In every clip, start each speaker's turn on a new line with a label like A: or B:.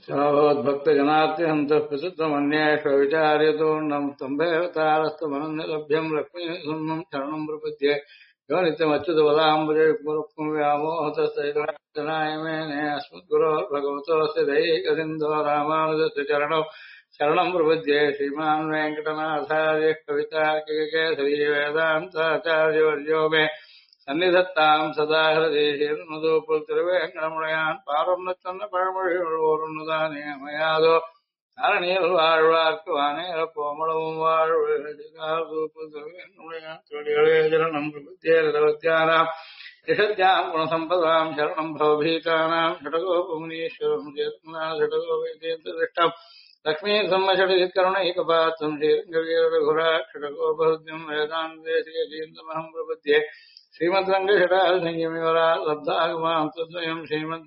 A: भक्तजनात्यहन्तः प्रसिद्धमन्येष्व विचार्यतोऽन्नम् स्तम्भेवतारस्तमनन्यलभ्यम् लक्ष्मीसुन्नम् शरणम् प्रपद्ये यो नित्यमच्युतबलाम्बुजे गुरुक्म् व्यामोहतस्तैतनाय मेने अस्मद्गुरोर्भगवतोऽस्य दैकसिन्धो रामानुजस्य चरणौ शरणम् प्रपद्ये श्रीमान् वेङ्कटनाथार्यः कवितार्किककेसरी वेदान्ताचार्यवर्यो मे சந்நிதத்தாம் சதா ஹிருதேசிர்மதோப்புல் திருவேங்கடமுடையான் பாரம் தன்ன பழமொழிகள் ஓருண்ணுதானே அமையாதோ தாரணியில் வாழ்வார்க்கு வானேர கோமளவும் வாழ்வுப்புல் திருவேங்கடமுடையான் தொழிலே சரணம் பிரபுத்தியானாம் ரிஷத்யாம் குணசம்பதாம் சரணம் பவபீதானாம் ஷடகோபமுனீஸ்வரம் ஷடகோபேதேந்திரம் லக்ஷ்மீ சம்மஷடிகருணைகபாத்தம் ஸ்ரீரங்கவீரகுரா ஷடகோபஹுத்யம் வேதாந்தேசிகேந்திரமஹம் பிரபத்யே श्रीमद्रंगषटाल संयमिवरा लब्धागमां तद्वयं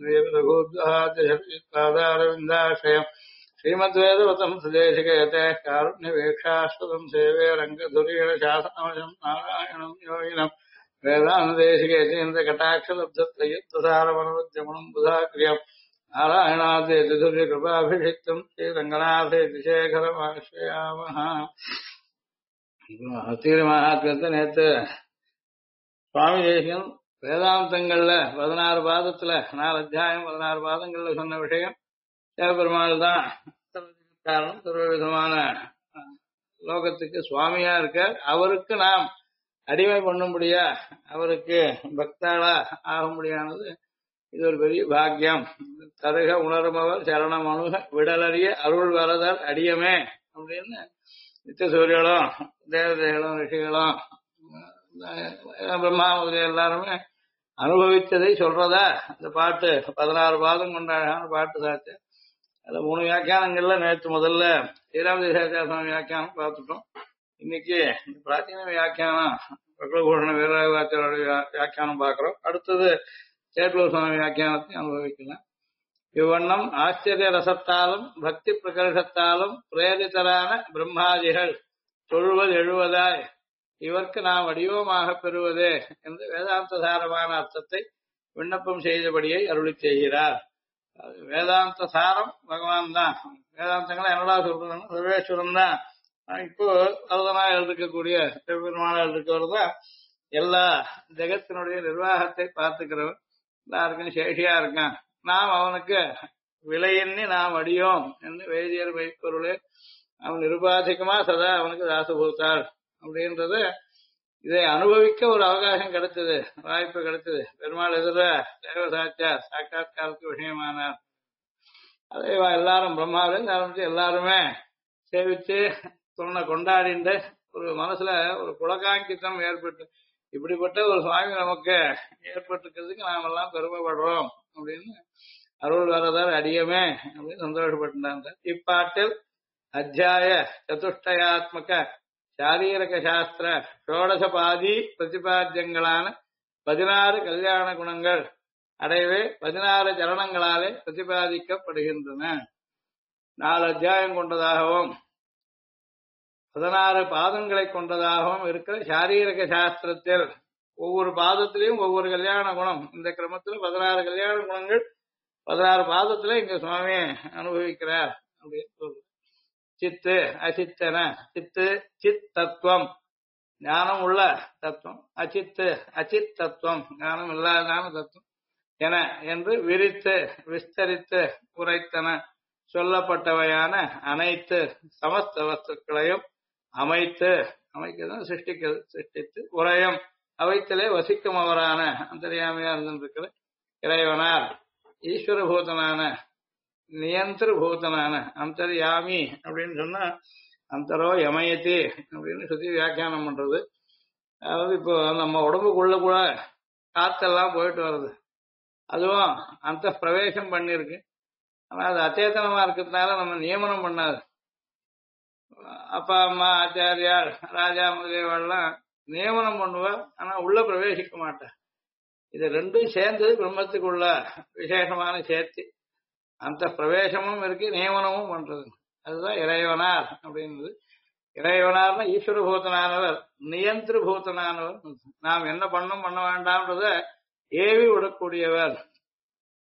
A: श्रीमद्वीरघोद्वहाद्यशतादारविन्दाश्रयम् श्रीमद्वेदवतं सुदेशिकयते कारुण्यवेक्षाश्वतं सेवे रङ्गधुरीण शासनवशं नारायणं योगिनं वेदान्तदेशिकेन्द्रकटाक्षलब्धत्रयत्तसारमनवद्यमनं बुधाक्रियम् नारायणाद्यतिधुर्यकृपाभिषिक्तं श्रीरङ्गनाथेति शेखरमाश्रयामः तीर्माहात्म्यத்தை நேற்று சுவாமி தேசிகன் வேதாந்தங்கள்ல 16 பாதத்துல 4 அத்தியாயம் 16 பாதங்கள்ல சொன்ன விஷயம் சிவபெருமாள் தான் காரணம் சர்வவிதமான லோகத்துக்கு சுவாமியா இருக்கார். அவருக்கு நாம் அடிமை பண்ணும்படியா அவருக்கு பக்தாளா ஆக முடியானது இது ஒரு பெரிய பாக்கியம். தருக உணர்பவர் சரணம் அணுக விடலறிய அருள் வரதர் அடியமே அப்படின்னு நித்திய சூரியகளும் தேவதைகளும் ரிஷிகளும் பிரம்மா முதலிய எல்லாருமே அனுபவித்ததை சொல்றதா அந்த பாட்டு 16 பாதம் கொண்ட அழகான பாட்டு சாச்சு. அதுல 3 வியாக்கியானங்கள்ல நேற்று முதல்ல ஸ்ரீராமதேசாச்சாரிய வியாக்கியானம் பார்த்துட்டோம். இன்னைக்கு பிராச்சீன வியாக்கியானம் பிரபலபூஷண வீரராஜாச்சாரிய வியாக்கியானம் பார்க்கிறோம். அடுத்தது சேட்டூர் சுவாமி வியாக்கியானத்தை அனுபவிக்கலாம். இவ்வண்ணம் ஆச்சரிய ரசத்தாலும் பக்தி பிரகர்ஷத்தாலும் பிரேரிதரான பிரம்மாதிகள் தொழுவது எழுவதாய் இவர்க்கு நாம் வடிவமாக பெறுவதே என்று வேதாந்த சாரமான அர்த்தத்தை விண்ணப்பம் செய்தபடியை அருளி செய்கிறார். வேதாந்த சாரம் பகவான் தான். வேதாந்தங்களை என்னடா சொல்றோம், சர்வேஸ்வரன் தான். இப்போ அதுதான் எழுதிக்கக்கூடிய பெருமாள் எழுதிக்கிறவர் தான் எல்லா ஜெகத்தினுடைய நிர்வாகத்தை பார்த்துக்கிறவன், எல்லாருக்கும் சேஷியா இருக்கான். நாம் அவனுக்கு விலையெண்ணி நாம் அடியோம் என்று வேதியர் வைப்பொருளே அவன் நிருபாதிகமா சதா அவனுக்கு தாசபூத்தாள் அப்படின்றது. இதை அனுபவிக்க ஒரு அவகாசம் கிடைச்சது, வாய்ப்பு கிடைச்சது. பெருமாள் எதிர தேவ சாட்சாத்காரத்துக்கு விஷயமானார். அதே எல்லாரும் பிரம்மாவிலிருந்து ஆரம்பிச்சு எல்லாருமே சேவிச்சு சொன்ன கொண்டாடிண்டு ஒரு மனசுல ஒரு புலகாங்கித்தம் ஏற்பட்டு இப்படிப்பட்ட ஒரு சுவாமி நமக்கு ஏற்பட்டிருக்கிறதுக்கு நாம் எல்லாம் பெருமைப்படுறோம் அப்படின்னு அருள் வரதார் அடியமே அப்படின்னு சந்தோஷப்பட்டாங்க. இப்பாட்டில் அத்தியாய சதுஷ்டயாத்மக சாரீரக சாஸ்திர ஷோடசபாதி பிரதிபாத்தியங்களான 16 கல்யாண குணங்கள் அடையவே 16 சரணங்களாலே பிரதிபாதிக்கப்படுகின்றன. 4 அத்தியாயம் கொண்டதாகவும் 16 பாதங்களை கொண்டதாகவும் இருக்கிற சாரீரக சாஸ்திரத்தில் ஒவ்வொரு பாதத்திலையும் ஒவ்வொரு கல்யாண குணம், இந்த கிரமத்தில் 16 கல்யாண குணங்கள் 16 பாதத்துல இங்க சுவாமி அனுபவிக்கிறார் அப்படின்னு சொல்ற. சித்து அசித்தன, சித்து சித் தத்துவம் ஞானம் உள்ள தத்துவம், அச்சித்து அச்சித் தத்துவம் ஞானம் இல்லாதான தத்துவம் என என்று விரித்து விஸ்தரித்து உரைத்தன. சொல்லப்பட்டவையான அனைத்து சமஸ்த வஸ்துக்களையும் அமைத்து அமைக்கதான் சிருஷ்டித்து உரையும் அவைத்திலே வசிக்கும் அவரான அந்தர்யாமியா இருந்திருக்கிற இறைவனார் ஈஸ்வரபூதனான நியந்திரபூதனான அந்தர்யாமி அப்படின்னு சொன்னா அந்தரோ யமயத்தி அப்படின்னு சுத்தி வியாக்கியானம் பண்றது. அதாவது இப்போ நம்ம உடம்புக்குள்ள கூட காத்தெல்லாம் போயிட்டு வருது, அதுவும் அந்த பிரவேசம் பண்ணிருக்கு. ஆனா அது அச்சேதனமா இருக்கிறதுனால நம்ம நியமனம் பண்ணாது. அப்பா அம்மா ஆச்சாரியார் ராஜா முதலியவெல்லாம் நியமனம் பண்ணுவா, ஆனா உள்ள பிரவேசிக்க மாட்டா. இது ரெண்டும் சேர்ந்தது பிரம்மத்துக்குள்ள விசேஷமான சேர்த்தி. அந்த பிரவேசமும் இருக்கு, நியமனமும் பண்றது. அதுதான் இறைவனார் அப்படின்றது. இறைவனார்னா ஈஸ்வரபூதனானவர், நியந்திரபூதனானவர். நாம் என்ன பண்ண வேண்டாம்ன்றத ஏவி விடக்கூடியவர்.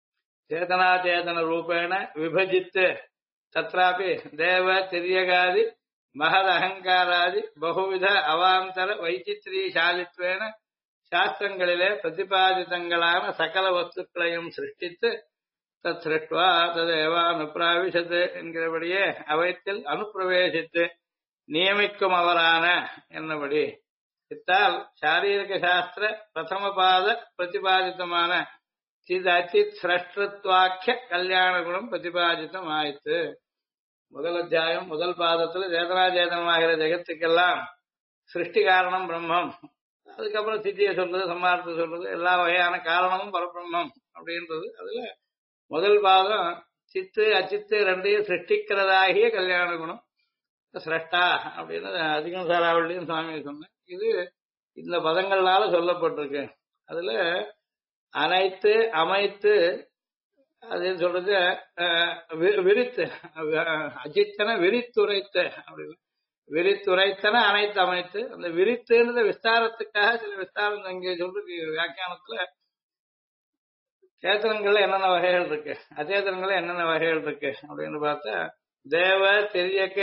A: சேதனாச்சேதன ரூபேண விபஜித்து தத்ராபி தேவ திரியகாதி மகத் அகங்காராதி பகுவித அவாந்தர வைச்சித்ரீசாலித்வேன சாஸ்திரங்களிலே பிரதிபாதித்தங்களான சகல வஸ்துக்களையும் சிருஷ்டித்து தத் சிருஷ்டுவா ததேவ அனுப்பிராவிஷத்து என்கிறபடியே அவைத்தில் அனுப்பிரவேசித்து நியமிக்கும் அவரான என்னபடி இத்தால் சாரீரிக சாஸ்திர பிரதம பாத பிரதிபாதித்தமான சித் அச்சித் சிரஷ்டத்வாக்கிய கல்யாண குணம் பிரதிபாதித்தம் ஆயிற்று. முதல் அத்தியாயம் முதல் பாதத்துல சேதனாச்சேதனமாகிற ஜெகத்துக்கெல்லாம் சிருஷ்டி காரணம் பிரம்மம், அதுக்கப்புறம் சித்தியை சொல்றது சம்மாரத்தை சொல்றது எல்லா வகையான காரணமும் பரபிரம்மம் அப்படின்றது. அதுல முதல் பாதம் சித்து அச்சித்து ரெண்டையும் சிருஷ்டிக்கிறதாகிய கல்யாண குணம் சிரஷ்டா அப்படின்னு அதிகம் சாராவளியும் சுவாமி சொன்னேன். இது இந்த பதங்கள்னால சொல்லப்பட்டிருக்கு. அதுல அனைத்து அமைத்து அப்படின்னு சொல்றது விரித்து அஜித்தன விரித்துரைத்த அப்படின்னு விரித்துரைத்தன அனைத்து அமைத்து அந்த விரித்துன்ற விஸ்தாரத்துக்காக சில விஸ்தாரம் இங்கே சொல்றது வியாக்கியானத்துல சேத்தனங்கள்ல என்னென்ன வகைகள் இருக்கு அச்சேதனங்கள்ல என்னென்ன வகைகள் இருக்கு அப்படின்னு பார்த்தா தேவ தெரியக்க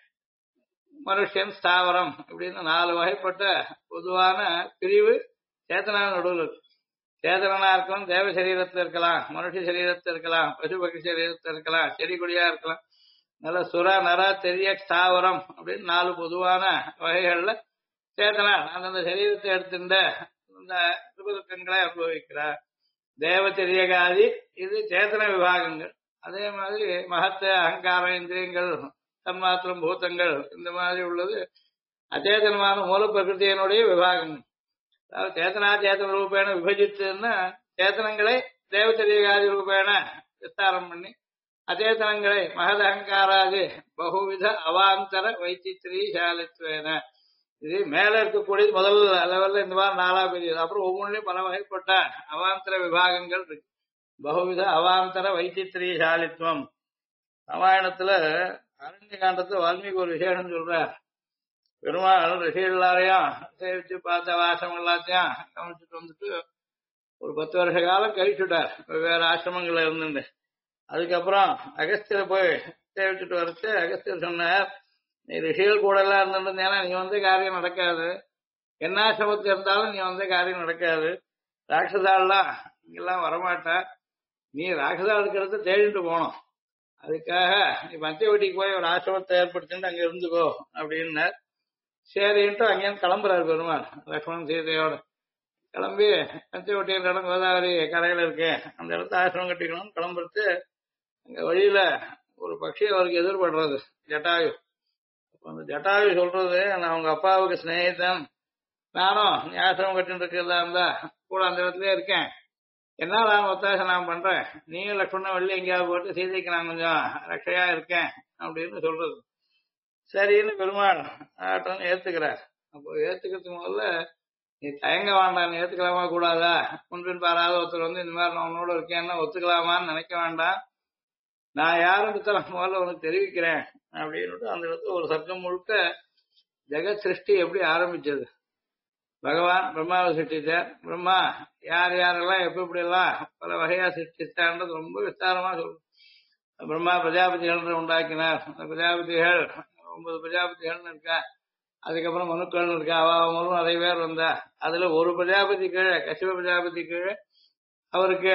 A: மனுஷன் ஸ்தாவரம் அப்படின்னு 4 வகைப்பட்ட பொதுவான பிரிவு சேத்தனா நடுவில் இருக்கு. சேதனா இருக்கலாம், தேவ சரீரத்தில் இருக்கலாம், மனுஷ சரீரத்தில் இருக்கலாம், பசு பக்ஷி சரீரத்தில் இருக்கலாம், செடி கொடியா இருக்கலாம், நல்ல சுர நர தெரிய ஸ்தாவரம் அப்படின்னு 4 பொதுவான வகைகள்ல சேத்தனா அந்தந்த சரீரத்தை எடுத்துட்ட இந்த சுபதுக்கங்களை அனுபவிக்கிறார். தேவ தெரியகாதி இது சேத்தன விபாகங்கள். அதே மாதிரி மகத்த அகங்காரம் இந்திரியங்கள் தன்மாத்திரம் பூத்தங்கள் இந்த மாதிரி உள்ளது அச்சேதனமான மூல பிரகிருத்தியினுடைய விபாகங்கள். அதாவது சேத்தனா சேத்தன ரூபேண விபஜித்துன்னா சேத்தனங்களை தேவதரியகாதி ரூபேண விஸ்தாரம் பண்ணி அச்சேதனங்களை மகத அகங்காராதி பகுவித அவாந்தர வைச்சித்ரீசாலித்வேன இது மேல இருக்கக்கூடியது முதல் லெவல்ல இந்த மாதிரி 4ஆ பிரிவு. அப்புறம் ஒவ்வொன்றிலையும் பல வகைப்பட்ட அவாந்தர விபாகங்கள் இருக்கு. பகுவித அவாந்தர வைச்சித்ரீசாலித்வம். ராமாயணத்துல அரண்ய காண்டத்துல வால்மீகி ஒரு விசேஷம் சொல்றார். பெருமாள் ரிஷி எல்லாரையும் சேவிச்சு பார்த்த வாசம் எல்லாத்தையும் கவனிச்சுட்டு வந்துட்டு ஒரு 10 வருஷ காலம் கழிச்சுட்டார் வெவ்வேறு ஆசிரமங்கள்ல இருந்துட்டு. அதுக்கப்புறம் அகஸ்தியரை போய் சேவிச்சுட்டு வரச்சு அகஸ்தியர் சொன்னார், நீ ரிஷிகள் கூட எல்லாம் இருந்துருந்தேன்னா நீ வந்த காரியம் நடக்காது, என்ன ஆசிரமத்தில் இருந்தாலும் நீ வந்த காரியம் நடக்காது, ராட்சசாலாம் இங்கெல்லாம் வரமாட்டா, நீ ராட்சசா இருக்கிறத தேடிட்டு போனோம், அதுக்காக நீ பஞ்சவட்டிக்கு போய் ஒரு ஆசிரமத்தை ஏற்படுத்திட்டு அங்க இருந்துக்கோ அப்படின்னார். சரின்ட்டு அங்கேருந்து கிளம்புறாரு பெருமாள் லக்ஷ்மணன் சீதையோட கிளம்பி பஞ்சவட்டியின் இடம் கோதாவரி கரையில இருக்கு அந்த இடத்த ஆசிரமம் கட்டிக்கணும்னு கிளம்புறது. அங்க வழியில ஒரு பட்சி அவருக்கு எதிர்படுறது ஜட்டாயு. அந்த ஜட்டாயு சொல்றது, நான் உங்க அப்பாவுக்கு சிநேகிதன், நானும் நீ ஆசிரமம் கட்டிட்டு இருக்கிறதா இருந்தா கூட அந்த இடத்துலயே இருக்கேன், என்ன நான் ஒத்தாசை நான் பண்றேன், நீயும் லக்ஷ்மணன் வள்ளி எங்கேயாவது போட்டு சீதைக்கு நான் கொஞ்சம் ரட்சையா இருக்கேன் அப்படின்னு சொல்றது. சரின்னு பெருமாள் ஆட்டம்னு ஏத்துக்கிறார். அப்போ ஏத்துக்கிறதுக்கு முதல்ல நீ தயங்க வேண்டாம், ஏத்துக்கலாமா கூடாதா, முன்பின் பாராத ஒருத்தர் வந்து இந்த மாதிரி நான் உன்னோட இருக்கேன்னா ஒத்துக்கலாமான்னு நினைக்க வேண்டாம், நான் யாருன்னு முதல்ல உனக்கு தெரிவிக்கிறேன் அப்படின்னு அந்த இடத்துல ஒரு சர்க்கம் முழுக்க ஜெகத் சிருஷ்டி எப்படி ஆரம்பிச்சது, பகவான் பிரம்மாவை சிருஷ்டிச்சார், பிரம்மா யார் யாரெல்லாம் எப்படி எல்லாம் பல வகையா சிருஷ்டிச்சான்றது ரொம்ப விஸ்தாரமா சொல்லு. பிரம்மா பிரஜாபதிகள் உண்டாக்கினார், அந்த பிரஜாபதிகள் 9 பிரஜாபதிகள்னு இருக்கா, அதுக்கப்புறம் மனுக்கள்னு இருக்கா, அவரும் நிறைய பேர் வந்தா, அதுல ஒரு பிரஜாபதி கீழே கசிவ பிரஜாபதி கீழே அவருக்கு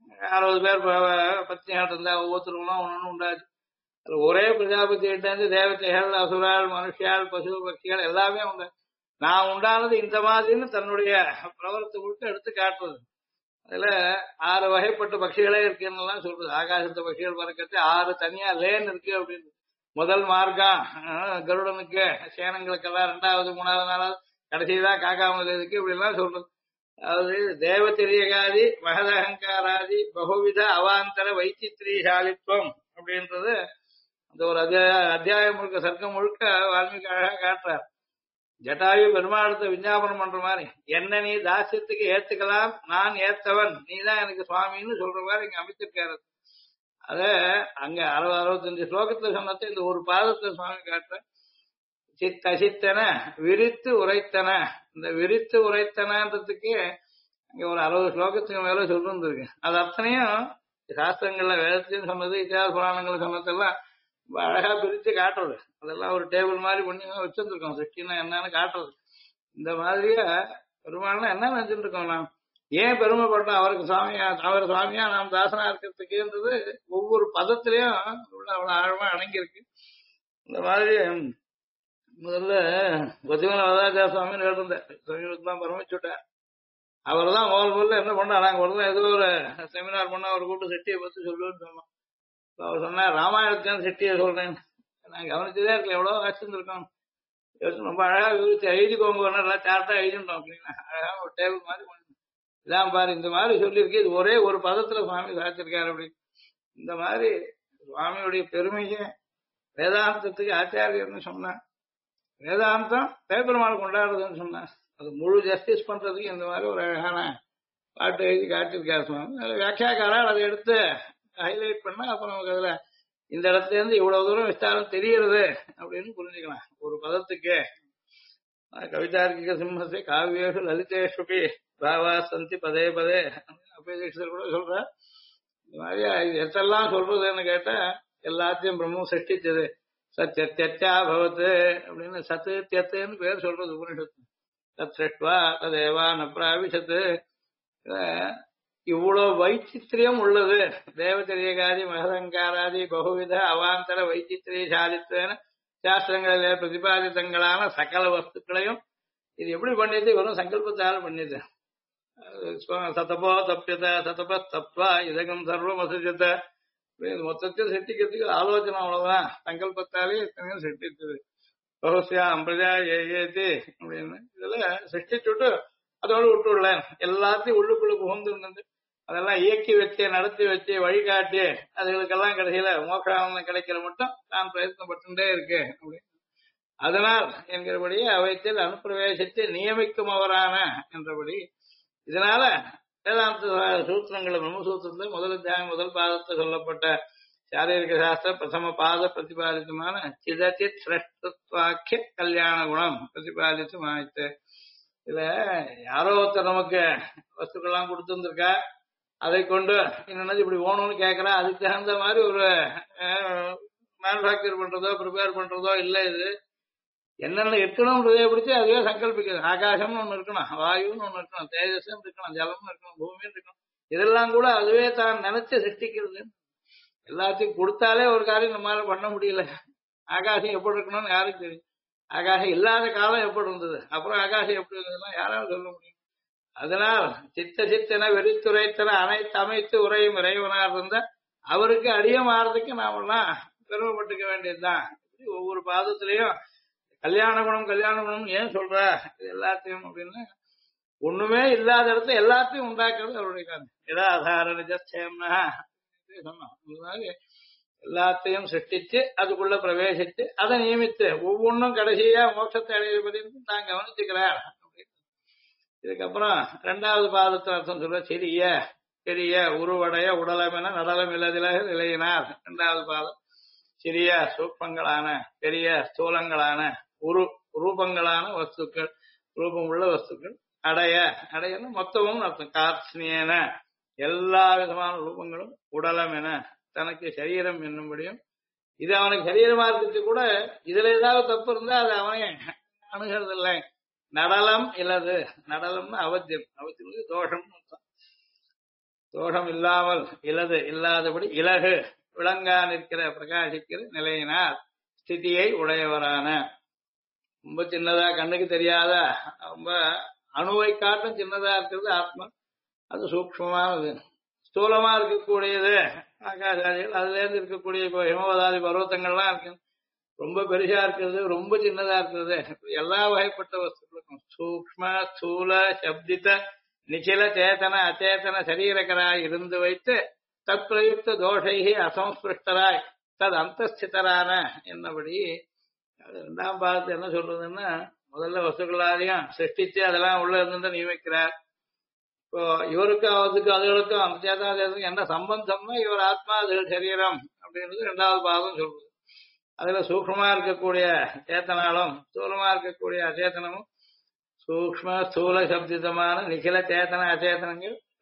A: 60 பேர் பத்னிகள் இருந்தா, ஒவ்வொருத்தருக்கும் ஒன்னு உண்டாச்சு. அதுல ஒரே பிரஜாபதி கிட்ட இருந்து தேவதைகள் அசுரால் மனுஷியால் பசு பக்திகள் எல்லாமே உண்டு. நான் உண்டானது இந்த மாதிரின்னு தன்னுடைய பிரவரத்தை முழுக்க எடுத்து காட்டுறது. அதுல 6 வகைப்பட்ட பட்சிகளே இருக்குன்னு சொல்றது. ஆகாசத்து பட்சிகள் பறக்கிறது 6 தனியா லேன் இருக்கு அப்படின்னு. முதல் மார்க்கம் கருடனுக்கு சேனங்களுக்கெல்லாம் 2வது 3வது 4வது கடைசிதான் காக்காமல் இருக்கு இப்படி எல்லாம் சொல்றது. அதாவது தேவ தெரியகாதி மகத அகங்காராதி பகுவித அவாந்தர வைச்சித்ரீசாலித்வம் அப்படின்றது அந்த ஒரு அத்தியாயம் முழுக்க சர்க்கம் முழுக்க வால்மீகி அழகா காட்டுறார். ஜட்டாயு பெருமாளத்தை விஞ்ஞாபனம் பண்ற மாதிரி, என்ன நீ தாசியத்துக்கு ஏத்துக்கலாம், நான் ஏத்தவன், நீதான் எனக்கு சுவாமின்னு சொல்ற மாதிரி இங்க அமைச்சிருக்காரு. அத அங்க 60-65 ஸ்லோகத்துல சொன்னது இந்த ஒரு பாதத்தை சுவாமி காட்டுற. சித்தன விரித்து உரைத்தன, இந்த விரித்து உரைத்தனன்றதுக்கு அங்க ஒரு 60 ஸ்லோகத்துக்கு மேல சொல்லிருந்திருக்கு. அது அத்தனையும் சாஸ்திரங்கள்ல வேதத்தையும் சொன்னது இத்தியாச புராணங்கள் சொன்னதெல்லாம் ரொம்ப அழகா பிரிச்சு காட்டுறது. அதெல்லாம் ஒரு டேபிள் மாதிரி பண்ணி வச்சிருந்துருக்கோம். சிருஷ்டினா என்னன்னு காட்டுறது. இந்த மாதிரியா பெருமாள்னா என்ன நினைச்சிட்டு இருக்கோம் நாம்? ஏன் பெருமைப்பட்டோம் அவருக்கு சுவாமியா, அவர் சுவாமியா நாம் தாசனா இருக்கிறதுக்குன்றது ஒவ்வொரு பதத்திலையும் உள்ள அவ்வளவு ஆழமா அடங்கியிருக்கு. இந்த மாதிரி முதல்ல பத்திமன வரதாச்சார சுவாமின்னு கேட்டிருந்தேன். சமீபத்தான் பரமிச்சுட்டேன். அவர் தான் முதல்ல என்ன பண்ணா, நாங்க ஒரு ஏதோ ஒரு செமினார் பண்ண ஒரு கூட்டு செட்டியை பத்தி சொல்லுன்னு சொன்னோம். அவர் சொன்னார், ராமாயணத்தையும் செட்டியை சொல்றேன். நான் கவனிச்சுதான் இருக்கல, எவ்வளவு வச்சிருந்துருக்கோம். ரொம்ப அழகா விவரிச்சு எழுதிக்கோங்க, நல்லா சார்ட்டா எழுதிட்டோம் அப்படின்னா அழகா ஒரு டேபிள் மாதிரி பண்ணி இதான் பாரு இந்த மாதிரி சொல்லியிருக்கு. இது ஒரே ஒரு பதத்துல சுவாமி சாதிச்சிருக்காரு அப்படின்னு. இந்த மாதிரி சுவாமியுடைய பெருமையை வேதாந்தத்துக்கு ஆச்சாரியர்னு சொன்னான். வேதாந்தம் பேப்பெருமாள் கொண்டாடுறதுன்னு சொன்னான். அது முழு ஜஸ்டிஸ் பண்றதுக்கு இந்த மாதிரி ஒரு அழகான பாட்டு எழுதி காட்டியிருக்காரு சுவாமி. அதில் வியாக்கியாக்காரர் அதை எடுத்து ஹைலைட் பண்ணா அப்புறம் நமக்கு அதுல இந்த இடத்துல இருந்து இவ்வளவு தூரம் விஸ்தாரம் தெரியுறது அப்படின்னு புரிஞ்சுக்கலாம் ஒரு பதத்துக்கு. கவிதார்க்கிக சிம்மசே காவியேஷு லலிதேஷுபி பாவா சந்தி பதே பதே அப்பேதீட்சர் கூட சொல்ற. இந்த மாதிரி இது எத்தெல்லாம் சொல்றதுன்னு கேட்டா எல்லாத்தையும் பிரம்மம் சிருஷ்டிச்சது. சத்யத்யா பவத்து அப்படின்னு சத்து தியத்துன்னு பேர் சொல்றது உபனிஷத்து. தத் சிருஷ்டுவா ததேவா நப்ராவிஷத்து. இவ்வளவு வைச்சித்திரியம் உள்ளது. தேவச்சரியகாதி மகதங்காராதி பகுவித அவாந்தர வைச்சித்திரியசாலித்வேன சாஸ்திரங்களிலே பிரதிபாதித்தங்களான சகல வஸ்துக்களையும் இது எப்படி பண்ணிட்டு வெறும் சங்கல்பத்தால் பண்ணிது. சதபோ தப்பியத சதப தப்வா இதகம் சர்வம் அசுஜத மொத்தத்தில் சிருஷ்டிக்கிறதுக்கு ஆலோசனை அவ்வளவுதான். சங்கல்பத்தாலே இத்தனையும் சிருஷ்டிச்சது. பகுசியா அம்பிரஜா ஏத்தி அப்படின்னு இதுல சிருஷ்டிச்சுட்டு அதோடு விட்டுவிடல. எல்லாத்தையும் உள்ளுக்குள்ள புகுந்து இருந்தது. அதெல்லாம் இயக்கி வச்சு நடத்தி வச்சு வழிகாட்டி அதுகளுக்கெல்லாம் கடைசியில மோட்சம் கிடைக்கிற மட்டும் நான் பிரயத்னப்பட்டுட்டே இருக்கு அப்படின்னு. அதனால் என்கிறபடியே அவைத்தில் அனுப்பிரவேசித்து நியமிக்கும் அவரான என்றபடி. இதனால வேதாந்த சூத்திரங்கள் பிரம்மசூத்திரத்தில் முதல் அத்தியாயம் முதல் பாதத்தை சொல்லப்பட்ட சாரீரிக சாஸ்திர பிரதம பாத பிரதிபாதித்தமான சிதச்சித் சிரஷ்டத்வாக்கிய கல்யாண குணம் பிரதிபாதித்து மாய்த்து. இதுல யாரோ ஒருத்தர் நமக்கு வஸ்துக்கள்லாம் கொடுத்துருந்துருக்கா, அதை கொண்டு என்னென்னது இப்படி ஓணும்னு கேட்கறா. அதுக்கு தகுந்த மாதிரி ஒரு மேனுஃபேக்சர் பண்றதோ ப்ரிப்பேர் பண்றதோ இல்லை. இது என்னென்ன இருக்கணும்ன்றதே பிடிச்சி அதுவே சங்கல்பிக்கிறது. ஆகாசம்னு ஒண்ணு இருக்கணும், வாயுன்னு ஒண்ணு இருக்கணும், தேஜஸ்ன்னு இருக்கணும், ஜலம்னு இருக்கணும், பூமின்னு இருக்கணும். இதெல்லாம் கூட அதுவே தான் நினைச்சு சிருஷ்டிக்கிறது. எல்லாத்தையும் கொடுத்தாலே ஒரு காரியம் நம்மளால பண்ண முடியல. ஆகாசம் எப்படி இருக்கணும்னு யாருக்கு தெரியும்? ஆகாசம் இல்லாத காலம் எப்படி இருந்தது, அப்புறம் ஆகாசம் எப்படி இருந்ததுன்னா யாராலும் சொல்ல முடியும். அதனால் சித்த சித்தன வெறித்துரைத்தன அனைத்து அமைத்து உரையும் இறைவனார் இருந்த அவருக்கு அடியமாறதுக்கு நாமெல்லாம் பெருமைப்பட்டுக்க வேண்டியதுதான். ஒவ்வொரு பாதத்திலையும் கல்யாண குணம் ஏன் சொல்ற இது எல்லாத்தையும் அப்படின்னு ஒண்ணுமே இல்லாத இடத்துல எல்லாத்தையும் உண்டாக்குறது அவருடைய காரணம். இடாதார நிஜம்னா சொன்னோம். இந்த மாதிரி எல்லாத்தையும் சிருஷ்டிச்சு அதுக்குள்ள பிரவேசிச்சு அதை நியமித்து ஒவ்வொன்றும் கடைசியா மோட்சத்தை அடைவதையும் தான் கவனிச்சுக்கிறார். இதுக்கப்புறம் இரண்டாவது பாதத்தை அர்த்தம் சொல்ற சிறிய பெரிய உருவடைய உடலமென நடலம் இல்லாதில நிலையினார். இரண்டாவது பாதம் சிறிய சூப்பங்களான பெரிய ஸ்தூலங்களான ரூபங்களான வஸ்துக்கள், ரூபம் உள்ள வஸ்துக்கள் அடையன்னு மொத்தமும் அர்த்தம். கார்த்ஸ்னியன எல்லா விதமான ரூபங்களும் உடலம் என தனக்கு சரீரம் என்னும்படியும். இது அவனுக்கு சரீரமா இருக்கிறது கூட இதுல ஏதாவது தப்பு இருந்தா அது அவனே அணுகிறது இல்லை. நடலம் இல்லது, நடலம்னு அவத்தியம், அவத்தியம் தோஷம் அர்த்தம். தோஷம் இல்லாமல் இலது இல்லாதபடி இலகு விளங்கா நிற்கிற பிரகாசிக்கிற நிலையினார் ஸ்திதியை உடையவரான. ரொம்ப சின்னதா கண்ணுக்கு தெரியாத ரொம்ப அணுவை காட்டும் சின்னதா இருக்கிறது ஆத்மா. அது சூக்ஷ்மமானது. ஸ்தூலமா இருக்கக்கூடியது ஆகாசாதிகள், அதுல இருந்து இருக்கக்கூடிய இப்போ ஹிமவதாதி பர்வத்தங்கள்லாம் இருக்கு. ரொம்ப பெருசா இருக்கிறது, ரொம்ப சின்னதா இருக்கிறது, எல்லா வகைப்பட்ட வஸ்துக்களுக்கும் சூக்ம ஸ்தூல சப்தித்த நிச்சில சேத்தன அச்சேதன சரீரகராய் இருந்து வைத்து தத் பிரயுக்த தோஷைகி அசம்ஸ்பிருஷ்டராய் தத் அந்தஸ்திதரான என்னபடி. இரண்டாம் பாகத்து என்ன சொல்றதுன்னா முதல்ல வஸ்துக்களாரையும் சிருஷ்டிச்சு அதெல்லாம் உள்ள இருந்து நியமிக்கிறார். இப்போ இவருக்கும் அதுகளுக்கும் அந்த சேதனத்துக்கும் என்ன சம்பந்தம்னா இவர் ஆத்மா அது சரீரம் அப்படின்றது இரண்டாவது பாகம் சொல்றது. அதுல சூக்ஷ்மமா இருக்கக்கூடிய சேத்தனாலும் ஸ்தூலமா இருக்கக்கூடிய அச்சேதனமும் சூக்ம ஸ்தூல சப்திதமான நிகில சேத்தன அச்சேதனங்கள்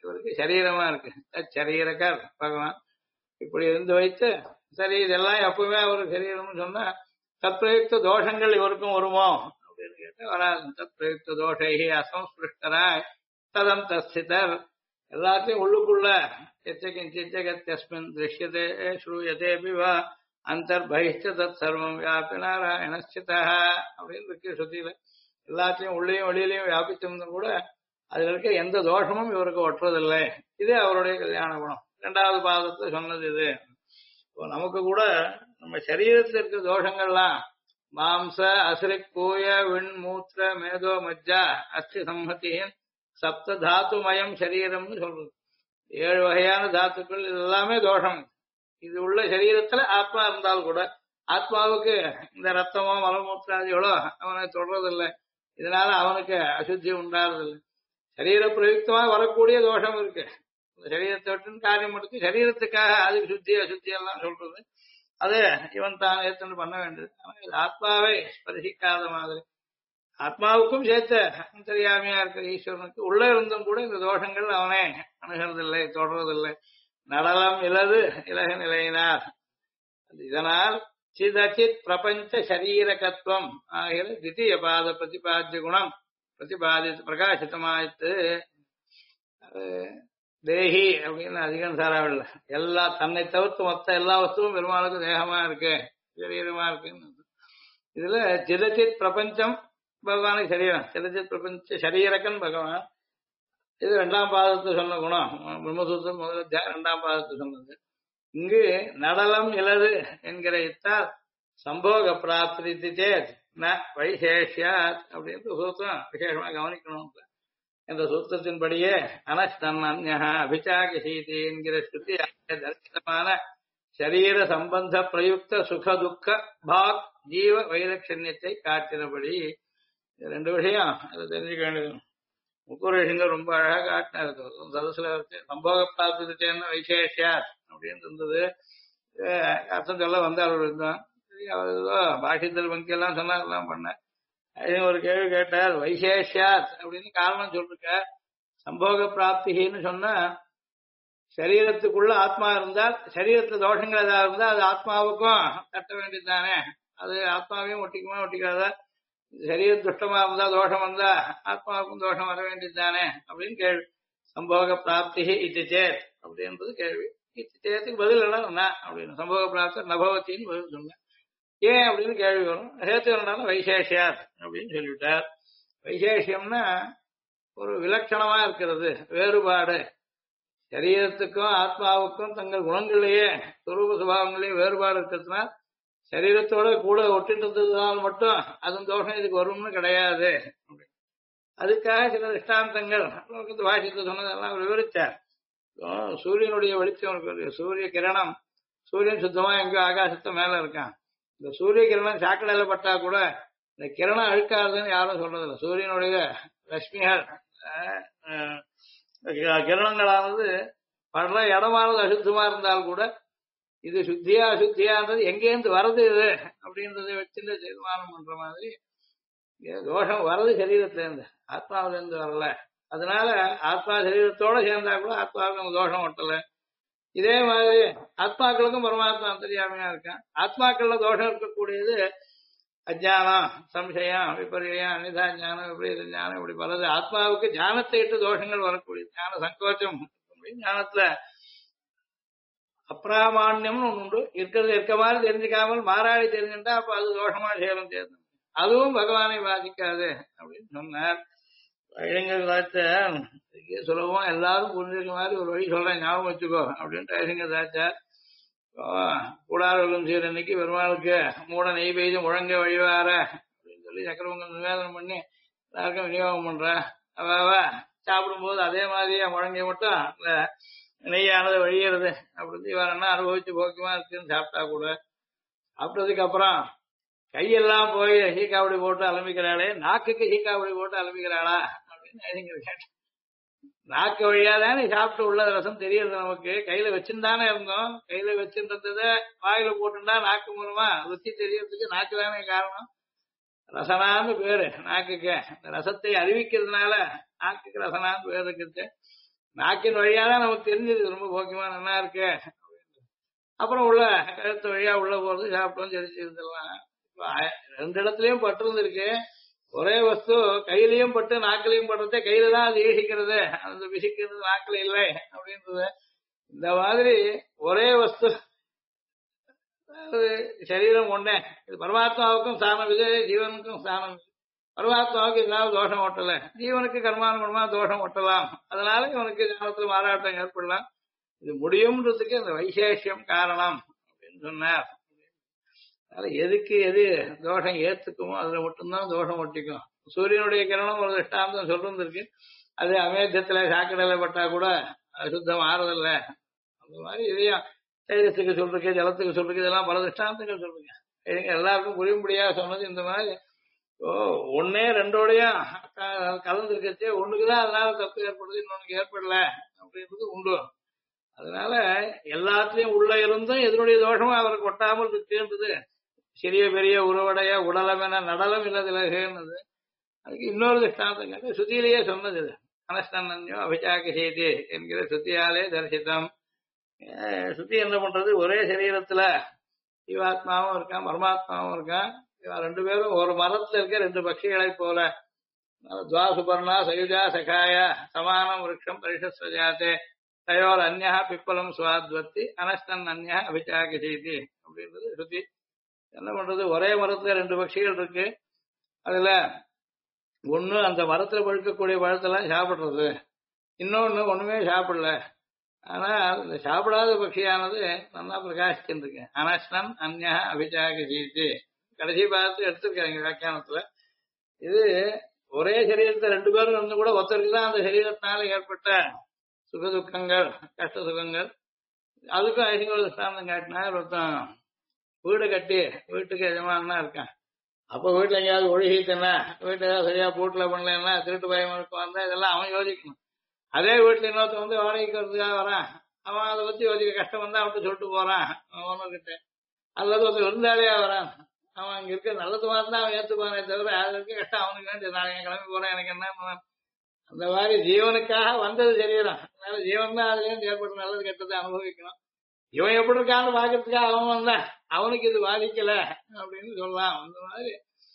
A: இவருக்கு சரீரமா இருக்கு. சரீரக்கார் பகவான் இப்படி இருந்து வைத்து சரி இதெல்லாம் எப்பவுமே அவருக்கு சரீரம்னு சொன்னா தத்பிரயுக்த தோஷங்கள் இவருக்கும் வருமோ அப்படின்னு கேட்டா வராது. தத்பிரயுக்த தோஷை அசம்ஸ்பிருஷ்டராய் ததம் தஸ்திதர் எல்லாத்தையும் உள்ளுக்குள்ள எச்சகிஞ்சிச்சகத்யஸ்மின் திருஷ்யதே ஸ்ரூயதே பிவா அந்தர்பகிஷ்ட தத் சர்வம் வியாபி நாராயணஸ்திதா அப்படின்னு இருக்கு ஸ்ருதியில. எல்லாத்தையும் உள்ளேயும் வெளியிலையும் வியாபிச்சிருந்தும் கூட அதுல இருக்க எந்த தோஷமும் இவருக்கு ஒட்டுறதில்லை. இது அவருடைய கல்யாண குணம். இரண்டாவது பாதத்தை சொன்னது இது. இப்போ நமக்கு கூட நம்ம சரீரத்தில் இருக்க தோஷங்கள்லாம் மாம்ச அசிரிக் பூய விண் மூத்திர மேதோ மஜ்ஜா அஸ்தி சம்மதியின் சப்த தாத்துமயம் சரீரம்னு சொல்றது. 7 வகையான தாத்துக்கள் இது எல்லாமே தோஷம். இது உள்ள சரீரத்துல ஆத்மா இருந்தால் கூட ஆத்மாவுக்கு இந்த ரத்தமோ மலமூத்திராதிகளோ அவனை தொடர்றதில்லை. இதனால அவனுக்கு அசுத்தி உண்டாறதில்லை. சரீர பிரயுக்தமா வரக்கூடிய தோஷம் இருக்கு. சரீரத்தை விட்டு காரியம் முடிச்சு சரீரத்துக்காக அதுக்கு சுத்தி அசுத்தி எல்லாம் சொல்றது அது இவன் தான் ஏற்று பண்ண வேண்டியது. ஆனா இது ஆத்மாவை ஸ்பரிசிக்காத மாதிரி ஆத்மாவுக்கும் சேர்த்த தெரியாமையா இருக்கிற ஈஸ்வரனுக்கு உள்ள இருந்தும் கூட இந்த தோஷங்கள் அவனே அணுகிறதில்லை, தொடர்றதில்லை. நடலம் இலது இலக நிலையினார். இதனால் சிதச்சித் பிரபஞ்ச சரீரகத்துவம் ஆகிற தித்திய பாத பிரதிபாத்திய குணம் பிரதிபாதித்து பிரகாசித்தமாயிட்டு தேகி அப்படின்னு அதிகம் சாராவில்ல. எல்லா தன்னை தவிர்த்து மொத்த எல்லா வஸ்துவும் பெருமாளுக்கு தேகமா இருக்கு, சரீரமா இருக்குன்னு. இதுல சிதச்சித் பிரபஞ்சம் பகவானுக்கு சரீரம், சிதச்சித் பிரபஞ்ச சரீரக்கன் பகவான். இது 2ஆம் பாதத்தை சொன்ன குணம். பிரம்மசூத்திரம் முதல் அத்தியாயம் 2ஆம் பாதத்தை சொன்னது. இங்கு நடலம் இலது என்கிற இத்தால் சம்போக பிராப்தி சேத் ந வைசேஷ்யாத் அப்படின்னு சூத்திரம் விசேஷமா கவனிக்கணும். இந்த சூத்திரத்தின்படியே அனஸ்தன் அந்யா அபிச்சாகசீதி என்கிற ஸ்ருதி தரிசிதமான சரீர சம்பந்த பிரயுக்த சுக துக்க பாக் ஜீவ வைலட்சண்யத்தை காட்டினபடி 2 விஷயம் அதை தெரிஞ்சுக்க வேண்டியது. முக்கூரேஷங்க ரொம்ப அழகா காட்டினார். சதசுல சம்போக பிராப்திச்சேன்னு வைசேஷ்யாத் அப்படின்னு இருந்தது. அர்த்தம் சொல்ல வந்தார் இருந்தான். பாஷித்தல் பங்கி எல்லாம் சொன்னா எல்லாம் பண்ண ஒரு கேள்வி கேட்டார். வைசேஷ்யாத் அப்படின்னு காரணம் சொல்லிருக்க. சம்போக பிராப்தின்னு சொன்னா சரீரத்துக்குள்ள ஆத்மா இருந்தால் சரீரத்துல தோஷங்கள் ஏதாவது இருந்தா அது ஆத்மாவுக்கும் கட்ட வேண்டியதுதானே. அது ஆத்மாவையும் ஒட்டிக்குமா ஒட்டிக்காதா? சரீர துஷ்டமா இருந்தா தோஷம் வந்தா ஆத்மாவுக்கும் தோஷம் வர வேண்டியதுதானே அப்படின்னு கேள்வி. சம்போக பிராப்தி இது சேத் அப்படின்றது கேள்வி. இது சேத்துக்கு பதில் என்ன அப்படின்னு சம்போக பிராப்தி நபவத்தின்னு பதில் சொன்னேன். ஏன் அப்படின்னு கேள்வி வரும். ஹேத்து என்னன்னா வைசேஷியாத் அப்படின்னு சொல்லிவிட்டார். வைசேஷியம்னா ஒரு விலட்சணமா இருக்கிறது, வேறுபாடு. சரீரத்துக்கும் ஆத்மாவுக்கும் தங்கள் குணங்களிலேயே சுரூப சுபாவங்களிலேயே வேறுபாடு இருக்கிறதுனா சரீரத்தோட கூட ஒட்டின்றதுனால மட்டும் அதன் தோஷம் இதுக்கு வரும்னு கிடையாது. அதுக்காக சில திஷ்டாந்தங்கள் வாசித்து சொன்னதெல்லாம் விவரிச்சார். சூரியனுடைய வெளிச்சம் இருக்கு. சூரிய கிரணம், சூரியன் சுத்தமா எங்கேயோ ஆகாசத்து மேல இருக்கான். இந்த சூரிய கிரணம் சாக்கடையில பட்டா கூட இந்த கிரணம் அழுக்காதுன்னு யாரும் சொல்றதில்லை. சூரியனுடைய ரஷ்மிகள் கிரணங்களானது படுற இடமானது அசுத்தமா இருந்தால் கூட இது சுத்தியா அசுத்தியான்றது எங்கேருந்து வரது இது அப்படின்றத வச்சு தீர்மானம் பண்ற மாதிரி தோஷம் வரது சரீரத்திலேருந்து, ஆத்மாவிலேருந்து வரல. அதனால ஆத்மா சரீரத்தோட சேர்ந்தா கூட ஆத்மாவுக்கு நம்ம தோஷம் ஒட்டல. இதே மாதிரி ஆத்மாக்களுக்கும் பரமாத்மா தெரியாமையா இருக்கான். ஆத்மாக்கள்ல தோஷம் இருக்கக்கூடியது அஜானம், சம்சயம், விபரியம், அனிதா ஞானம், விபரீத ஞானம், இப்படி பலது. ஆத்மாவுக்கு ஞானத்தை இட்டு தோஷங்கள் வரக்கூடியது. ஞான சங்கோச்சம், ஞானத்துல அப்பிராமான்யம்னு ஒண்ணு உண்டு. இருக்கிறது இருக்க மாதிரி தெரிஞ்சுக்காமல் மாறாடி தெரிஞ்சுட்டா அப்ப அது தோஷமா சேரும் சேர்ந்து அதுவும் பகவானை பாதிக்காது அப்படின்னு சொன்னார். சுலபமா எல்லாரும் புரிஞ்சுக்க மாதிரி ஒரு வழி சொல்றேன், ஞாபகம் வச்சுக்கோ அப்படின்ட்டு ஐயங்க தாச்சார். கூடாரம் சீரன்னைக்கு பெருமாளுக்கு மூட நெய் பெய்து முழங்க வழிவார அப்படின்னு சொல்லி சக்கரவங்க நிவேதனம் பண்ணி எல்லாருக்கும் விநியோகம் பண்ற. அவ சாப்பிடும்போது அதே மாதிரியே முழங்கி மட்டும் அந்த நெய்யானது வழியிறது அப்படின்னு இவரெல்லாம் அனுபவிச்சு போக்கியமா இருக்குன்னு சாப்பிட்டா கூட சாப்பிட்டதுக்கு அப்புறம் கையெல்லாம் போய் ஹீக்காவடி போட்டு அலம்பிக்கிறாளே, நாக்குக்கு ஹீக்காவடி போட்டு அலம்பிக்கிறாளா அப்படின்னு கேட்டேன். நாக்கு வழியாதானே சாப்பிட்டு உள்ள ரசம் தெரியுது நமக்கு. கையில வச்சுதானே இருந்தோம். கையில வச்சுன்றத வாயில போட்டுண்டா நாக்கு மூலமா ருச்சி தெரியறதுக்கு நாக்கு தானே காரணம். ரசனான்னு பேரு நாக்குக்கு. ரசத்தை அறிவிக்கிறதுனால நாக்குக்கு ரசனான்னு பேர் இருக்குது. நாக்கின் வழியாதான் நமக்கு தெரிஞ்சது ரொம்ப போக்கியமா நல்லா இருக்கு. அப்புறம் உள்ள கழுத்து வழியா உள்ள போறது சாப்பிட்டோம் செடிச்சு இருந்துடலாம். ரெண்டு இடத்துலயும் பட்டு இருந்திருக்கு. ஒரே வஸ்து கையிலயும் பட்டு நாக்கிலையும் படுறதே, கையில தான் அது ஈசிக்கிறது, அந்த விசிக்கிறது நாக்கில இல்லை அப்படின்றது. இந்த மாதிரி ஒரே வஸ்து, அதாவது சரீரம் ஒண்ணே, இது பரமாத்மாவுக்கும் ஸ்தானம் இது, ஜீவனுக்கும் ஸ்தானம் இது. பரமாத்மாவுக்கு ஏதாவது தோஷம் ஓட்டல, ஜீவனுக்கு கர்மானுகுணமா தோஷம் ஒட்டலாம். அதனால இவனுக்கு ஞானத்துல மாறாட்டம் ஏற்படலாம். இது முடியும்ன்றதுக்கு அந்த வைசேஷ்யம் காரணம் அப்படின்னு சொன்னார். அதனால எதுக்கு எது தோஷம் ஏத்துக்குமோ அதுல மட்டும்தான் தோஷம் ஒட்டிக்கும். சூரியனுடைய கிரணம் ஒரு திஷ்டாந்தம் சொல்லிருக்கு. அது அமேத்தியத்துல சாக்கடையில பட்டா கூட அசுத்தம் ஆறதில்ல. அந்த மாதிரி இதையும் தேஜஸுக்கு சொல்றீங்க, ஜலத்துக்கு சொல்றீங்க, இதெல்லாம் பல திஷ்டாந்தங்கள் சொல்றீங்க. எல்லாருக்கும் புரியும்படியா சொன்னது இந்த மாதிரி. ஒன்னே ரெண்டோடையும் கலந்துருக்கச்சே ஒண்ணுக்குதான் அதனால தப்பு ஏற்படுது, இன்னொன்னுக்கு ஏற்படல அப்படின்றது உண்டு. அதனால எல்லாத்துலயும் உள்ள இருந்தும் எதனுடைய தோஷமும் அவருக்கு ஒட்டாமல் இருக்குன்றது. சிறிய பெரிய உருவடைய உடலம் என நடலம் இல்லதிலகுன்றது. அதுக்கு இன்னொரு திஷ்டாந்தம் கேட்டு சுத்தியிலேயே சொன்னது இது. அனஸ்தன்யோ அபிஷாக செய்தி என்கிற சுத்தியாலே தரிசித்தம். சுத்தி என்ன பண்றது, ஒரே சரீரத்துல ஜீவாத்மாவும் இருக்கான் பரமாத்மாவும் இருக்கான். ரெண்டு பேரும் ஒரு மரத்துல இருக்க ரெண்டு பட்சிகளை போல. துவாசுபர்ணா சயுஜா சகாய சமானம் விருட்சம் பரிஷஸ்வஜாத்தே தயோர் அந்யா பிப்பலம் சுவாத்வத்தி அனஸ்தன் அந்யா அபிஷாக செய்தி அப்படின்றது சுத்தி. என்ன பண்றது, ஒரே மரத்துல ரெண்டு பட்சிகள் இருக்கு. அதுல ஒண்ணு அந்த மரத்துல பழுக்கக்கூடிய பழத்தெல்லாம் சாப்பிடுறது, இன்னொன்னு ஒண்ணுமே சாப்பிடல. ஆனா இந்த சாப்பிடாத பட்சியானது நல்லா பிரகாசிச்சுருக்கு. அனஸ்தன் அந்யா அபிஷாக செய்தி கடைசி பாகத்துல எடுத்திருக்காங்க வியாக்கியானத்துல. இது ஒரே சரீரத்தை ரெண்டு பேரும் இருந்து கூட ஒருத்தருக்கு தான் அந்த சரீரத்தினால ஏற்பட்ட சுக துக்கங்கள் கஷ்ட சுகங்கள். அதுக்கும் ஐசிங்கோட ஸ்தானம் காட்டினா ஒருத்தன் வீடு கட்டி வீட்டுக்கு எஜமானா இருக்கான். அப்ப வீட்டுல எங்கேயாவது ஒழுகித்தனா, வீட்டுல ஏதாவது சரியா பூட்டில் பண்ணலன்னா திருட்டு பயம் வந்தா இதெல்லாம் அவன் யோசிக்கணும். அதே வீட்டுல இன்னொருத்த வந்து வாடகைக்கு வரதுக்காக வரான், அவன் அதை பத்தி யோசிக்க கஷ்டம் வந்தா அவன்கிட்ட சொல்லிட்டு போறான் ஓனர்கிட்ட. அல்லது ஒருத்தர் விருந்தாளியா வரான், அவன் அங்க இருக்க நல்லது மாதிரி தான் அவன் ஏத்துப்பானே தவிர அது இருக்க கஷ்டம் அவனுக்கு வேண்டியது. நான் என் கிளம்பி போறேன் எனக்கு என்ன. அந்த மாதிரி ஜீவனுக்காக வந்தது சரீரம். அதனால ஜீவன் தான் அதுல இருந்து ஏற்பட்ட நல்லது கெட்டதை அனுபவிக்கணும். இவன் எப்படி இருக்கான்னு பாக்குறதுக்காக அவன் வந்தான், அவனுக்கு இது பாதிக்கல அப்படின்னு சொல்லலாம். அந்த மாதிரி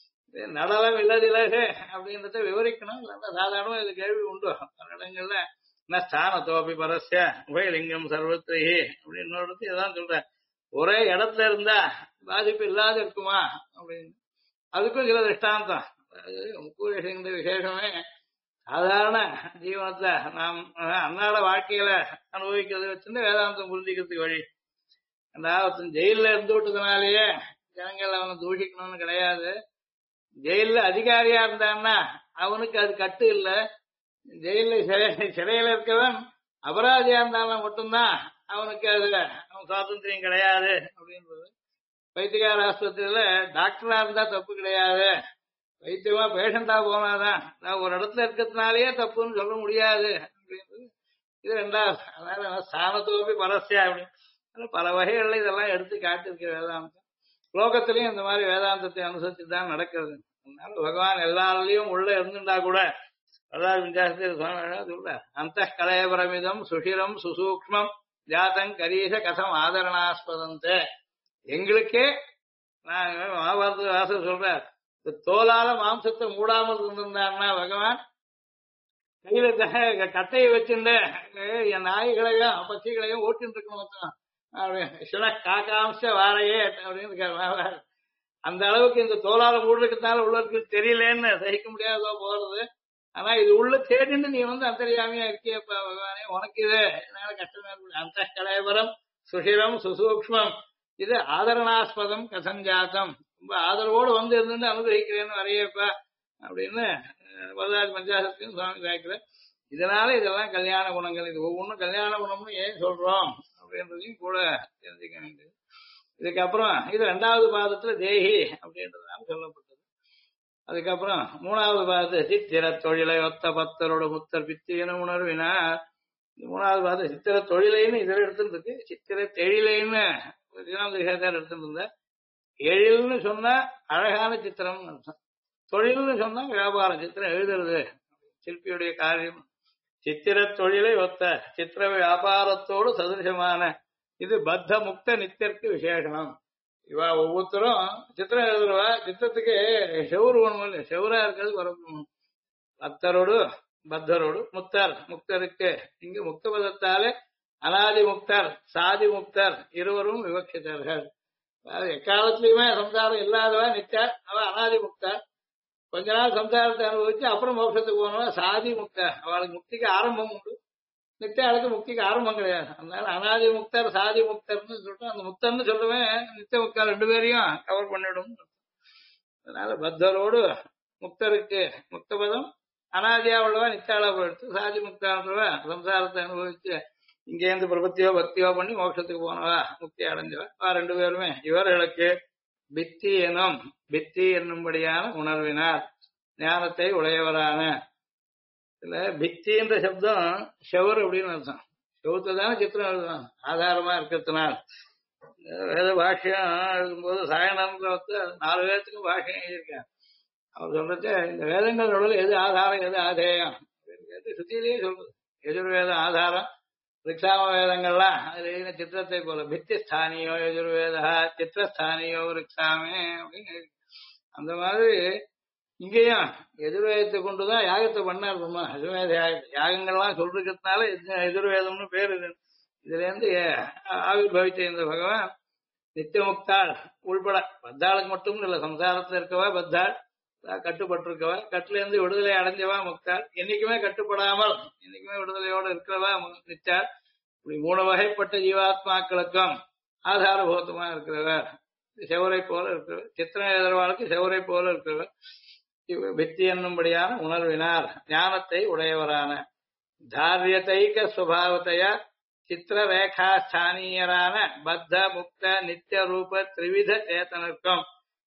A: நடலம் இல்லதிலகு அப்படின்றத விவரிக்கணும். இல்லைன்னா சாதாரணமா இது கேள்வி உண்டு பல இடங்கள்ல. ஸ்தானத்தோப்பி பரஸ்ய உபயலிங்கம் சர்வத்திரி அப்படின்னு இதான் சொல்றேன். ஒரே இடத்துல இருந்தா பாதிப்பு இல்லாத இருக்குமா அப்படின்னு. அதுக்கும் சில திஷ்டாந்தம். முக்கூரேஷங்கிற விசேஷமே சாதாரண ஜீவனத்துல நாம் அன்னாட வாழ்க்கையில அனுபவிக்கிறத வச்சுட்டு வேதாந்தம் புரிஞ்சுக்கிறதுக்கு வழி. ரெண்டாவது, ஜெயில இருந்து விட்டதுனாலேயே ஜனங்கள் அவனை தூஷிக்கணும்னு கிடையாது. ஜெயில அதிகாரியா இருந்தான்னா அவனுக்கு அது கட்டு இல்லை. ஜெயில சிறையில இருக்கவன் அபராதியா இருந்தாலும் மட்டும்தான் அவனுக்கு அதுல அவன் சுவாதந்திரியம் கிடையாது அப்படின்றது. வைத்தியகார ஆஸ்பத்திரியில டாக்டரா இருந்தா தப்பு கிடையாது, வைத்தியமா பேஷண்டா போனாதான். நான் ஒரு இடத்துல இருக்கிறதுனாலயே தப்புன்னு சொல்ல முடியாது அப்படின்றது இது ரெண்டாவது. அதனால ஸ்தானத்தோப்பி பரஸ்யா அப்படின்னு பல வகைகள்ல இதெல்லாம் எடுத்து காட்டிருக்க வேதாந்தம். லோகத்திலையும் இந்த மாதிரி வேதாந்தத்தை அனுசரிச்சு தான் நடக்கிறது. அதனால பகவான் எல்லாரிலையும் உள்ள இருந்துட்டா கூட சொல்ற அந்த கலையபரமிதம் சுஷிரம் சுசூக்மம் ஜாத்தம் கரீச கசம் ஆதரணாஸ்பதந்தே. எங்களுக்கே நான் மகாபாரத வாசல் சொல்றார், இந்த தோலால மாம்சத்தை மூடாமல் இருந்திருந்தாருன்னா பகவான் கையில கட்டையை வச்சுட்டு என் நாய்களையும் பட்சிகளையும் ஓட்டின்னு இருக்கணும் சில காக்காம்ச வாரையே அப்படின்னு. அந்த அளவுக்கு இந்த தோலால மூடுறதுனால உள்ளருக்கு தெரியலன்னு சகிக்க முடியாதோ போறது. ஆனா இது உள்ள தேடின்னு நீ வந்து அந்தரியாமையா இருக்கியப்பா பகவானே, உனக்கு இது என்னால கஷ்டமா இருக்கு. அந்த கலைபரம் சுஷிரம் சுசூக்மம் இது ஆதரணாஸ்பதம் கசஞ்சாத்தம், ரொம்ப ஆதரவோடு வந்து இருந்து அனுகிரகிக்கிறேன்னு வரையப்பா அப்படின்னு வரதாஜ் பஞ்சாசத்தையும் சுவாமி சாய்க்கிற. இதனால இதெல்லாம் கல்யாண குணங்கள். இது ஒவ்வொன்றும் கல்யாண குணம்னு ஏன் சொல்றோம் அப்படின்றதையும் கூட தெரிஞ்சுக்க வேண்டியது. இதுக்கப்புறம் இது ரெண்டாவது பாதத்துல தேகி அப்படின்றதுனால சொல்லப்பட்டது. அதுக்கப்புறம் மூணாவது பாதத்து சித்திர தொழிலை ஒத்த பத்தரோட முத்தர் பித்தின உணர்வினார். மூணாவது பாதம் சித்திர தொழிலைன்னு இதில் எடுத்துருக்கு, சித்திர தெழிலைன்னு எடுத்துட்டு இருந்த. எழில்னு சொன்னா அழகான சித்திரம் அர்த்தம், தொழில்னு சொன்னா வியாபாரம், சித்திரம் எழுதுறது சிற்பியுடைய காரியம். சித்திர தொழிலை ஒத்த சித்திர வியாபாரத்தோடு சதுரிசமான இது பத்த முக்த நித்தியற்கு விசேஷனம். இவா ஒவ்வொருத்தரும் சித்திரம் எழுதுறவா, சித்திரத்துக்கு செவுறு ஒண்ணும் இல்லை, செவுரா இருக்கிறது வரணும். பக்தரோடு பத்தரோடு முக்தர், முக்தருக்கு இங்கு முக்த பதத்தாலே அனாதி முக்தர் சாதி முக்தர் இருவரும் விவக்ஷிதர்கள். அதாவது எக்காலத்திலயுமே சம்சாரம் இல்லாதவா நித்தார், அவ அனாதி முக்தர். கொஞ்ச நாள் சம்சாரத்தை அனுபவிச்சு அப்புறம் மோட்சத்துக்கு போனவா சாதி முக்தர், அவளுக்கு முக்திக்கு ஆரம்பம் உண்டு. நித்தியாளுக்கு முக்திக்கு ஆரம்பம் கிடையாது. அதனால அனாதி முக்தர் சாதி முக்தர்னு சொல்லிட்டு அந்த முக்தர்னு சொல்லுவேன் நித்திய முக்தர் ரெண்டு பேரையும் கவர் பண்ணிவிடும். அதனால பத்தரோடு முக்தருக்கு முக்த பதம் அனாதியா உள்ளவா நித்தியாளா போயிடுத்து, சாதி முக்தான்றவா சம்சாரத்தை அனுபவிச்சு இங்கேருந்து பிரபத்தியோ பக்தியோ பண்ணி மோட்சத்துக்கு போனவா முக்தி அடைஞ்சவா ரெண்டு பேருமே இவர்களுக்கு பித்தி எனும் பித்தி என்னும்படியான உணர்வினார் ஞானத்தை உடையவரான. இதுல பித்தின்ற சப்தம் ஷவர் அப்படின்னு அர்த்தம். ஷவுத்தை தானே சித்திரம் எழுதுவான் ஆதாரமா இருக்கிறதுனால. வேத பாஷ்யம் எழுதும்போது சாயணன்றவத்தை 4 வேதத்துக்கும் பாஷ்யம் எழுதியிருக்கேன். அவர் சொல்றது இந்த வேதங்கள் நடுவில் எது ஆதாரம் எது ஆதேயம் அப்படின்னு கேட்டு சுத்தியிலேயே சொல்றது. எஜுர்வேதம் ஆதாரம், ரிக்ஷாம வேதங்கள்லாம் அதுல சித்திரத்தை போல பித்தி ஸ்தானியோ எஜுர்வேதா சித்திரஸ்தானியோ ரிக்ஷாமே அப்படின்னு. அந்த மாதிரி இங்கேயும் எதிர்வேதத்தை கொண்டுதான் யாகத்தை பண்ணார் பிரம்மா. எதிர்வேத யாகங்கள்லாம் சொல்றதுனால எதிர்வேதம்னு பேரு. இதுல இருந்து ஆவிர்வவிச்ச இந்த பகவான் நித்தியமுக்தாள் உள்பட பத்தாளுக்கு மட்டும் இல்ல, சம்சாரத்துல இருக்கவா பத்தாள், கட்டுப்பட்டிருக்கவா, கட்டுல இருந்து விடுதலை அடைஞ்சவா முக்தாள், என்னைக்குமே கட்டுப்படாமல் என்னைக்குமே விடுதலையோடு இருக்கிறவா நித்தாள். இப்படி 3 வகைப்பட்ட ஜீவாத்மாக்களுக்கும் ஆதாரபூதமா இருக்கிறவர், செவரை போல இருக்கிறவர், சித்திரம் எதிர்வாளுக்கு செவரை போல இருக்கிறவர், பித்தி என்னும்படியான உணர்வினார் ஞானத்தை உடையவரான தாரியதைக சுபாவத்தைய சித்திர ரேகா ஸ்தானியரான பத்த முக்த நித்திய ரூப திரிவித சேத்தனர்க்கும்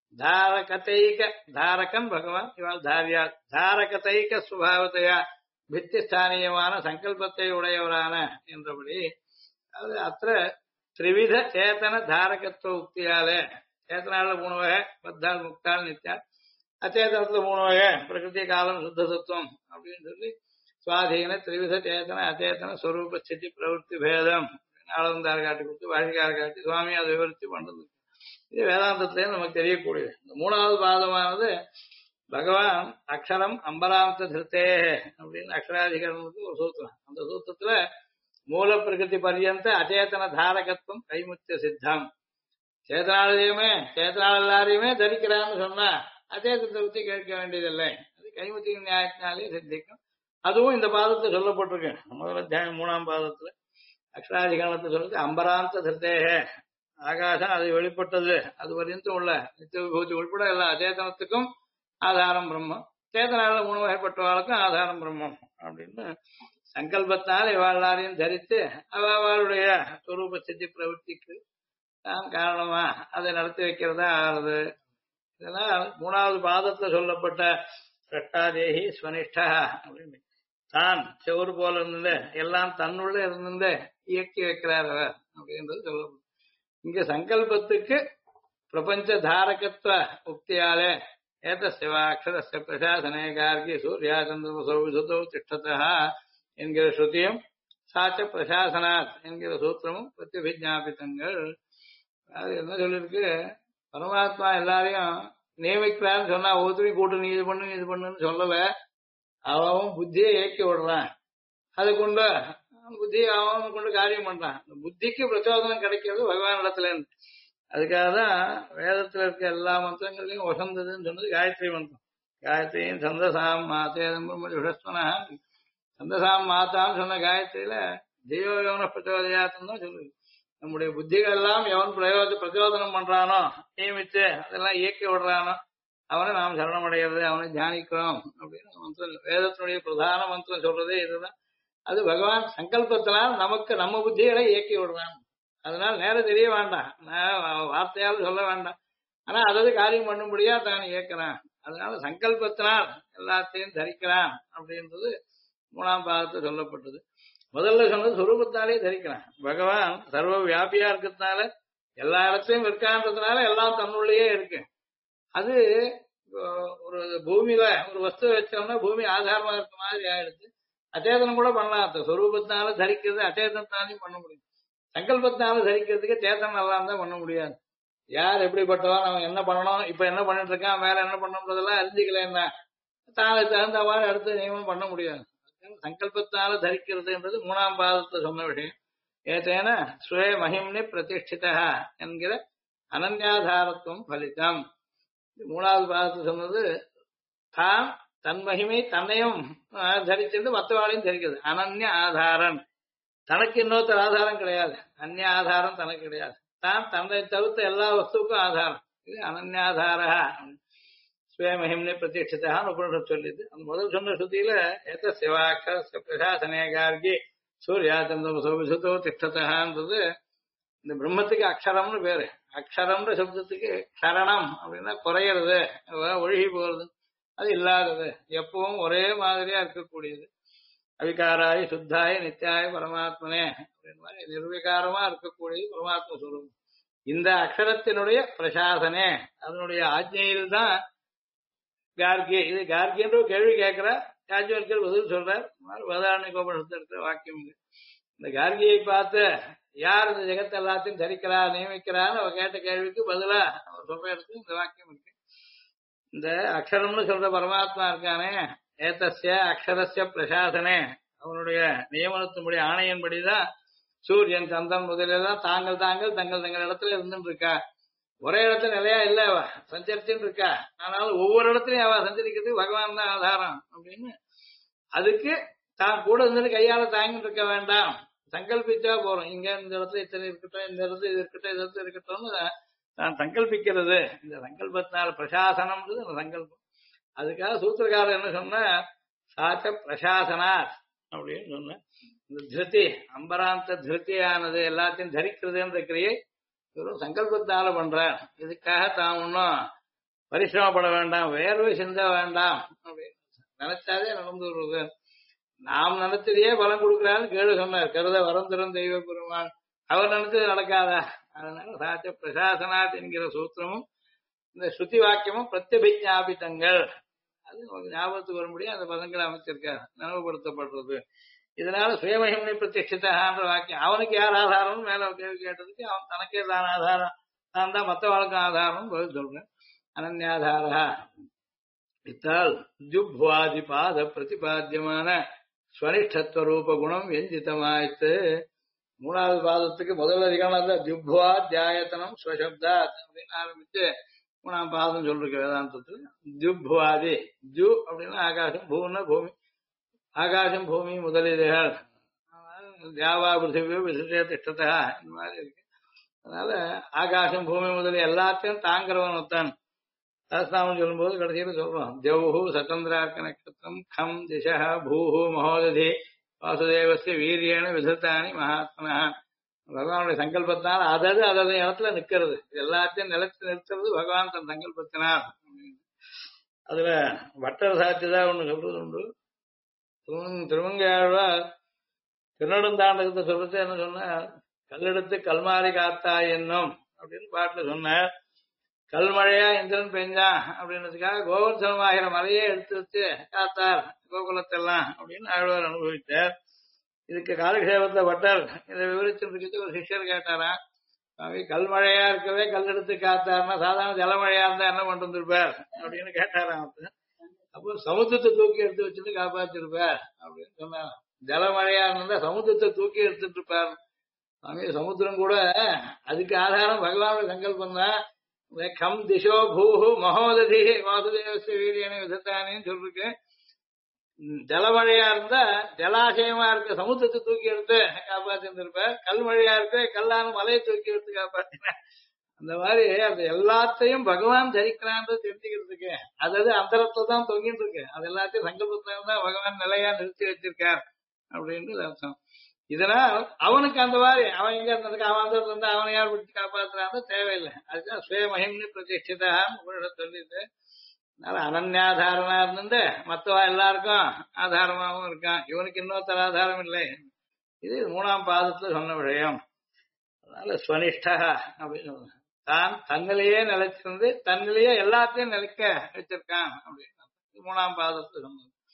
A: தாரகதைக தாரகன் பகவான் இவாள் தாரியா தாரகதைக சுபாவத்தையா பித்தி ஸ்தானியமான சங்கல்பத்தை உடையவரான என்றபடி. அது அத்த திரிவித சேத்தன தாரகத்துவ உக்தியாலே சேத்தனால 3 வகை பத்தாள் முக்தாள் நித்தியாள், அச்சேதனத்துல 3 வகை பிரகிருதி காலம் சுத்த சத்துவம் அப்படின்னு சொல்லி சுவாதீன திரிவித சேத்தன அச்சேதன ஸ்வரூப ஸ்திதி பிரவருத்தி பேதம் ஆளந்தார் காட்டி கொடுத்து வாழ்க்கையார காட்டி சுவாமி அதை விவரித்து பண்றது. இது வேதாந்தத்திலேருந்து நமக்கு தெரியக்கூடியது. இந்த 3வது பாதமானது பகவான் அக்ஷரம் அம்பராந்த திருத்தே அப்படின்னு அக்ஷராதிகரணத்துக்கு ஒரு சூத்திரம். அந்த சூத்திரத்துல மூல பிரகிருதி பர்யந்த அச்சேதன தாரகத்துவம் கைமுத்திய சித்தம். சேத்தனாலையுமே சேத்தனால எல்லாரையுமே தரிக்கிறான்னு சொன்னா அச்சேதத்தை பத்தி கேட்க வேண்டியதில்லை, அது கைமுத்திய நியாயத்தினாலே சித்திக்கும். அதுவும் இந்த பாதத்தை சொல்லப்பட்டிருக்கு. முதல் அத்தியாயம் 3ஆம் பாதத்துல அக்ஷராதிகரணத்தை சொல்றது அம்பராந்த திருத்தேக ஆகாசம் அது வெளிப்பட்டது அது வரையும் உள்ள நித்திய விபூதி உட்பட எல்லா அச்சேதனத்துக்கும் ஆதாரம் பிரம்மம், சேதனால 3 வகைப்பட்டவாளுக்கும் ஆதாரம் பிரம்மம் அப்படின்னு சங்கல்பத்தால் இவாழ்லாரையும் தரித்து அவளுடைய சொரூப சித்தி பிரவൃத்திக்கு தான் காரணமா அதை நடத்தி வைக்கிறதா ஆறுது. இதெல்லாம் 3வது பாதத்துல சொல்லப்பட்ட சட்டாதேகி ஸ்வனிஷ்டா அப்படின்னு தான் செவரு போல இருந்து எல்லாம் தன்னுள்ள இருந்து இயக்கி வைக்கிறார் அவர் அப்படின்றது சொல்லப்படும். இங்க சங்கல்பத்துக்கு பிரபஞ்ச தாரகத்துவ உக்தியாலே ஏதஸ்ய அக்ஷரஸ்ய பிரசாசனே கார்கி சூர்யா சந்திரமசோ விசுதோ திஷ்டதா என்கிற ஸ்ருதியும் சாச்ச பிரசாசனாத் என்கிற சூத்திரமும் பிரத்யபிஜாபித்தங்கள். அது என்ன சொல்லிருக்கு, பரமாத்மா எல்லாரையும் நியமிக்கிறான்னு சொன்னா ஒவ்வொருத்தரையும் கூட்டு நீ இது பண்ணு இது பண்ணுன்னு சொல்லல. அவன் புத்தியை இயக்கி விடுறான், அது கொண்டு புத்தியை அவன் கொண்டு காரியம் பண்றான். புத்திக்கு பிரச்சோதனம் கிடைக்கிறது பகவானிடத்துல இருந்து. அதுக்காக தான் வேதத்துல இருக்க எல்லா மந்திரங்களையும் வசந்ததுன்னு சொன்னது காயத்ரி மந்திரம். காயத்ரியும் சந்தசாம் மாத்தேதம் விடஸ்வனா சந்தசாம் மாத்தான்னு சொன்ன காயத்ரியில தெய்வ யோன பிரச்சோதயாத்தம் தான் சொல்லுது. நம்முடைய புத்திகள் எல்லாம் எவன் பிரச்சோதனம் பண்றானோ நியமித்து அதெல்லாம் இயக்கி விடுறானோ அவனை நாம் சரணமடைகிறது, அவனை தியானிக்கிறோம் அப்படின்னு மந்திரம் வேதத்தினுடைய பிரதான மந்திரம் சொல்றதே இதுதான். அது பகவான் சங்கல்பத்தினால் நமக்கு நம்ம புத்திகளை இயக்கி விடுறான். அதனால நேரம் தெரிய வேண்டாம், வார்த்தையால் சொல்ல வேண்டாம், ஆனா அதாவது காரியம் பண்ணும்படியா தான் இயக்கிறான். அதனால சங்கல்பத்தினால் எல்லாத்தையும் தரிக்கிறான் அப்படின்றது 3ஆம் பாகத்தை சொல்லப்பட்டது. முதல்ல சொன்னது சுரூபத்தாலே தரிக்கிறான். பகவான் சர்வ வியாபியா இருக்கிறதுனால எல்லா இடத்தையும் இருக்கான்றதுனால எல்லாம் தன்னுள்ளேயே இருக்கு. அது ஒரு பூமியில ஒரு வஸ்து வச்சோம்னா பூமி ஆதாரமா இருக்க மாதிரி ஆயிடுச்சு. அச்சேதனம் கூட பண்ணலாம். சொரூபத்தினால தரிக்கிறது அச்சேதனத்தாலையும் பண்ண முடியும். சங்கல்பத்தினால தரிக்கிறதுக்கு சேத்தனம் நல்லா இருந்தா பண்ண முடியாது. யார் எப்படிப்பட்டவன், அவன் என்ன பண்ணணும், இப்ப என்ன பண்ணிட்டு இருக்கான், மேல என்ன பண்ணணும்ன்றதெல்லாம் அறிஞ்சிக்கலன்னா தானுக்கு தகுந்த மாதிரி அடுத்து நியமனம் பண்ண முடியாது. சங்கல்பத்தினால தரிக்கிறதுன்றது மூணாம் பாதத்தை சொன்ன விஷயம். ஏதேன ஸ்வே மகிம்னி பிரதிஷ்டிதா என்கிற அனன்யாதாரத்துவம் பலிதம். மூணாவது பாதத்தை சொன்னது தான் தன் மகிமை தன்னையும் தரிச்சிருந்து மற்றவாளையும் தரிக்கிறது. அனன்ய ஆதாரன், தனக்கு இன்னொருத்தர் ஆதாரம் கிடையாது. அந்நிய ஆதாரம் தனக்கு கிடையாது. தான் தன்னை தவிர்த்த எல்லா வஸ்துக்கும் ஆதாரம். இது அனன்யாதாரா. ஸ்வேமஹிம்னி பிரதிஷ்டிதான் உபனிஷத் சொல்லிது. அந்த முதல் சொன்ன ஸ்ருதியில ஏத்த சிவாக்க பிரசாசனே கார்கி சூர்யா சந்திரம சோபிசுத்தோ திஷ்டதான்றது இந்த பிரம்மத்துக்கு அக்ஷரம்னு பேரு. அக்ஷரம்ன்ற சப்தத்துக்கு க்ஷரணம் அப்படின்னா குறையிறது, ஒழுகி போறது, அது இல்லாதது, எப்பவும் ஒரே மாதிரியா இருக்கக்கூடியது. அவிகாராய் சுத்தாய் நித்தியாய பரமாத்மனே அப்படின்னு மாதிரி நிர்விகாரமா இருக்கக்கூடியது பரமாத்ம சுரூபம். இந்த அக்ஷரத்தினுடைய பிரசாசனே, அதனுடைய ஆஜ்ஞையில் தான் கார்கி. இது கார்கின்ற கேள்வி கேட்கிற யாஜ்வல்கர் பதில் சொல்றார். வேதாரண்ய கோபனிஷத்துல இருக்கிற வாக்கியம் இது. இந்த கார்கியை பார்த்து யார் இந்த ஜெகத்தை எல்லாத்தையும் தரிக்கிறா நியமிக்கிறான்னு அவ கேட்ட கேள்விக்கு பதிலா அவர் சொல்ற இடத்துல இந்த வாக்கியம் இருக்கு. இந்த அக்ஷரம்னு சொல்ற பரமாத்மா இருக்கானே, ஏதஸ்ய அக்ஷரஸ்ய பிரசாசனே, அவனுடைய நியமனத்தினுடைய ஆணையின்படிதான் சூரியன் சந்திரன் முதலெல்லாம் தாங்கள் தங்கள் இடத்துல இருந்துட்டு இருக்கா. ஒரே இடத்துல நிலையா இல்ல, அவ சஞ்சரிச்சுட்டு இருக்கா. ஆனாலும் ஒவ்வொரு இடத்துலயும் அவ சஞ்சரிக்கிறதுக்கு பகவான் தான் ஆதாரம் அப்படின்னு அதுக்கு தான் கூட இருந்துட்டு கையால தாங்கிட்டு இருக்க வேண்டாம், சங்கல்பிச்சா போறோம். இங்க இந்த இடத்துல இத்தனை இருக்கட்டும், இந்த இடத்துல இது இருக்கட்டும், இந்த இடத்துல இருக்கட்டும் தான் சங்கல்பிக்கிறது. இந்த சங்கல்பத்தினால பிரசாசனம்ன்றது அந்த சங்கல்பம். அதுக்காக சூத்திரக்காரர் என்ன சொன்ன, சாச்ச பிரசாசனார் அப்படின்னு சொன்ன. இந்த திருத்தி அம்பராந்த திருத்தியானது எல்லாத்தையும் தரிக்கிறதுன்ற கிரியை வெறும் சங்கல்பத்தால பண்றார். இதுக்காக தான் ஒன்னும் பரிசிரமப்பட வேண்டாம், வேர்வை சிந்த வேண்டாம் அப்படின்னு நினைச்சாலே நடந்து வருவது. நாம் நினைச்சதையே பலம் கொடுக்கிறான்னு கேளு சொன்னார். கருத வரம் திறன் தெய்வ பெருமான், அவர் நினைச்சது நடக்காதா? அதனால சாச்ச பிரசாசனாத் என்கிற சூத்திரமும் இந்த ஸ்ருதி வாக்கியமும் பிரத்யபிஜாபித்தங்கள், அது நமக்கு ஞாபகத்துக்கு வரும்படியும் அந்த பதங்களை அமைச்சிருக்காரு, நினைவுபடுத்தப்படுறது. இதனால சுயமகிமை பிரத்யட்சிதான்ற வாக்கியம், அவனுக்கு யார் ஆதாரம்னு மேல கேள்வி கேட்டதுக்கு அவன் தனக்கே தான் ஆதாரம், நான் தான் மற்றவளுக்கும் ஆதாரம் பதில் சொல்றேன். அனன்யாதாரா இத்தால் ஜுப்வாதி பாத பிரதிபாத்தியமான ஸ்வனிஷ்டத்துவ ரூப குணம் வெஞ்சிதமாயிட்டு. மூணாவது பாதத்துக்கு முதல் அதிகாரம் ஜுப்வா தியாயத்தனம் ஸ்வசப்தாத் அப்படின்னு ஆரம்பிச்சு மூணாம் பாதம் சொல்லிருக்கு வேதாந்தத்துல. ஜுப்வாதி, ஜு அப்படின்னா ஆகாசம், பூன்னா பூமி, ஆகாசம் பூமி முதலீடுகள், தியாவா பிருத்திவியோ விசிஷ்ட திஷ்டத்தா இந்த மாதிரி இருக்கு. அதனால ஆகாசம் பூமி முதலிய எல்லாத்தையும் தாங்கிறவன் சஹஸ்ரநாமம் சொல்லும்போது கடைசியில சொல்றோம், தியௌஹு சச்சந்திரார்க்க நட்சத்திரம் கம் திசா பூஹு மகோததி வாசுதேவஸ்ய வீரியேன விதத்தானி மகாத்மனா. பகவானுடைய சங்கல்பத்தினால் அதது இடத்துல நிக்கிறது. இது எல்லாத்தையும் நிலைத்து நிறுத்துறது பகவான் தன் சங்கல்பத்தினால். அதுல வட்டர் சாட்சிதான் ஒண்ணு சொல்றது உண்டு. திருமங்கையாழ்வார் திருநெடுந்தாண்டகத்தை சொல்றது என்ன சொன்னா, கல்லெடுத்து கல்மாரி காத்தா என்னும் அப்படின்னு பாட்டுல சொன்னார். கல்மழையா இந்திரன் பெஞ்சான் அப்படின்றதுக்காக கோவர்தனமாகிற மலையே எடுத்து வச்சு காத்தார் கோகுலத்தெல்லாம் அப்படின்னு ஆழ்வார் அனுபவித்தார். இதுக்கு காலக்ஷேபத்தை பட்டர் இதை விவரிச்சுட்டு ஒரு சிஷ்யர் கேட்டாராம், சுவாமி கல்மழையா இருக்கவே கல் எடுத்து காத்தாருன்னா சாதாரண ஜலமழையா இருந்தா என்ன பண்ணிட்டு இருப்பார் அப்படின்னு கேட்டாராம். அப்போ சமுத்திரத்தை தூக்கி எடுத்து வச்சுட்டு காப்பாத்திருப்பார் அப்படின்னு சொன்னாராம். ஜலமழையா இருந்தா சமுத்திரத்தை தூக்கி எடுத்துட்டு இருப்பார். சுவாமி சமுத்திரம் கூட அதுக்கு ஆதாரம் பகவானுடைய சங்கல்பம் தான். கம் திசோ பூஹு மகோததி வாசுதேவஸ்ய வீரியேன விதத்தானின்னு சொல்லிருக்கு. ஜலமழையா இருந்தா ஜலாசயமா இருக்க சமுத்திரத்தை தூக்கி எடுத்து காப்பாத்திட்டு இருப்பார். கல்மழையா இருக்க கல்லான மலையை தூக்கி எடுத்து காப்பாத்தின. அந்த மாதிரி அந்த எல்லாத்தையும் பகவான் தரிக்கிறான்னு தெரிஞ்சுக்கிறதுக்கு அதாவது அந்தரத்தை தான் தொங்கிட்டு இருக்கு. அது எல்லாத்தையும் சங்கல்பத்தில தான் பகவான் நிலையா நிறுத்தி வச்சிருக்கார் அப்படின்னு அர்த்தம். இதனால் அவனுக்கு அந்த மாதிரி அவன் எங்க இருந்ததுக்கு அவன் அந்த இருந்தா அவனை யார் பிடிச்சு காப்பாத்துறான்னு தேவையில்லை. அதுதான் சுயமகிம்னி பிரதிஷ்டிதான்னு சொல்லிட்டு, அதனால அனன்யாதாரமா இருந்து மற்றவா எல்லாருக்கும் ஆதாரமாகவும் இருக்கான். இவனுக்கு இன்னொருத்தர் ஆதாரம் இல்லை. இது மூணாம் பாதத்துல சொன்ன விஷயம். அதனால ஸ்வனிஷ்டா அப்படின்னு சொல்றான், தான் தன்னிலேயே நிலைச்சிருந்து தன்னிலேயே எல்லாத்தையும் நிலைக்க வச்சிருக்கான் அப்படின்னு மூணாம் பாதத்துல சொன்னது.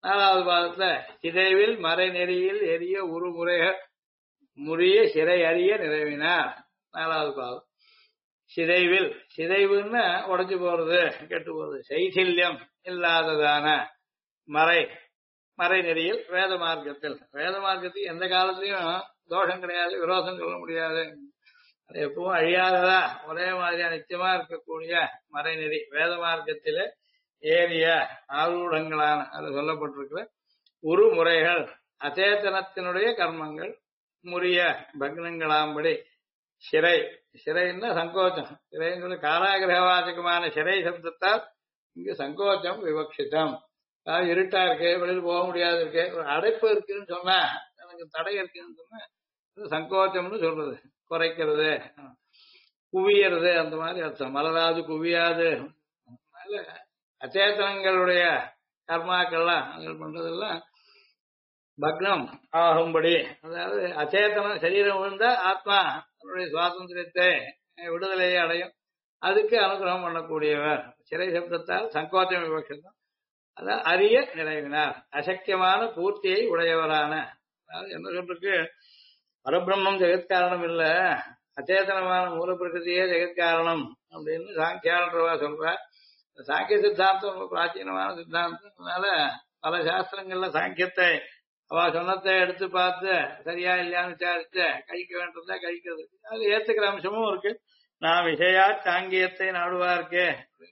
A: 4வது பாதத்துல சிதைவில் மறை நெறியில் எரிய உருமுறைகள் முறிய சிறை அறிய நிறைவினார். 4வது பாதம். சிதைவில், சிதைவுன்னா உடைஞ்சு போறது, கெட்டு போறது. சைதில்யம் இல்லாததான மறை, மறை நெறியில் வேத மார்க்கத்தில், வேத மார்க்கத்துக்கு எந்த காலத்திலையும் தோஷம் கிடையாது, விரோதம் சொல்ல முடியாது. அது எப்பவும் அழியாததா ஒரே மாதிரியா நிச்சயமா இருக்கக்கூடிய மறைநெறி வேத மார்க்கத்தில ஏறிய ஆரூடங்களான அது சொல்லப்பட்டிருக்கிற உருமுறைகள் அச்சேதனத்தினுடைய கர்மங்கள் முறிய பக்னங்களாம்படி சிறை, சிறைன்னா சங்கோச்சம், சிறைன்னு காராகிரகவாச்சகமான சிறை சப்தத்தால் இங்கு சங்கோச்சம் விவக்ஷிதம். அதாவது இருட்டா இருக்கு, வெளியில் போக முடியாது இருக்கு, ஒரு அடைப்பு இருக்குன்னு சொன்னா, எனக்கு தடை இருக்குன்னு சொன்னா சங்கோச்சம்னு சொல்றது, குறைக்கிறது, குவியறது, அந்த மாதிரி அர்த்தம். மலராது குவியாது. அதனால அச்சேதனங்களுடைய கர்மாக்கள்லாம் அதுகள் பண்றதெல்லாம் பக்னம் ஆகும்படி, அதாவது அச்சேதனம் சரீரம் விழுந்தா ஆத்மா அதனுடைய சுவாதந்திரத்தை விடுதலையை அடையும், அதுக்கு அனுகிரகம் பண்ணக்கூடியவர். சிறை சப்தத்தால் சங்கோச்சம் விவக்ஷம், அதான் அரிய நிறைவினார், அசக்கியமான பூர்த்தியை உடையவரான. அதாவது என்ன சொல்றதுக்கு, பரபிரம்மம் ஜெகத்காரணம் இல்ல, அச்சேதனமான மூல பிரகிருதியே ஜெகத்காரணம் அப்படின்னு சாங்கியாளர்வா சொல்ற. சாங்கிய சித்தாந்தம் ரொம்ப பிராச்சீனமான சித்தாந்தம். அதனால பல சாஸ்திரங்கள்ல சாங்கியத்தை அவ சொன்னத்தை எடுத்து பார்த்து சரியா இல்லையான்னு விசாரிச்சு கழிக்க வேண்டியதா கழிக்கிறது, அது ஏத்துக்கிற அம்சமும் இருக்கு. நான் விஷயா சாங்கியத்தை நாடுவா இருக்கே,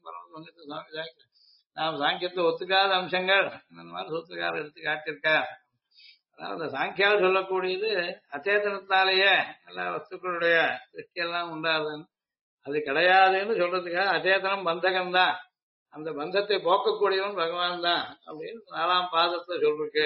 A: நாம் சாங்கியத்தை ஒத்துக்காத அம்சங்கள் இந்த மாதிரி சூத்திரக்காரர் எடுத்து காட்டியிருக்கார். அதாவது சாங்கியால் சொல்லக்கூடியது அச்சேதனத்தாலேயே எல்லா வஸ்துக்களுடைய திருஷ்டியெல்லாம் உண்டாதுன்னு, அது கிடையாதுன்னு சொல்றதுக்காக அச்சேதனம் பந்தகம்தான், அந்த பந்தத்தை போக்கக்கூடியவன் பகவான் தான் அப்படின்னு 4ஆம் பாதத்தை சொல்றதுக்கு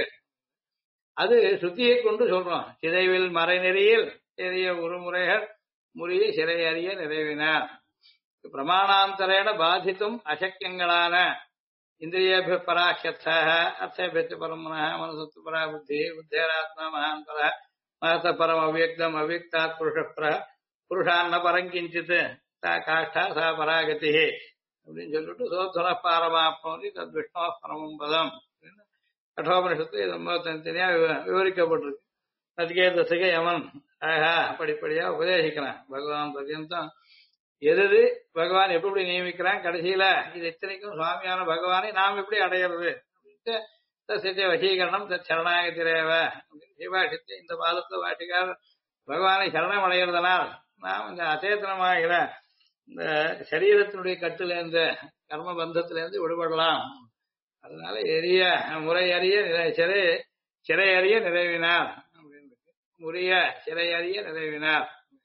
A: அது சுத்தியை கொண்டு சொல்றோம். சிதைவில் மறைநெறியில் எரிய உருமுறைகள் முறிய சிறை அறிய நிறைவினார். பிரமாணாந்தரேன பாதித்தும் அசக்கியங்களான இந்திரியேபிய பராஹ்யத்தாக அர்த்தேபிய பரமனः மனசத்து பரா புத்தி புத்தேராத்மா மகாந்தர மகத்த பரம் அவ்யக்தம் அவ்யக்தாத் புருஷான்ன பரங்கிஞ்சித் தா காஷ்டா சா பராகதி அப்படின்னு சொல்லிட்டு சோத்வர பாரமாப்னோதி தத் விஷ்ணோ பரமம் பதம் கட்டோபனிஷத்து ரொம்ப தனித்தனியா விவரிக்கப்பட்டிருக்கு. நச்சிகேதஸுக்கு யமன் ஆஹா படிப்படியா உபதேசிக்கிறான். பகவான் பர்யந்தம் எது பகவான் எப்படி நியமிக்கிறான், கடைசியில இது இத்தனைக்கும் சுவாமியான பகவானை நாம் எப்படி அடையிறது அப்படின்ட்டு வசீகரணம் சரணாகதிரேவ அப்படின்னு சிவாஷித்து இந்த பாதத்துல வாட்டிக்கார் பகவானை சரணம் அடைகிறதுனால் நாம் இந்த அச்சேதனமாகிற இந்த சரீரத்தினுடைய கட்டிலேருந்து கர்ம பந்தத்திலேருந்து விடுபடலாம். அதனால எரிய முறை அறிய சிறை, சிறை அறிய நிறைவினார் அப்படின்னு முறிய சிறை அறிய நிறைவினார்.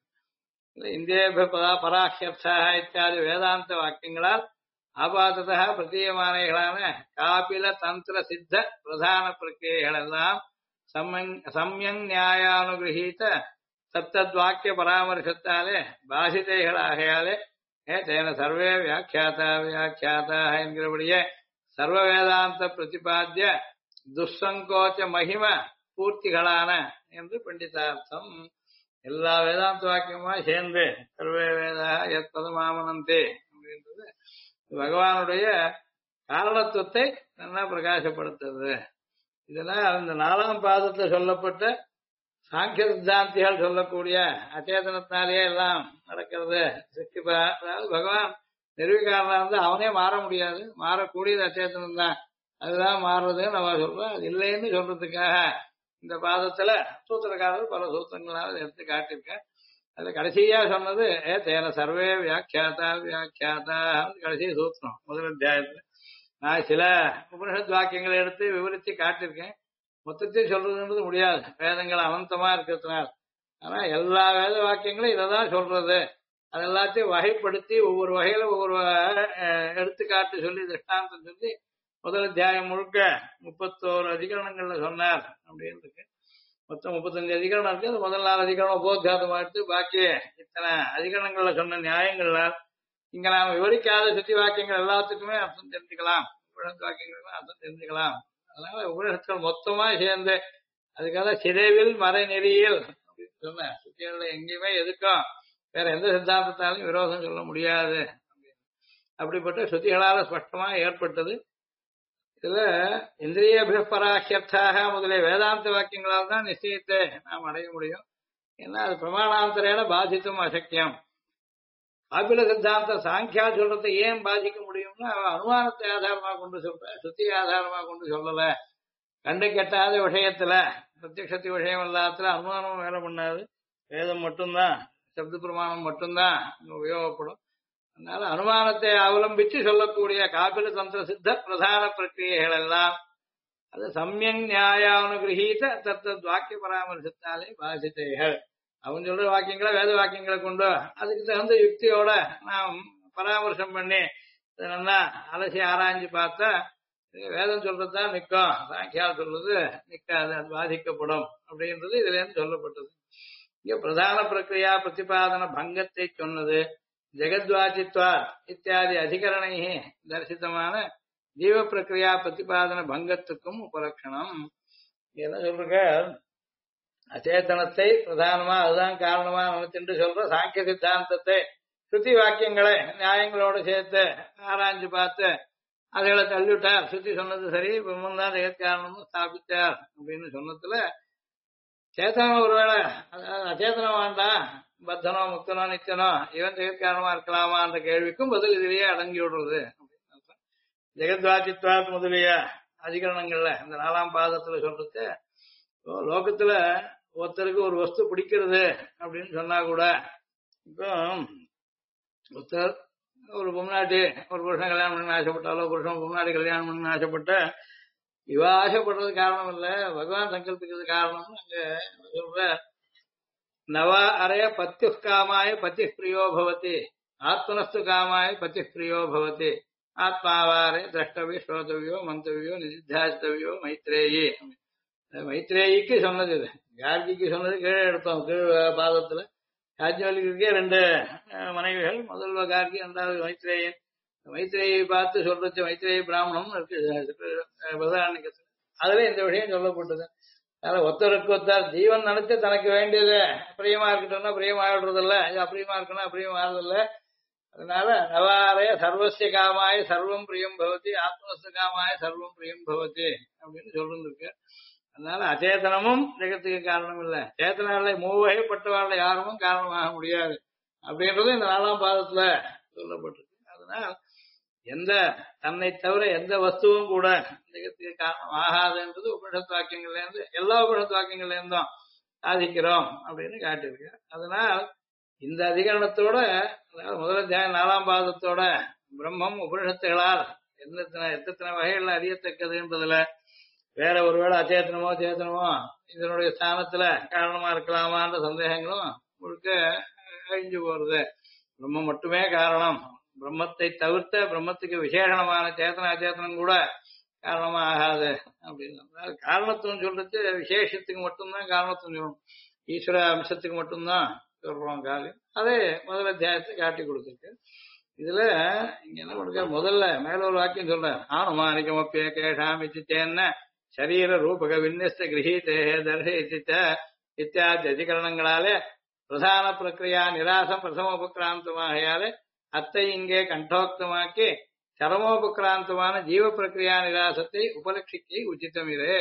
A: இந்திய பராஹ்யப்தாக இத்தியாதி வேதாந்த வாக்கியங்களால் ஆபாததா பிரதீயமானைகளான காபில தந்திர சித்த பிரதான பிரக்கிரியைகள் எல்லாம் சம்யங் நியாயானுகிரகீத சப்தத்வாக்கிய பராமர்சத்தாலே பாசிதைகளாகையாலே தேன சர்வே வியாக்கியாதா வியாக்கியாதா என்கிறபடியே சர்வ வேதாந்த பிரதிபாத்திய துசங்கோச்ச மகிம பூர்த்திகளான என்று பண்டிதார்த்தம். எல்லா வேதாந்த வாக்கியமா சேர்ந்து சர்வே வேதா எத்பதமாமனந்தே அப்படின்றது பகவானுடைய காரணத்துவத்தை நல்லா பிரகாசப்படுத்துறது. இதெல்லாம் அந்த 4ஆம் பாதத்துல சொல்லப்பட்ட சாங்கிய சித்தாந்திகள் சொல்லக்கூடிய அச்சேதனத்தினாலேயே எல்லாம் நடக்கிறது. அதாவது பகவான் நிர்வீகாரனா இருந்து அவனே மாற முடியாது, மாறக்கூடியது அச்சேதனம் தான், அதுதான் மாறுறதுன்னு நம்ம சொல்றோம். அது இல்லைன்னு சொல்றதுக்காக இந்த பாதத்துல சூத்திரக்காரர் பல சூத்திரங்களால் எடுத்து காட்டியிருக்கேன். அதுல கடைசியா சொன்னது தேன சர்வே வியாக்கியாதா வியாக்கியாதா கடைசி சூத்திரம் முதல் அத்தியாயத்துல. நான் சில உபனிஷத் வாக்கியங்களை எடுத்து விவரித்து காட்டியிருக்கேன். மொத்தத்தையும் சொல்றதுன்றது முடியாது, வேதங்கள் அனந்தமா இருக்கிறதுனால. ஆனா எல்லா வேத வாக்கியங்களும் இதைதான் சொல்றது. அது எல்லாத்தையும் வகைப்படுத்தி ஒவ்வொரு வகையில ஒவ்வொரு எடுத்துக்காட்டு சொல்லி திருஷ்டாந்தம் சொல்லி முதல் அத்தியாயம் முழுக்க 31 அதிகரணங்கள்ல சொன்னார் அப்படின்னு இருக்கு. மொத்தம் 35 அதிகரணம் இருக்கு. அது முதல் 4 அதிகரணம் உபோத்காதமா எடுத்து பாக்கி இத்தனை அதிகரணங்கள்ல சொன்ன நியாயங்கள்லாம் இங்க நாம விவரிக்காத சுத்தி வாக்கியங்கள் எல்லாத்துக்குமே அர்த்தம் தெரிஞ்சுக்கலாம், உபனிஷத் வாக்கியங்களுக்கும் அர்த்தம் தெரிஞ்சுக்கலாம். அதனால உபனிஷத்துகள் மொத்தமா சேர்ந்து அதுக்காக சிதைவில் மறை நெறியில் அப்படின்னு சொன்ன சுத்திகள்ல எங்கேயுமே எதுக்கும் வேற எந்த சித்தாந்தத்தாலும் விரோதம் சொல்ல முடியாது. அப்படிப்பட்ட ஸ்ருதிகளால ஸ்பஷ்டமா ஏற்பட்டது. இதுல இந்திரியபிரபராஹ்யர்த்தாக முதலிய வேதாந்த வாக்கியங்களால் தான் நிச்சயத்தை நாம் அடைய முடியும். ஏன்னா அது பிரமாணாந்தரேன பாதித்தும் அசக்கியம். காபில சித்தாந்த சாங்கியா சொல்றதை ஏன் பாதிக்க முடியும்னா அவன் அனுமானத்தை ஆதாரமாக கொண்டு சொல்ற, சுத்தி ஆதாரமாக கொண்டு சொல்லல. கண்டு கெட்டாத விஷயத்துல பிரத்யக்ஷத்தி விஷயம் இல்லாத அனுமானம் வேலை பண்ணாது. வேதம் மட்டும்தான், சப்த பிரமாணம் மட்டும்தான் உபயோகப்படும். அதனால அனுமானத்தை அவலம்பிச்சு சொல்லக்கூடிய காபில தந்திர சித்த பிரதான பிரக்கிரியைகள் எல்லாம் அது சமயங் நியாயானுகிரகீத தத்தத் வாக்கிய பராமரிசத்தாலே பாதித்தைகள். அவன் சொல்ற வாக்கியங்களை வேத வாக்கியங்களை கொண்டு அதுக்கு தகுந்த யுக்தியோட நாம் பராமர்சம் பண்ணி நல்லா அலசி ஆராய்ஞ்சு பார்த்தா வேதம் சொல்றதுதான் நிற்கும், சாங்கியால் சொல்றது நிற்காது, அது பாதிக்கப்படும் அப்படின்றது இதுல இருந்து சொல்லப்பட்டது. இங்க பிரதான பிரக்கிரியா பிரதிபாதன பங்கத்தை சொன்னது ஜெகத்வாச்சித்வா இத்தியாதி அதிகரணை தரிசித்தமான ஜீவ பிரக்கிரியா பிரதிபாதன பங்கத்துக்கும் உபலட்சணம். என்ன சொல்றீங்க, அச்சேதனத்தை பிரதானமா அதுதான் காரணமா நினைச்சுட்டு சொல்ற சாங்கிய சித்தாந்தத்தை ஸ்ருதி வாக்கியங்களை நியாயங்களோட சேர்த்து ஆராய்ஞ்சு பார்த்து அதுகளை தள்ளிவிட்டார். சுத்தி சொன்னது சரி, பிரம்மன் தான் ஜெகத் காரணம்னு ஸ்தாபித்தார் அப்படின்னு சொன்னதுல சேத்தனம் ஒருவேளை அச்சேதனம் வேண்டாம், பத்தனோ முக்தனோ நித்தனோ இவன் ஜெகத் காரணமா இருக்கலாமான்ற கேள்விக்கும் பதில் இதிலேயே அடங்கி விடுறது. ஜெகத்வாச்சித்வாத் முதலிய அதிகரணங்கள்ல இந்த 4ஆம் பாதத்துல சொல்றது, லோகத்துல ஒருத்தருக்கு ஒரு வஸ்து பிடிக்கிறது அப்படின்னு சொன்னா கூட, இப்போ ஒருத்தர் ஒரு பொம்னாட்டி ஒரு புருஷன் கல்யாணம் பண்ணி ஆசைப்பட்டாலோ, புருஷன் பொம்னாட்டி கல்யாணம் பண்ணி ஆசைப்பட்ட இவ ஆசைப்படுறது காரணம் இல்ல, பகவான் சங்கல்பிக்கிறது காரணம்னு அங்க சொல்ற. நவ அரைய பத்தி காமாய பத்தி பிரியோ பவதி, ஆத்மனஸ்து காமாய பத்தி பிரியோ பவதி, ஆத்மாவாரே திரஷ்டவியோ ஸ்ரோதவியோ மந்தவியோ நிதித்தியாசித்தவியோ மைத்ரேயி. மைத்ரேயிக்கு சொன்னது இது, கார்கிக்கு சொன்னது கீழே எடுத்தோம். கீழ் பாதத்துல யாஜ்ஞவல்கியருக்கே 2 மனைவிகள், முதல்வ கார்கி, 2வது மைத்ரேயன். மைத்ரேயை பார்த்து சொல்றது மைத்ரேயி பிராமணம் இருக்கு பிரதானிக்கத்துல, அதுல இந்த விஷயம் சொல்லப்பட்டது. அதனால ஒருத்தருக்கு ஒருத்தர் ஜீவன் நினைச்சு தனக்கு வேண்டியது பிரியமா இருக்கட்டும்னா பிரியமாகிடுறதில்ல, அப்பிரியமா இருக்குன்னா அப்பிரியமாகறதில்ல. அதனால நவாரய சர்வசிய காமாய சர்வம் பிரியம் பவதி, ஆத்மஸ்து காமாய சர்வம் பிரியம் பவதி அப்படின்னு சொல்லிருக்கு. அதனால அச்சேதனமும் ஜெகத்துக்கு காரணம் இல்ல, சேத்தனால மூவகைப்பட்டவாழ்ல யாரும் காரணமாக முடியாது அப்படின்றது இந்த 4ஆம் பாதத்துல சொல்லப்பட்டிருக்கு. அதனால எந்த தன்னை தவிர எந்த வஸ்துவும் கூட ஜெகத்துக்கு காரணம் ஆகாதுன்றது உபனிஷத் வாக்கியங்கள்ல இருந்து, எல்லா உபனிஷத் வாக்கியங்கள்ல இருந்தும் சாதிக்கிறோம் அப்படின்னு காட்டியிருக்கு. அதனால் இந்த அதிகரணத்தோட, அதாவது முதல் அத்தியாயம் 4ஆம் பாதத்தோட பிரம்மம் உபனிஷத்துகளால் எத்தனை வகைகள்ல அறியத்தக்கது என்பதுல வேற ஒருவேளை அச்சேத்தனமோ சேத்தனமோ இதனுடைய ஸ்தானத்துல காரணமா இருக்கலாமான்ற சந்தேகங்களும் முழுக்க அழிஞ்சு போறது. பிரம்மம் மட்டுமே காரணம், பிரம்மத்தை தவிர்த்த பிரம்மத்துக்கு விசேஷமான சேத்தன அச்சேத்தனம் கூட காரணமா ஆகாது அப்படின்னு காரணத்துவம் சொல்றது விசேஷத்துக்கு மட்டும்தான் காரணத்துவம் சொல்லணும், ஈஸ்வர அம்சத்துக்கு மட்டும்தான் சொல்றோம் காலம். அதே முதல் அத்தியாயத்தை காட்டி கொடுத்துருக்கு. இதுல இங்க என்ன பண்ணுங்க, முதல்ல மேல ஒரு வாக்கியம் சொல்ற, ஆனுமானிகமப்பிய கேஷாமிச்சேன்ன சரீர ரூபக விநியஸ்த கிரகீதே தர்ஷயித்த இத்தியாதி அதிகரணங்களாலே பிரதான பிரக்கிரியா நிராசம் பிரதமோபக்ராந்தமாகையாலே அத்தை இங்கே கண்டோக்தமாக்கி சரமோபக்ராந்தமான ஜீவ பிரக்கிரியா நிராசத்தை உபலட்சிக்க உச்சிதமிரே.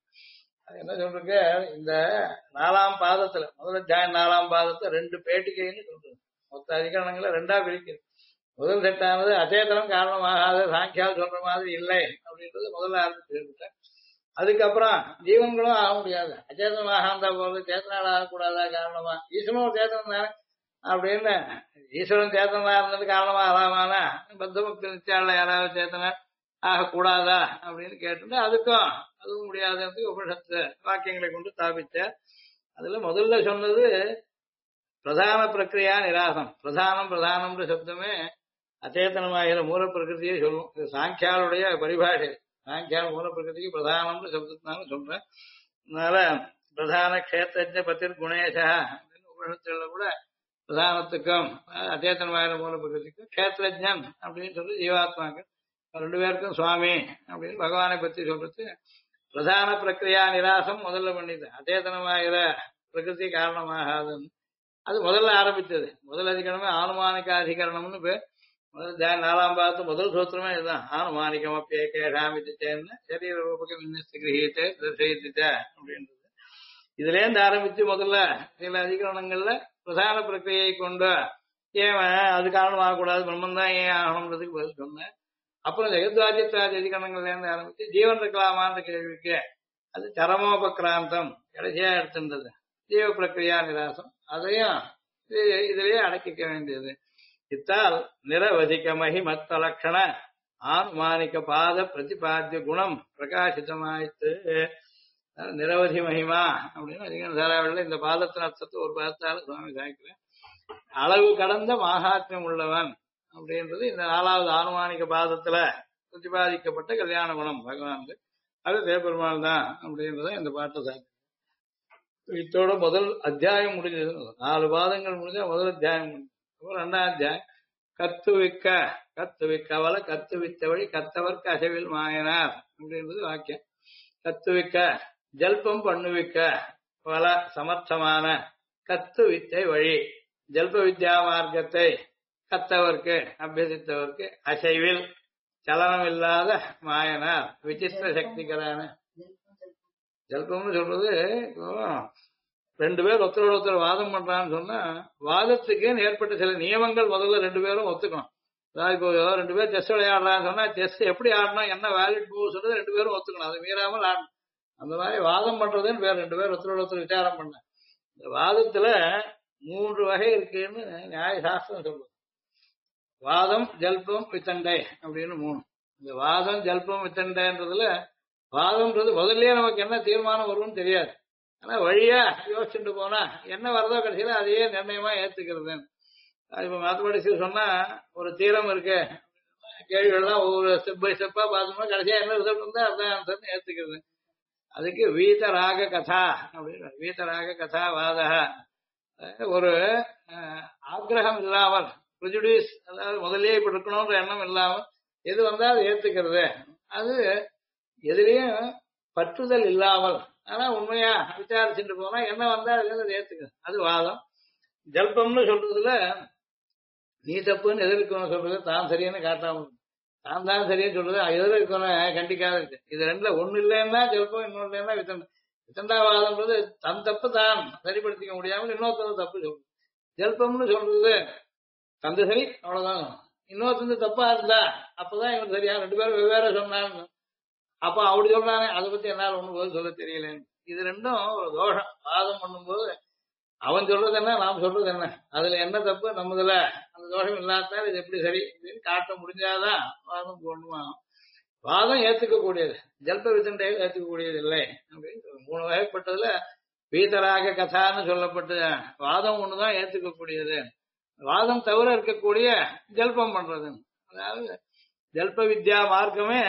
A: என்ன சொல்றீங்க, இந்த 4ஆம் பாதத்துல முதல் அத்தியாயம் 4ஆம் பாதத்தை 2 பேட்டிகைன்னு சொல்றது. மொத்த அதிகரணங்களை 2ஆ பிரிக்கிறது. முதல் செட்டானது அச்சேதனம் காரணமாகாத சாங்கியால் சொல்ற மாதிரி இல்லை அப்படின்றது முதல்ல ஆரம்பிச்சு. அதுக்கப்புறம் ஜீவன்களும் ஆக முடியாது, அச்சேதனமாக இருந்தா போறது, சேத்தனால் ஆகக்கூடாதா காரணமா, ஈஸ்வரன் சேத்தனம் தானே அப்படின்னு, ஈஸ்வரன் சேத்தனா இருந்தது காரணமா ஆகலாமானா பத்த பக்தி நித்தியால யாராவது சேத்தன ஆகக்கூடாதா அப்படின்னு கேட்டு அதுவும் முடியாத உபனிஷத்து வாக்கியங்களை கொண்டு ஸ்தாபித்த. அதுல முதல்ல சொன்னது பிரதான பிரக்கிரியா நிராசம். பிரதானம்ன்ற சப்தமே அச்சேதனமாகிற மூல பிரகிருதியை சொல்லும். இது சாங்கியாளுடைய பரிபாஷை. சாங்கியால் மூல பிரகிருதிக்கு பிரதானம்ன்ற சப்தத்தினால சொல்றேன். அதனால பிரதான கஷேத்திர பத்திர் குணேசா அப்படின்னு உபனிஷத்துல கூட பிரதானத்துக்கும் அச்சேதனமாகிற மூல பிரகிருதிக்கும் கஷேத்திரஜன் அப்படின்னு சொல்லி ஜீவாத்மாக்கள் 2 பேருக்கும் சுவாமி அப்படின்னு பகவானை பத்தி சொல்றது. பிரதான பிரக்கிரியா நிராசம் முதல்ல பண்ணிது, அச்சேதனமாகிற பிரகிருதி காரணமாகாதுன்னு அது முதல்ல ஆரம்பித்தது. முதல் அதிகரணமே ஆனுமானிக அதிகரணம்னு பேர். நாலாம் பாகத்து முதல் சூத்திரமே இதுதான். ஆனுமானிகம் அப்பே கேஷாமித்து சேர்ந்து சரீர ரூபக விநியஸ்து கிரகித்தே தர்சயித்த அப்படின்றது. இதுல இருந்து ஆரம்பிச்சு முதல்ல சில அதிகரணங்கள்ல பிரதான பிரக்கிரியை கொண்டு ஏன் அது காரணமாகக்கூடாது பிரம்மன் தான் ஏன் ஆகணுன்றதுக்கு பதில் சொன்னேன். அப்புறம் ஜெகத்வாஜித்வாதி அதிகரணங்கள்ல இருந்து ஆரம்பிச்சு ஜீவன் இருக்கலாமான்ற கேள்விக்கு அது சரமோபக்ராந்தம் கடைசியா எடுத்துன்றது ஜீவ பிரக்கிரியா நிராசம். அதையும் இதுலயே அடக்கிக்க வேண்டியது. இத்தால் நிரவதிக மகிமத்த லட்சண ஆனுமானிக பாத பிரதிபாத்திய குணம் பிரகாசிதமாயிட்டு நிரவதி மகிமா அப்படின்னு அதிகம் தாராவில்லை. இந்த பாதத்தின் அர்த்தத்தை ஒரு பாதத்தால சுவாமி சாய்க்கிறேன். அளவு கடந்த மாகாத்மியம் உள்ளவன் அப்படின்றது இந்த 4வது ஆனுமானிக பாதத்துல பிரதிபாதிக்கப்பட்ட கல்யாண குணம் பகவான். அது தேவபெருமாள் தான் அப்படின்றத இந்த பாட்டை சாய்க்கிறேன். இத்தோட முதல் அத்தியாயம் முடிஞ்சது. 4 பாதங்கள் முடிஞ்சா முதல் அத்தியாயம் முடிஞ்சது. 2ஆம் அத்தியாயம் கத்துவிக்கவல கத்துவித்த வழி கத்தவர்க்கு அசைவில் மாயனார் அப்படின்றது வாக்கியம். கத்துவிக்க ஜல்பம் பண்ணுவிக்க பல சமர்த்தமான கத்து வித்தை வழி ஜல்ப வித்யா மார்க்கத்தை கத்தவர்க்கு அபியசித்தவர்க்கு அசைவில் சலனம் இல்லாத மாயனார் விசித்திர சக்திகரான. ஜல்பம்னு சொல்றது ரெண்டு பேர் ஒருத்தரோட ஒருத்தர் வாதம் பண்றான்னு சொன்னா வாதத்துக்கு ஏற்பட்ட சில நியமங்கள் முதல்ல 2 பேரும் ஒத்துக்கணும். அதாவது இப்போ 2 பேர் செஸ் விளையாடுறான்னு சொன்னா செஸ் எப்படி ஆடணும் என்ன வேலிட் மூவ் சொல்றது 2 பேரும் ஒத்துக்கணும். அது மீறாமல் ஆடணும். அந்த மாதிரி வாதம் பண்றதுன்னு பேர் 2 பேர் ஒருத்தரோட ஒருத்தர் விசாரம் பண்ண. இந்த வாதத்துல 3 வகை இருக்குன்னு நியாய சாஸ்திரம் சொல்லுது. வாதம் ஜல்பம் வித்தண்டை அப்படின்னு 3. இந்த வாதம் ஜல்பம் வித்தண்டைன்றதுல வாதம்ன்றது முதல்லயே நமக்கு என்ன தீர்மானம் வரும்னு தெரியாது. ஆனா வழியா யோசிச்சுட்டு போனா என்ன வருதோ கடைசியில அதையே நிர்ணயமா ஏத்துக்கிறது. இப்ப மேத்தமெட்டிக்ஸ் சொன்னா ஒரு தீரம் இருக்கு, கேள்விகள்லாம் ஒவ்வொரு ஸ்டெப் பை ஸ்டெப்பா பார்த்தோம்னா கடைசியா என்ன ரிசல்ட் இருந்தா அதான் ஆன்சர்னு ஏத்துக்கிறது. அதுக்கு வீதராக கதா அப்படின்னு வீதராக கதா வாதா. ஒரு ஆக்ரகம் இல்லாமல் ப்ரிஜுடிஸ், அதாவது முதல்லயே இப்படி இருக்கணும்ன்ற எண்ணம் இல்லாமல் எது வந்தா அது ஏத்துக்கிறது. அது எதுலயும் பற்றுதல் இல்லாமல் ஆனா உண்மையா விசாரிச்சுட்டு போனா என்ன வந்தா அதுல அதை ஏத்துக்கிறது. அது வாதம். ஜல்பம்னு சொல்றதுல நீ தப்புன்னு எதிர்க்கணும் சொல்றது தான் சரின்னு காட்டாம தான் தான் சரின்னு சொல்றது எதிர இருக்கணும் கண்டிக்காத இருக்கு. இது 2ல ஒண்ணு இல்லைன்னா ஜல்பம், இன்னொன்னு இல்லைன்னா வித்தண்டா. வித்தண்டாவாதம்ன்றது தன் தப்பு தான் சரிப்படுத்திக்க முடியாமல் இன்னொருத்தர் தப்பு சொல்றது. ஜல்பம்னு சொல்றது தந்து சரி அவ்வளவுதான். இன்னொருத்தந்து தப்பா இருந்தா அப்பதான் இவன் சரியா 2 பேரும் வெவ்வேறு சொன்னாங்க. அப்ப அப்படி சொல்றானே அதை பத்தி என்னால ஒண்ணு போது சொல்ல தெரியல. இது 2ம் ஒரு தோஷம். வாதம் பண்ணும்போது அவன் சொல்றது என்ன நாம் சொல்றது என்ன அதுல என்ன தப்பு நம்மதுல அந்த தோஷம் இல்லாதான் இது எப்படி சரி அப்படின்னு காட்ட முடிஞ்சாதான் வாதம் போடணுமா. வாதம் ஏத்துக்க கூடியது, ஜல்ப வித்தண்டைகள் ஏத்துக்க கூடியது இல்லை அப்படின்னு 3 வகைப்பட்டதுல வீதராக கதான்னு சொல்லப்பட்ட வாதம் ஒண்ணுதான் ஏத்துக்க கூடியது. வாதம் தவிர இருக்கக்கூடிய ஜல்பம் பண்றது, அதாவது ஜல்ப வித்யா மார்க்கமே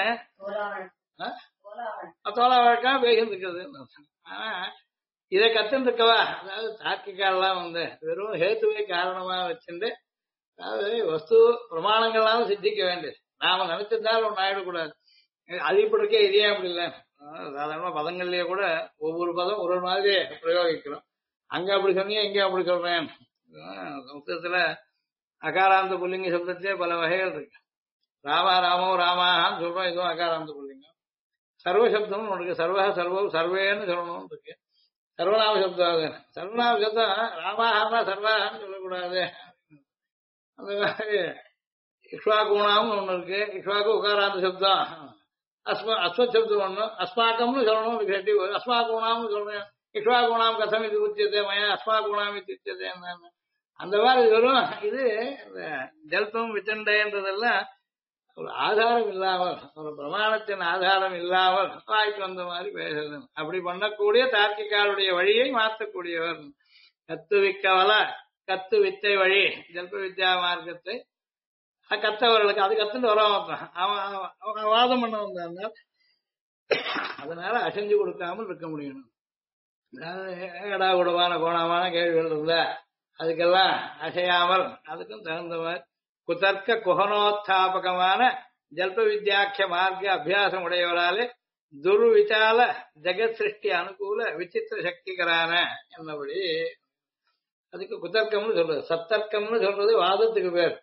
A: தோலா வழக்கா பேசிட்டு இருக்கிறது. ஆனா இதை கத்துன்னு இருக்கவா, அதாவது தார்க்கிகாலாம் வெறும் ஹேத்துவை காரணமா வச்சுட்டு, அதாவது வஸ்து பிரமாணங்கள்லாம் சித்திக்க வேண்டியது. நாம நினைச்சிருந்தாலும் ஒன்னு ஆயிடக்கூடாது. அது இப்படி இருக்கே இதே அப்படி இல்லை. சாதாரண பதங்கள்லயே கூட ஒவ்வொரு பதம் ஒரு மாதிரி பிரயோகிக்கிறோம். அங்க அப்படி சொன்னீங்க இங்க அப்படி சொல்றேன். சம்ஸ்கிருதத்துல அகாராந்த புல்லிங்க சப்தத்திலே பல வகைகள் இருக்கு. ராமா ராமோ ராமான்னு சொல்றோம், இதுவும் அகாராந்த புல்லிங்கம். சர்வ சப்தம்னு ஒன்று இருக்கு. சர்வ சர்வம் சர்வேன்னு சொல்லணும்னு இருக்கு. சர்வநாம சப்தம். சர்வநாம சப்தம் ராமாஹான்னா சர்வாஹான்னு சொல்லக்கூடாது. அந்த மாதிரி இக்ஷ்வாகுணாம்னு ஒண்ணு இருக்கு. இக்ஷ்வாக்கு உகாராந்த சப்தம். அஸ்வத் சப்தம் ஒண்ணு. அஸ்மாக்கம்னு சொல்லணும். கட்டி அஸ்மாகுணாம்னு சொல்றேன். இக்ஷ்வாகுணாம் கதம் இது உச்சியதே மயா அஸ்மாகுணாம் இது உச்சியதே. அந்த மாதிரி வரும். இது ஜல்பம் வித்தண்டைன்றதெல்லாம் ஒரு ஆதாரம் இல்லாமல், ஒரு பிரமாணத்தின் ஆதாரம் இல்லாமல் வாய்க்கு வந்த மாதிரி பேசுறது. அப்படி பண்ணக்கூடிய தார்க்கிகாருடைய வழியை மாற்றக்கூடியவர். கத்துவிக்கவல கத்து வித்தை வழி ஜல்ப வித்யா மார்க்கத்தை கத்தவர்களுக்கு அது கத்துட்டு வர அவன் வாதம் பண்ண வந்தாங்க. அதனால அசைஞ்சு கொடுக்காமல் இருக்க முடியும். ஏடா கூடமான கோணமான கேள்விகள் இருந்தா அதுக்கெல்லாம் அசையாமல் அதுக்கும் தகுந்த மாதிரி குதர்க்க குஹனோத்தாபகமான ஜல்ப வித்யாக்கிய மார்க்க அபியாசம் உடையவராலே துர்விசால ஜெகத் சிருஷ்டி அனுகூல விசித்திர சக்திகரான என்னபடி அதுக்கு குதர்க்கம்னு சொல்றது. சத்தர்க்கம்னு சொல்றது வாதத்துக்கு பேர்.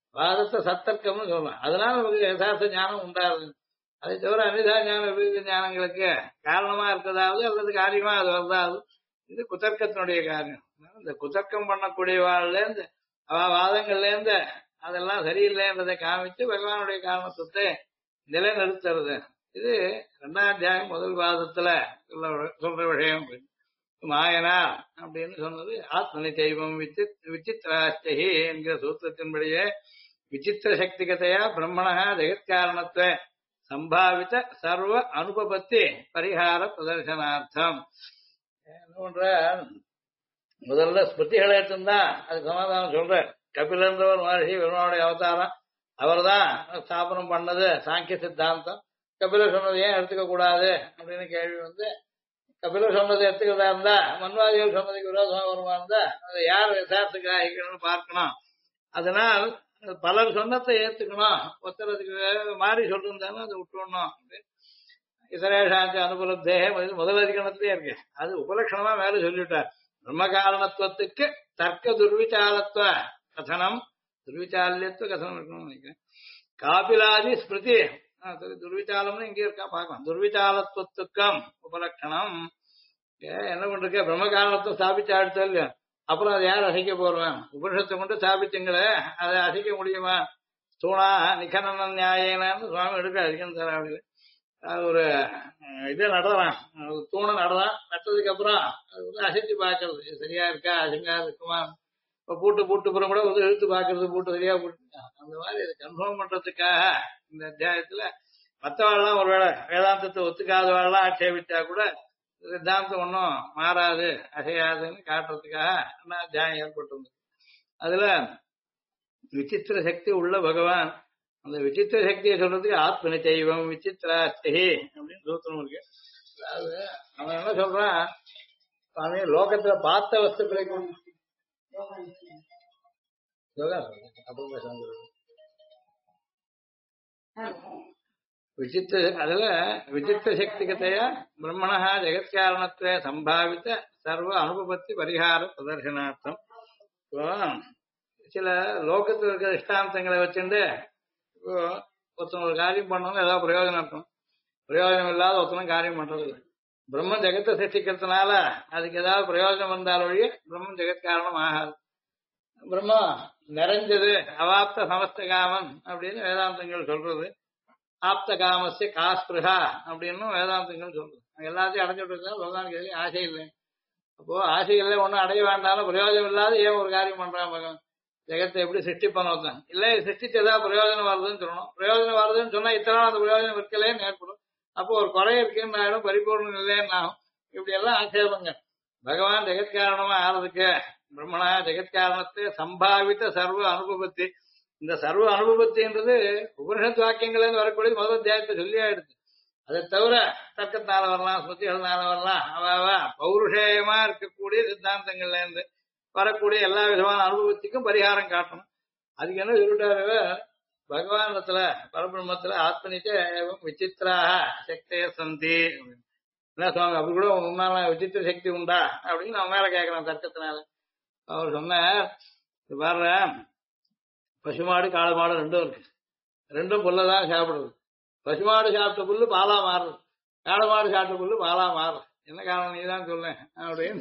A: வாதத்தை சத்தர்க்கம்னு சொல்லலாம். அதனால நமக்கு யதார்த்த ஞானம் உண்டாகுது. அதை தவிர அனிதா ஞான விபரீத ஞானங்களுக்கு காரணமா இருக்கதாவது அல்லது காரியமா அது வருதாவது இது குதர்க்கத்தினுடைய காரியம். இந்த குதர்க்கம் பண்ணக்கூடிய வாழ்லேருந்து அவ வாதங்கள்ல இருந்து அதெல்லாம் சரியில்லைன்றதை காமிச்சு பகவானுடைய காரணத்தை நிலைநிறுத்துறது. இது 2ஆம் அத்தியாயம் முதல் வாதத்துல சொல்ற விஷயம். மாயனா அப்படின்னு சொன்னது ஆத்மனி தெய்வம் விசித்திராஷ்டகி என்கிற சூத்திரத்தின்படியே விசித்திர சக்திகதையா பிரம்மணா ஜெகத்காரணத்துவ சம்பாவித சர்வ அனுபபத்தி பரிகார பிரதர்சனார்த்தம். என்ன பண்ற, முதல்ல ஸ்மிருதிகளை எடுத்துருந்தா அதுக்கு சமாதானம் சொல்ற. கபிலன்றவர் மகர்ஷி பெருமானுடைய அவதாரம், அவர் தான் ஸ்தாபனம் பண்ணது சாங்கிய சித்தாந்தம். கபிலர் சொன்னது ஏன் எடுத்துக்க கூடாது அப்படின்னு கேள்வி வந்து, கபிலர் சொன்னதை எடுத்துக்கிறதா இருந்தா மன்வாதிகள் சொன்னதுக்கு விரோதமா வருமா இருந்தா அதை யார் யதார்த்தத்துக்கு ஆகிக்கணும்னு பார்க்கணும். அதனால் பலர் சொன்னதை ஏத்துக்கணும், ஒருத்தரதுக்கு மாறி சொல்லிருந்தாலும் அதை விட்டுடணும். இதரேஷாந்த அனுபலத்தே முதல் அதிகரணத்திலே இருக்கு. அது உபலட்சணமா மேல சொல்லிவிட்டார். பிரம்ம காரணத்துவத்துக்கு தர்க்க துர்விச்சாலத்துவ கதனம், துர்விச்சாலியத்துவ கதனம் இருக்கணும்னு நினைக்கிறேன். காபிலாதி ஸ்மிருதி துர்விச்சாலம்னு இங்கே இருக்கா பார்க்கலாம். துர்விச்சாலத்துவத்துக்கம் உபலட்சணம். என்ன பண்றீங்க, பிரம்ம காரணத்தை ஸ்தாபிச்சா எடுத்தா இல்லையா, அப்புறம் அதை யார் அசைக்க போறேன்? உபனிஷத்தை கொண்டு ஸ்தாபிச்சுங்களே, அதை அசைக்க முடியுமா? தூணா நிகனன நியாயனான்னு சுவாமி எடுக்க அதிகம் தராவில்லை. அது ஒரு இதே நடலாம், தூணை நடலாம், நட்டதுக்கு அப்புறம் அது வந்து அசைச்சு பார்க்கறது, இது சரியா இருக்கா அசைங்கா இருக்குமா. இப்ப பூட்டு புறம் கூட வந்து இழுத்து பாக்குறது, பூட்டு சரியா போட்டு அந்த மாதிரி இது கன்ஃபார்ம் பண்றதுக்காக இந்த அத்தியாயத்துல மற்றவாள்லாம் ஒருவேளை வேதாந்தத்தை ஒத்துக்காதவாள்லாம் ஆட்சேபிச்சா கூட சித்தாந்தம் ஒன்றும் மாறாது அசையாதுன்னு காட்டுறதுக்காக என்ன அத்தியாயம் ஏற்பட்டிருந்தது. அதுல விசித்திர சக்தி உள்ள பகவான், அந்த விசித்திர சக்தியை சொல்றதுக்கு ஆத்மனி தெய்வம் விசித்திராஸ்தி அப்படின்னு சூத்திரம் இருக்கு. அதாவது அவன் என்ன சொல்றான், சுவாமி லோகத்துல பார்த்த வஸ்துக்களை விசித்திர அதுல விசித்திர சக்திகத்தையா பிரம்மணா ஜெகத்காரணத்துவ சம்பாவித்த சர்வ அனுபவத்தி பரிகார பிரதர்சனார்த்தம். சில லோகத்தில் இருக்கிற இஷ்டாந்தங்களை வச்சுட்டு இப்போ ஒருத்தன் ஒரு காரியம் பண்ணணும், ஏதாவது பிரயோஜனம் இருக்கும். பிரயோஜனம் இல்லாத ஒருத்தனும் காரியம் பண்றது இல்லை. பிரம்மன் ஜெகத்தை சிருஷ்டிக்கிறதுனால அதுக்கு ஏதாவது பிரயோஜனம் வந்தால் ஒழிய பிரம்மன் ஜெகத்காரணம் ஆகாது. பிரம்மா நிறைஞ்சது அவாப்த சமஸ்த காமன் அப்படின்னு வேதாந்தங்கள் சொல்றது. ஆப்த காமஸ்ய காஸ்பிருகா அப்படின்னு வேதாந்தங்கள் சொல்றது. எல்லாத்தையும் அடைஞ்சிட்டு இருக்கா பகவானுக்கு எதுவும் ஆசை இல்லை. அப்போ ஆசை இல்லை, ஒன்னும் அடைய வேண்டாலும் பிரயோஜனம் இல்லாத ஏன் ஒரு காரியம் பண்றான் பகவான்? ஜெகத்தை எப்படி சிருஷ்டிப்பான்னு ஒருத்தன் இல்ல, சிருஷ்டிச்சு ஏதாவது பிரயோஜனம் வருதுன்னு சொல்லணும். பிரயோஜனம் வருதுன்னு சொன்னா இத்தனை அந்த பிரயோஜனம் இருக்கலேன்னு ஏற்படும். அப்போ ஒரு குறை இருக்குன்னு ஆயிடும், பரிபூர்ணம் இல்லைன்னு ஆகும். இப்படி எல்லாம் ஆட்சேபங்க. பகவான் ஜெகத்காரணமா ஆறதுக்கு பிரம்மணா ஜெகத்காரணத்தை சம்பாவித்த சர்வ அனுபவத்தி. இந்த சர்வ அனுபவத்தின்றது உபனிஷத் வாக்கியங்கள் வரக்கூடிய முதல் அத்தியாயத்தை சொல்லி ஆயிடுச்சு. அதை தவிர தர்க்கத்தினால வரலாம், ஸ்மிருதிகள்னால வரலாம், அவ பௌருஷேயமா இருக்கக்கூடிய சித்தாந்தங்கள்ல இருந்து வரக்கூடிய எல்லா விதமான அனுபவத்துக்கும் பரிகாரம் காட்டணும். அதுக்கு என்ன சொல்லிட்டாரு, பகவானத்துல பரபிரம்மத்துல ஆத்மனிச்ச விசித்திராக சக்திய சந்தி. என்ன சொல்லுவாங்க, அப்படி கூட உன்னால விசித்திர சக்தி உண்டா அப்படின்னு அவன் மேல கேட்கறான் தர்க்கத்தினால. அவர் சொன்னார், பாரு பசுமாடு காளை மாடு ரெண்டும் இருக்கு, ரெண்டும் புல்லதான் சாப்பிடுறது. பசுமாடு சாப்பிட்ட புல்லு பாலா மாறுறது, காளை மாடு சாப்பிட்ட புல்லு பாலா மாறுறது. என்ன காரணம் நீதான் சொல்ல அப்படின்னு.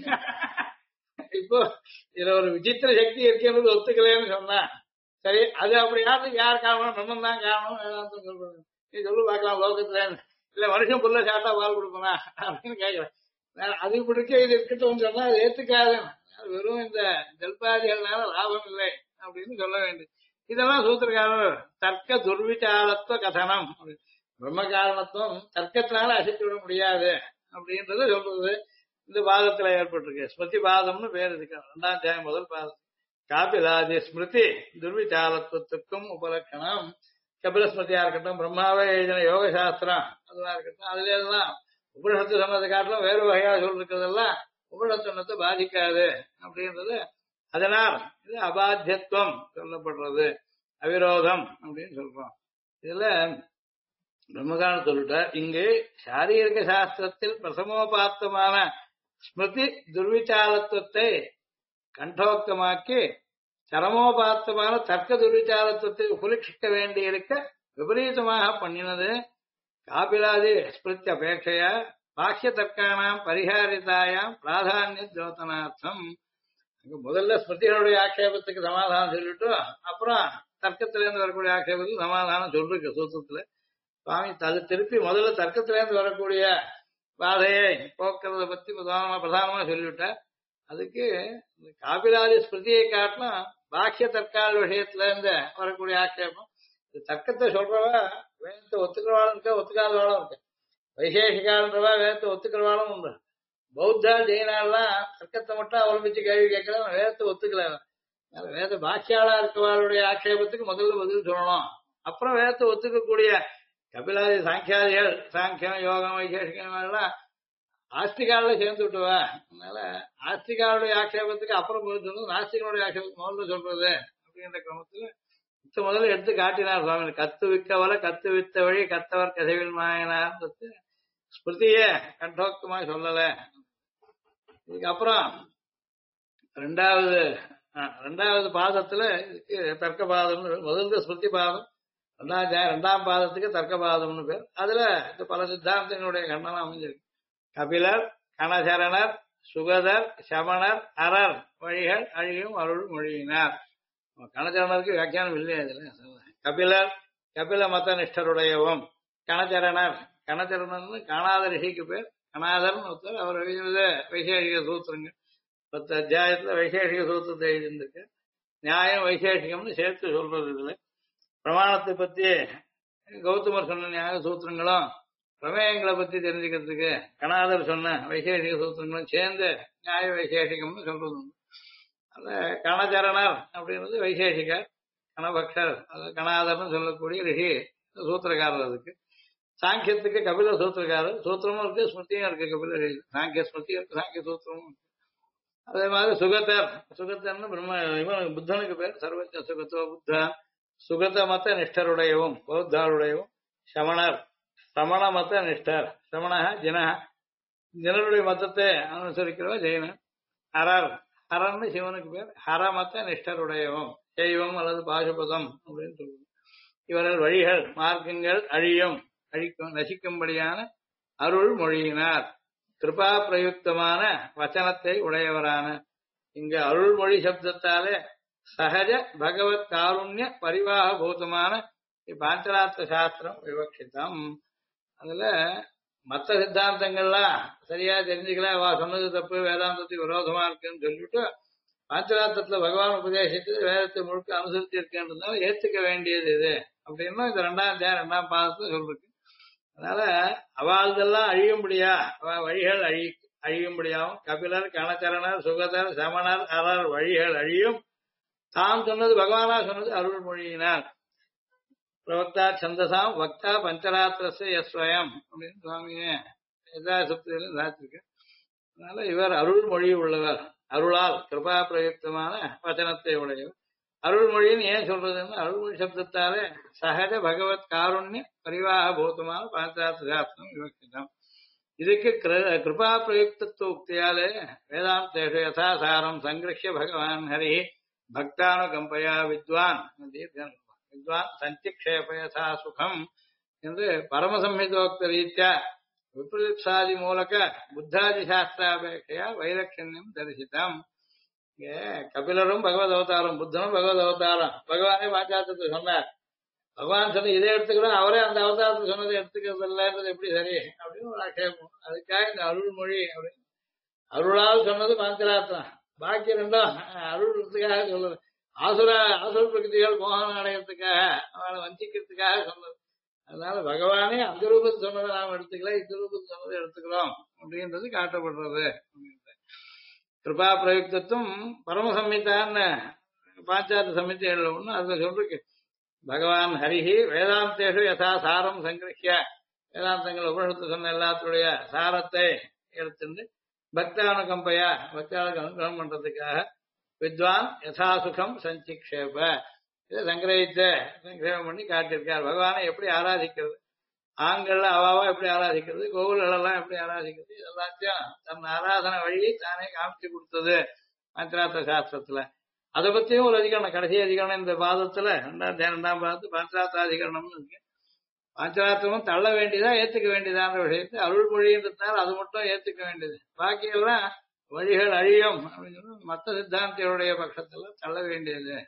A: இப்போ இதுல ஒரு விசித்திர சக்தி இருக்குன்றது ஒத்துக்கலன்னு சொன்னா சரி, அது அப்படி யாருக்கு யார் காரணம்? பிரம்மன் தான் காரணம் வேதாந்தம் சொல்றது. நீ சொல்லு பார்க்கலாம் லோகத்துல இல்ல மனுஷன் புல்ல சாப்பிட்டா பால் கொடுப்பனா அப்படின்னு கேட்கிறேன். அது பிடிக்க இது இருக்கட்டும் சொன்னா அது ஏத்துக்காது. வெறும் இந்த ஜல்பாதிகள்னால லாபம் இல்லை அப்படின்னு சொல்ல வேண்டும். இதெல்லாம் சூத்திரக்காரர் தர்க்க துர்விச்சாலத்துவ கதனம், பிரம்ம காரணத்துவம் தர்க்கத்தினால அசைத்து விட முடியாது அப்படின்றத சொல்றது இந்த பாதத்துல ஏற்பட்டிருக்கு. ஸ்மிருதி பாதம்னு பேர் இருக்கு, 2ஆம் அத்தியாயம் முதல் பாதம். காபிலாதி ஸ்மிருதி துர்விச்சாலத்துவத்துக்கும் உபலட்சணம். கபில ஸ்மிருதியா இருக்கட்டும், பிரம்மாவே எழுதின யோக சாஸ்திரம் அதுவா இருக்கட்டும், அதுல எல்லாம் உபனிஷத்து சொன்னதை காட்டிலும் வேறு வகையா சொல்லிருக்கிறதெல்லாம் உபனிஷத்து சொன்னத்தை பாதிக்காது அப்படின்றது. அதனால் இது அபாத்தியத்துவம் சொல்லப்படுறது, அவிரோதம் அப்படின்னு சொல்றோம். இதுல பிரம்மகான சொல்லிட்டார். இங்கு சாரீரிக சாஸ்திரத்தில் பிரசமோபாத்தமான ஸ்மிருதி துர்விச்சாலத்துவத்தை கண்டோக்தமாக்கி சரமோபாத்தமான தர்க்க துர்விச்சாரத்துவத்தை உபலட்சிக்க வேண்டியிருக்க விபரீதமாக பண்ணினது காபிலாதி ஸ்மிருத்தி அபேட்சையா பாக்கிய தர்க்கானாம் பரிகாரிதாயாம் பிராதானிய ஜோதனார்த்தம். முதல்ல ஸ்மிருதிகளுடைய ஆட்சேபத்துக்கு சமாதானம் சொல்லிட்டு அப்புறம் தர்க்கத்திலேருந்து வரக்கூடிய ஆட்சேபத்துக்கு சமாதானம் சொல்லிருக்கு சூத்திரத்துல. சுவாமி அது திருப்பி முதல்ல தர்க்கத்திலேருந்து வரக்கூடிய பாதையை போக்குறத பத்தி பிரதானமா சொல்லிவிட்டார். அதுக்கு காபிலாதி ஸ்மிருதியை காட்டிலும் பாக்கிய தற்கால விஷயத்துல இருந்து வரக்கூடிய ஆட்சேபம். தர்க்கத்தை சொல்றவா வேதத்தை ஒத்துக்கிறவாளும் இருக்க, ஒத்துக்காதவாளும் இருக்க. வைசேஷிகான்றவா வேதத்தை ஒத்துக்கிறவாளும் உண்டு. பௌத்தா ஜெயினாலாம் தர்க்கத்தை மட்டும் அவலம்பிச்சு கேள்வி கேட்கலாம், வேதத்தை ஒத்துக்கலாம். வேத பாக்கியாளா இருக்கவாளுடைய ஆட்சேபத்துக்கு முதல்ல பதில் சொல்லணும். அப்புறம் வேதத்தை ஒத்துக்கக்கூடிய கபிலாதி சாங்கியாதிகள், சாங்கியம் யோகம் வைசேஷிகம் எல்லாம் ஆஸ்திகால சேர்ந்து விட்டுவா. அதனால ஆஸ்திகாருடைய ஆட்சேபத்துக்கு அப்புறம் பதில் சொல்றது, நாஸ்திகனுடைய ஆட்சேபத்துக்கு முதல்ல சொல்றது அப்படின்ற கிரமத்துல முதல்ல எடுத்து காட்டினார் சுவாமி. கத்து விக்கவல கத்து வித்த வழி கத்தவர் கதைவில் மாயனார் ஸ்மிருதிய கண்டோக்தமா சொல்லல. இதுக்கப்புறம் ரெண்டாவது பாதத்துல இதுக்கு தர்க்க பாதம், முதல்ல ஸ்மிருதி பாதம், ரெண்டாம் பாதத்துக்கு தர்க்க பாதம்னு பேர். அதுல இந்த பல சித்தாந்தங்களுடைய கண்டனம் அமைஞ்சிருக்கு. கபிலர், கணசரணர், சுகதர், சமணர், அரர் வழிகள் அழியும் அருள் மொழியினார். கணச்சரணருக்கு வியாக்கியானம் இல்லையா இதுல? கபிலர் கபில மத நிஷ்டருடையவும், கணச்சரணர் கணச்சரணர்னு காணாத ரிஷிக்கு பேர், கணாதர்னு ஒருத்தர், அவர் எழுதியது வைசேஷிக சூத்திரங்கள். 10 அத்தியாயத்துல வைசேஷிக சூத்திரத்தை எழுதியிருக்கு. நியாயம் வைசேஷிகம்னு சேர்த்து சொல்றது. இதுல பிரமாணத்தை பத்தி கௌதமர் சொன்ன நியாய சூத்திரங்களும் பிரமேயங்களை பத்தி தெரிஞ்சுக்கிறதுக்கு கணாதர் சொன்ன வைசேஷிக சூத்திரங்களும் சேர்ந்து நியாய வைசேஷிகம்னு சொல்றது. அந்த கணச்சரணர் அப்படின்றது வைசேஷிகர், கணபக்ஷர் கணாதர்னு சொல்லக்கூடிய ரிஷி சூத்திரக்காரர். அதுக்கு சாங்கியத்துக்கு கபில சூத்திரக்காரர். சூத்திரமும் இருக்கு, ஸ்மிருதியும் இருக்கு. கபில சாங்கிய ஸ்மிருதி இருக்கு, சாங்கிய சூத்திரமும் இருக்கு. அதே மாதிரி சுகத்தர்னு இவன் புத்தனுக்கு பேர். சர்வஜ சுகத்தோ புத்தா சுகத மத நிஷ்டருடையவும் பௌத்தாருடையவும். சமணர் சமண மத நிஷ்டர், சமண ஜனருடைய மதத்தை அனுசரிக்கிறவ ஜெயினன். அரர் ஹரன்னு சிவனுக்கு பேர், ஹரமத்த நிஷ்டருடையவும் சைவம் அல்லது பாசுபதம் அப்படின்னு சொல்லுவோம். இவர்கள் வழிகள் மார்க்கங்கள் அழிக்கும் நசிக்கும்படியான அருள் மொழியினார். கிருபா பிரயுக்தமான வச்சனத்தை உடையவரான. இங்க அருள்மொழி சப்தத்தாலே சகஜ பகவத் காருண்ய பரிவாக பூதமான பாஞ்சராத்திர சாஸ்திரம் விவக்ஷிதம். அதுல மற்ற சித்தாந்தங்கள்லாம் சரியா தெரிஞ்சுக்கல, அவ சொன்னது தப்பு, வேதாந்தத்துக்கு விரோதமா இருக்குன்னு சொல்லிட்டு பாஞ்சராத்திரத்துல பகவான் உபதேசித்து வேதத்தை முழுக்க அனுசரித்து இருக்கேன்றதுனால ஏத்துக்க வேண்டியது இது அப்படின்னா இந்த 2ஆம் பாதத்துல சொல்லிருக்கு. அதனால அவாள்தெல்லாம் அழியும்படியா, வழிகள் அழியும்படியாவும் கபிலர், கணச்சரணர், சுகதர், சமணர், அரர் வழிகள் அழியும். தாம் சொன்னது பகவானா சொன்னது அருள்மொழியினார். பிரவக்தா சந்தசாம் வக்தா பஞ்சராத்திரஸ்ய யஸ்வயம் அப்படின்னு சுவாமியே யதாசக்தியில சாத்திருக்கு. அதனால இவர் அருள்மொழி உள்ளவர், அருளால் கிருபா பிரயுக்தமான வச்சனத்தை உடையவர். அருள்மொழின்னு ஏன் சொல்றதுன்னா அருள்மொழி சப்தத்தாலே சகஜ பகவத் காருண்ய பரிவாக பூத்தமான பஞ்சராத்திர சாஸ்திரம் விவக்ஷிதம். இதுக்கு கிருபா பிரயுக்தத்துவ உக்தியாலே வேதாந்தேஷு யதாசாரம் சங்கிருஷ்ய பகவான் ஹரி பக்தானுகம்பயா வித்வான் வித்வான் சந்திக்ஷேபயசா சுகம் என்று பரமசம்ஹிதோக்த ரீத்யா விப்ரதிப்சாதி மூலக புத்தாதி சாஸ்திராபேட்சையா வைலட்சண்யம் தரிசிதம். கபிலரும் பகவத் அவதாரம், புத்தனும் பகவத் அவதாரம். பகவானே பாஞ்சாத்தத்தை சொன்னார். பகவான் சொன்ன இதை எடுத்துக்கிறோம், அவரே அந்த அவதாரத்தை சொன்னதை எடுத்துக்கிறது இல்லைன்றது எப்படி சரி அப்படின்னு ஒரு ஆட்சேபம். அதுக்காக இந்த அருள்மொழி அப்படின்னு அருளால் சொன்னது பாஞ்சராத்திரம். பாக்கி ரெண்டும் அருள்றதுக்காக சொல்லுது. ஆசுர பிரகிருதிகள் மோகனம் அடைகிறதுக்காக அவளை வஞ்சிக்கிறதுக்காக சொன்னது. அதனால பகவானே அந்த ரூபத்தை சொன்னதை நாம் எடுத்துக்கல, இந்த ரூபத்தை சொன்னதை எடுத்துக்கிறோம் அப்படின்றது காட்டப்படுறது. கிருபா பிரயுக்தத்துவம் பரமசம்ஹிதான்னு பாஞ்சாத்த சமிதிகள் ஒண்ணு அதுல சொல்லிருக்கு. பகவான் ஹரிஹி வேதாந்தேஷு யதா சாரம் சங்கிருஷ்ய, வேதாந்தங்கள் உபனிஷத்து சொன்ன எல்லாத்துடைய சாரத்தை எடுத்துட்டு பக்தானுகம்பையா பக்தாளுக்கு அனுகிரகம் பண்றதுக்காக வித்வான் யதாசுகம் சஞ்சிக்ஷேப இதை சங்கிரகம் பண்ணி காட்டியிருக்கார். பகவானை எப்படி ஆராதிக்கிறது, ஆண்கள்ல அவாவா எப்படி ஆராதிக்கிறது, கோவில்கள் எல்லாம் எப்படி ஆராதிக்கிறது, எல்லாத்தையும் தன் ஆராதனை வழியை தானே காமிச்சு கொடுத்தது பாஞ்சராத்திர சாஸ்திரத்துல. அதை பத்தியும் ஒரு அதிகரணம், கடைசி அதிகரணம் இந்த பாதத்துல இரண்டாம் பாதத்து பாஞ்சராத்திராதிகரணம்னு இருக்கு. பாஞ்சராத்திரமும் தள்ள வேண்டியதா ஏத்துக்க வேண்டியதான்ற விஷயத்தை அருள்மொழின்றதுனால அது மட்டும் ஏத்துக்க வேண்டியது, பாக்கி எல்லாம் வழிகள் அழியும் அப்படின்னு சொல்லி மத்த சித்தாந்திகளுடைய பட்சத்துல தள்ள வேண்டியது.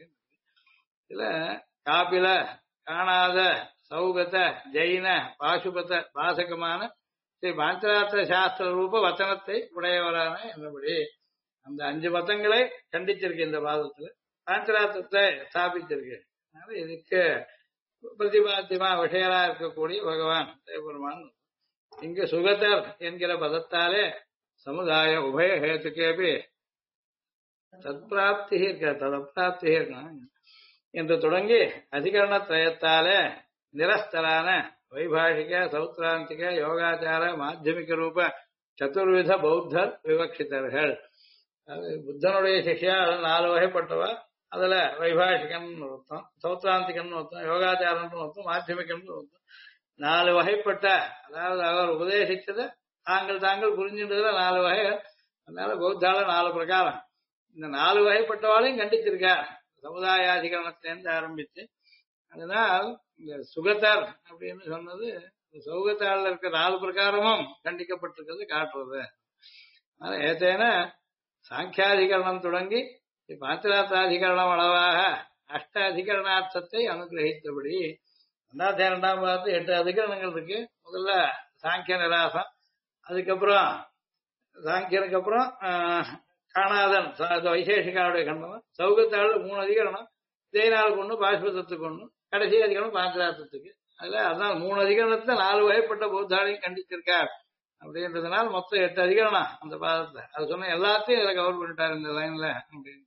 A: இதுல காபில, காணாத, சௌகத, ஜெயின, பாசுபத பாசகமான ஸ்ரீ பாஞ்சராத்திர சாஸ்திர ரூப வச்சனத்தை உடையவரான என்னபடி அந்த 5 மதங்களை கண்டிச்சிருக்கு இந்த பாதத்துல, பாஞ்சராத்திரத்தை ஸ்தாபிச்சிருக்கு. அதனால இதுக்கு பிரதிபாத்தியமா விஷயரா இருக்கக்கூடிய பகவான் பெருமான். இங்கு சுகதர் என்கிற பதத்தாலே சமுதாய உபய ஹேத்துக்கேபி தற்பிராப்தி இருக்க ததப்பிராப்தி இருக்கணும் என்று தொடங்கி அதிகரணத்ரயத்தாலே நிரஸ்தரான வைபாஷிக, சௌத்ராந்திக, யோகாச்சார, மாத்தியமிக ரூப சதுர்வித பௌத்தர் விவக்ஷிதர்கள். அது புத்தனுடைய சிஷ்யா 4 வகைப்பட்டவா. அதுல வைபாஷிகன் ஒருத்தம், சௌத்ராந்திகன் ஒருத்தம், யோகாச்சாரன் ஒருத்தம், மாத்தியமிகன் ஒருத்தம். 4 வகைப்பட்ட, அதாவது அவர் உபதேசிச்சத தாங்கள் புரிஞ்சுன்றதுல 4 வகை. அதனால பௌத்தால 4 பிரகாரம். இந்த 4 வகைப்பட்டவாளையும் கண்டிச்சிருக்கார் சமுதாயாதிகரணத்திலேருந்து ஆரம்பிச்சு. அதனால் இந்த சுகதர் அப்படின்னு சொன்னது சௌகத்தால இருக்க 4 பிரகாரமும் கண்டிக்கப்பட்டிருக்கிறது காட்டுறது. அதனால ஏத்தேன சாங்கியாதிகரணம் தொடங்கி பாஞ்சராத்திராதிகரணம் அளவாக அஷ்ட அதிகரணார்த்தத்தை அனுகிரகித்தபடி 2ஆம் பாகத்து 8 அதிகரணங்கள் இருக்கு. முதல்ல சாங்கிய நிராசம், அதுக்கப்புறம் சாங்கியனுக்கு அப்புறம் காணாதன் வைசேஷிகாவுடைய கண்டனம், சௌகத்தாள் 3 அதிகரணம், ஜெயினாளுக்கு 1, பாஷ்பதத்துக்கு 1, கடைசி அதிகரணம் பாஞ்சராத்திரத்துக்கு. அதுல அதான் 3 அதிகரணத்தை 4 வகைப்பட்ட பௌத்தாலையும் கண்டிச்சிருக்கார். அப்படின்றதுனால மொத்தம் 8 அதிகரணம் அந்த பாதத்தை. அது சொன்ன எல்லாத்தையும் இதுல கவர் பண்ணிட்டாரு இந்த லைன்ல அப்படின்னு.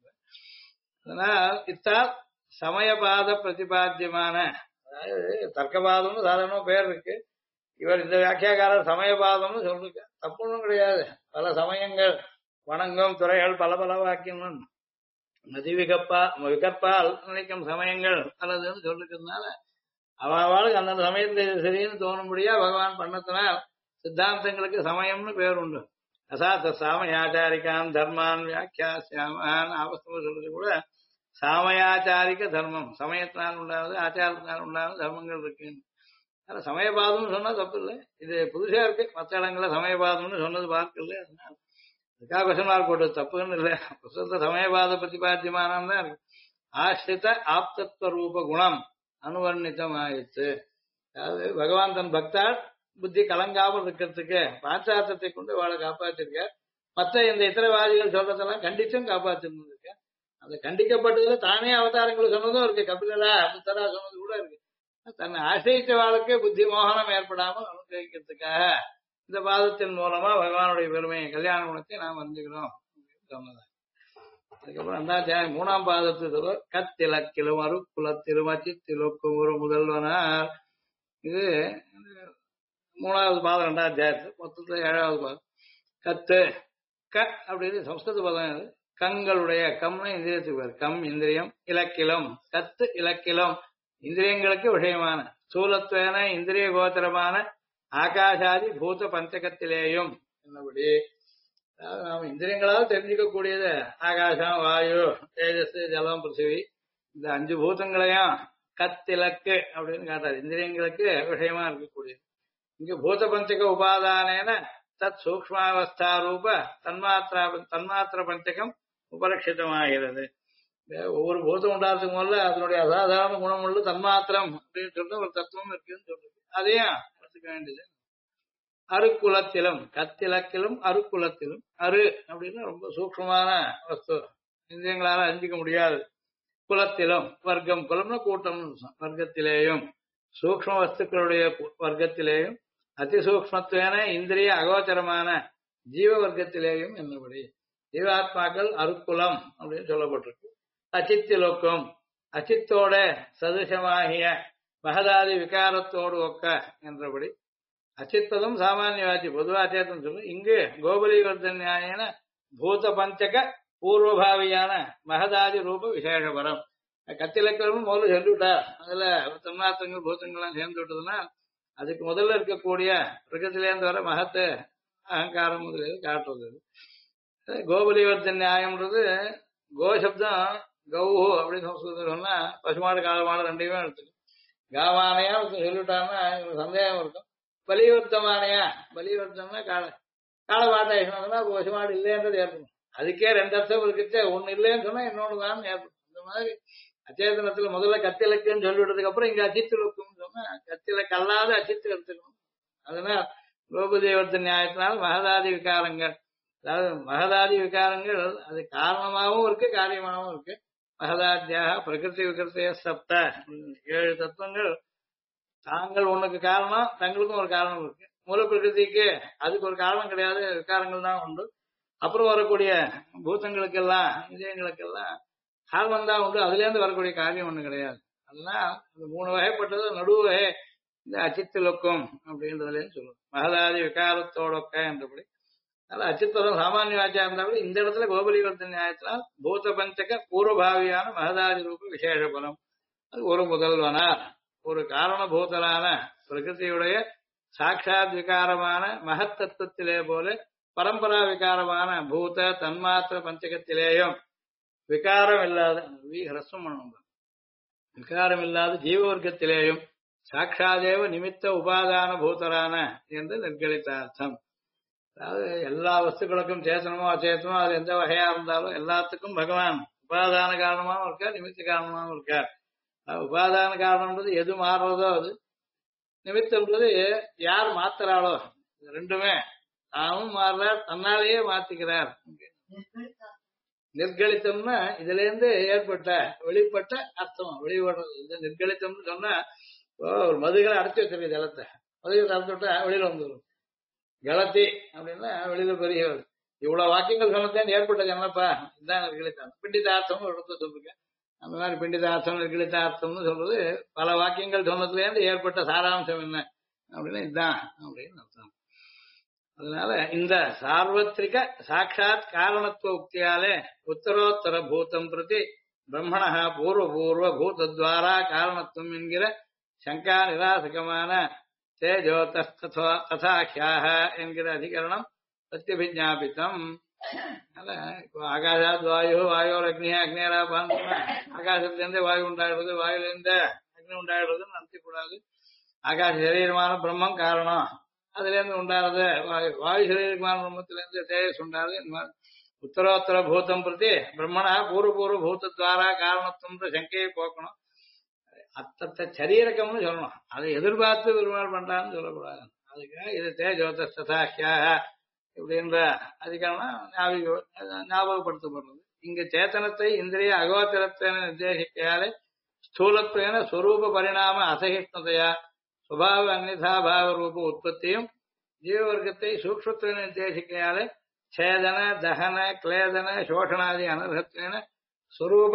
A: அதனால் இத்தால் சமயபாத பிரதிபாத்தியமான, அதாவது தர்க்கபாதம்னு சாதாரண பேர் இருக்கு. இவர் இந்த வியாக்கியாக்காரர் சமயபாதம்னு சொல்லிருக்க, தப்பு ஒன்றும் கிடையாது. பல சமயங்கள் வணங்கும் துறைகள் பல பல வாக்கியம் நதி விகற்பால் நினைக்கும் சமயங்கள் அல்லதுன்னு சொல்லிருக்கிறதுனால அவளுக்கு அந்தந்த சமயத்தை சரின்னு தோணும்படியா பகவான் பண்ணத்தினால் சித்தாந்தங்களுக்கு சமயம்னு பேர் உண்டு. அசாத்த சாமயாச்சாரிகான் தர்மான் வியாக்கியாசியாமான் அவஸ்தம் சொல்றது கூட சாமயாச்சாரிக தர்மம், சமயத்தினால் உண்டாவது ஆச்சாரத்தினால் உண்டாவது தர்மங்கள் இருக்கு. ஆனா சமயபாதம்னு சொன்னா தப்பு இல்லை, இது புதுசா இருக்கு. மற்ற இடங்கள்ல சமயபாதம்னு சொன்னது பார்க்கல, அதனால அதுக்காக கொஸ்டின் போட்டது தப்புன்னு இல்லை. புத்தகத்தை சமயபாத பிரதிபாத்தியமானம் தான் இருக்கு. ஆசிரித ஆப்தத்துவ ரூப குணம் அனுவர்ணித்தம் ஆயிடுச்சு. அதாவது பகவான் தன் பக்தால் புத்தி கலங்காமல் இருக்கிறதுக்கு பாச்சாத்தத்தை கொண்டு வாழ காப்பாத்திருக்க. மற்ற இந்த இத்தரவாதிகள் சொல்றதெல்லாம் கண்டிச்சும் காப்பாத்திருந்திருக்க. அந்த கண்டிக்கப்பட்டதுல தானே அவதாரங்கள் சொன்னதும் இருக்கு. கபிலரா புத்தரா சொன்னது கூட இருக்கு. தன்னை ஆசிரித்த வாழ்க்கை புத்தி மோகனம் ஏற்படாமல் அனுகிரகிக்கிறதுக்காக இந்த பாதத்தின் மூலமா பகவானுடைய பெருமையை கல்யாண குணத்தை நாம் அறிஞ்சுக்கிறோம் சொன்னது. அதுக்கப்புறம் 3ஆம் பாதத்து கத்திலக்கிலும் அருக்குலத்திருமச்சி திலோக்கும் ஒரு முதல்வனார். இது 3வது பாதம் 2ஆம் அத்தியாயத்து, மொத்தத்துல 7வது பாதம். கத்து க அப்படின்னு சம்ஸ்கிருத பதம். இது கங்களுடைய, கம்னு இந்திரியத்துக்கு பேர், கம் இந்திரியம், இலக்கிலம் கத்து இலக்கிலம் இந்திரியங்களுக்கு விஷயமான, சூலத்துவன இந்திரிய கோச்சரமான ஆகாஷாதி பூத பஞ்சகத்திலேயும் என்னபடி, அதாவது நாம் இந்திரியங்களால் தெரிஞ்சுக்க கூடியது ஆகாசம், வாயு, தேஜஸ், ஜலம், பிருத்திவி, இந்த 5 பூதங்களையும் கத்திலக்கு அப்படின்னு காட்டாது, இந்திரியங்களுக்கு விஷயமா இருக்கக்கூடியது. இங்க பூத பஞ்சக உபாதானேன தத் சூக்ஷ்மாவஸ்தா ரூப தன்மாத்திர பஞ்சகம் உபலட்சிதமாகிறது. ஒவ்வொரு பூதம் உண்டாகிறதுக்கு முதல்ல அதனுடைய அசாதாரண குணமுள்ள தன்மாத்திரம் அப்படின்னு சொல்ற ஒரு தத்துவம் இருக்குன்னு சொல்றது, அதையும் எடுத்துக்க வேண்டியது. அருக்குலத்திலும் கத்திலக்கிலும் அருக்குலத்திலும், அரு அப்படின்னா ரொம்ப சூக்ஷ்மமான வஸ்து, இந்திரியங்களால அறிஞ்சிக்க முடியாது. குலத்திலும், வர்க்கம், குலம்னா கூட்டம், வர்க்கத்திலேயும், சூக்ஷ்ம வஸ்துக்களுடைய வர்க்கத்திலேயும், அதிசூக்மத்துவன இந்திரிய அகோச்சரமான ஜீவ வர்க்கத்திலேயும் என்னபடி ஜீவாத்மாக்கள் அருக்குலம் அப்படின்னு சொல்லப்பட்டிருக்கு. அச்சித்திலோக்கம், அச்சித்தோட சதுசமாகிய மகதாதி விகாரத்தோடு ஒக்க என்றபடி, அச்சித்ததும் சாமானியவாச்சி பொதுவா அச்சேத்தம் சொல்லு. இங்கு கோபலிவர்தன்யாயன பூத பஞ்சக பூர்வபாவியான மகதாதி ரூப விசேஷபரம். கத்திலக்கிழமும் முதல்ல சொல்லிவிட்டார். அதுல தன்மாத்திரங்கள் பூதங்கள்லாம் சேர்ந்து விட்டதுன்னா அதுக்கு முதல்ல இருக்கக்கூடிய பிரகத்திலேருந்து வர மகத்து அகங்காரம் முதலில் காட்டுறது. கோபலிவர்த்தன் நியாயம்ன்றது கோசப்தம் கௌஹு அப்படின்னு சம்ஸ்கிருதம் சொன்னா பசுமாடு காலமாடு ரெண்டையுமே எடுத்துக்கும். காவானையா சொல்லிவிட்டாங்கன்னா இவங்களுக்கு சந்தேகம் இருக்கும். பலிவர்த்தமானையா, பலிவர்த்தம்னா காலமாட்டா பசுமாடு இல்லைன்றது ஏற்படும். அதுக்கே ரெண்டு அர்த்தம் இருக்குச்சு, ஒண்ணு இல்லைன்னு சொன்னா இன்னொன்னு தான் ஏற்படும். இந்த மாதிரி அச்சேதனத்துல முதல்ல கத்திலக்குன்னு சொல்லிவிட்டதுக்கு அப்புறம் இங்க அச்சித்துலக்குன்னு சொன்னா கத்திலக்கு அல்லாத அச்சித்து எடுத்துக்கணும். அதனால கோபதேவர்த்த நியாயத்தினால் மகதாதி விகாரங்கள், அதாவது மகதாதி விகாரங்கள் அது காரணமாகவும் இருக்கு காரியமாகவும் இருக்கு. மகதாத்தியாக பிரகிருதி விகிருத்திய சப்த 7 தத்துவங்கள் தாங்கள் ஒண்ணுக்கு காரணம், தங்களுக்கும் ஒரு காரணம் இருக்கு. மூல பிரகிருதிக்கு அதுக்கு ஒரு காரணம் கிடையாது, விகாரங்கள் தான் உண்டு. அப்புறம் வரக்கூடிய பூதங்களுக்கெல்லாம் விஜயங்களுக்கெல்லாம் காரணம் தான் உண்டு, அதுல இருந்து வரக்கூடிய காரியம் ஒண்ணு கிடையாது. அதெல்லாம் இந்த 3 வகைப்பட்டது நடுவு வகை இந்த அச்சித்துலக்கும் அப்படின்றதுல சொல்லுவோம். மகதாதி விகாரத்தோடொக்க என்றபடி. அதனால அச்சித்தம் சாமானிய வாச்சியா இருந்தா கூட இந்த இடத்துல கோபலிவர்த்தன நியாயத்தினால் பூத பஞ்சக பூர்வபாவியான மகதாதி ரூப விசேஷ பலம். அது ஒரு முதல்வனார் ஒரு காரணபூதலான பிரகிருதியுடைய சாட்சாத் விகாரமான மகத் தத்துவத்திலே போல பரம்பரா விகாரமான பூத தன்மாத்திர பஞ்சகத்திலேயும் விகாரம் இல்லாத ஹ்ரஸ்வம் பண்ணணும், விகாரம் இல்லாத ஜீவவர்க்கத்திலேயும் சாட்சாதேவ நிமித்த உபாதான பூதரான என்று நிர்கலித்தார்த்தம். அதாவது எல்லா வஸ்துக்களுக்கும் சேத்தனமோ அச்சேத்தனமோ அது எந்த வகையா இருந்தாலும் எல்லாத்துக்கும் பகவான் உபாதான காரணமாகவும் இருக்கார், நிமித்த காரணமாகவும் இருக்கார். உபாதான காரணம்ன்றது எது மாறுறதோ அது, நிமித்தம்ன்றது யார் மாத்துறாளோ, ரெண்டுமே தானும் மாறுறார் தன்னாலேயே மாத்திக்கிறார். நிர்கலித்தம்னா இதுல இருந்து ஏற்பட்ட வெளிப்பட்ட அர்த்தம் வெளிப்படுறது. நிர்கலித்தம்னு சொன்னா ஒரு மதுகளை அடைச்சி வச்சிருக்க ஜலத்தை, மதுகளை அடைச்சு விட்டா வெளியில வந்துடும். கலத்தி அப்படின்னா வெளியில பெரிய இவ்வளவு வாக்கியங்கள் சொன்னதேன் ஏற்பட்ட ஜனப்பா, இதுதான் நிர்கலித்தம். பிண்டிதார்த்தம் ஒரு இடத்துல சொல்லுங்க. அந்த மாதிரி பிண்டிதார்த்தம் நிர்கலிதார்த்தம்னு சொல்றது பல வாக்கியங்கள் சொன்னதுல இருந்து ஏற்பட்ட சாராம்சம் என்ன அப்படின்னா இதுதான் அப்படின்னு அர்த்தம். அதனால இந்த சார்வத்ரிக சாட்சாத் காரணத்துவ உக்தியாலே உத்தரோத்தர பூதம் பிரதி பிரம்மண பூர்வபூர்வ பூதத்வாரா காரணத்துவம் என்கிற சங்கா நிராசகமான தேஜோ ததாக்கியாக என்கிற அதிகரணம் பிரத்யபிஜாபித்தம். இப்போ ஆகாஷாத் வாயு, வாயோர் அக்னியா, அக்னியரா பாந்தோம்னா ஆகாசத்திலிருந்தே வாயு உண்டாயிடுறது, வாயுலேருந்து அக்னி உண்டாயிடுறதுன்னு நினைக்கக்கூடாது. ஆகாச சரீரமான பிரம்மம் காரணம், அதுல இருந்து உண்டாறது வாயு, வாயு சரீரமான பிரம்மத்திலிருந்து தேஜஸ் உண்டாது. உத்தரோத்தர பூதம் பிரதி பிரம்மணா பூர்வபூர்வ பூதத்வாரா காரணத்துவம் சங்கையை போக்கணும். அத்தத்த சரீரகம்னு சொல்லணும், அதை எதிர்பார்த்து பெருமாள் பண்றான்னு சொல்லக்கூடாது. அதுக்காக இது தேஜோதாக்கியாக இப்படின்ற அதிகாரம் ஞாபகப்படுத்தப்படுறது. இங்க சேத்தனத்தை இந்திரிய அகோச்சரத்தை நிர்தேசிக்கையாலே ஸ்தூலத்வேன ஸ்வரூப பரிணாம அசகிஷ்ணுதையா சுபாவ அந்நிதாபாவ ரூப உற்பத்தியும் ஜீவவர்க்கத்தை சூக்ஷ்மத்துவ நிர்தேசிக்கையாலே சேதன தகன கிளேதன சோஷணாதி அனர்ஹத்வேன ஸ்வரூப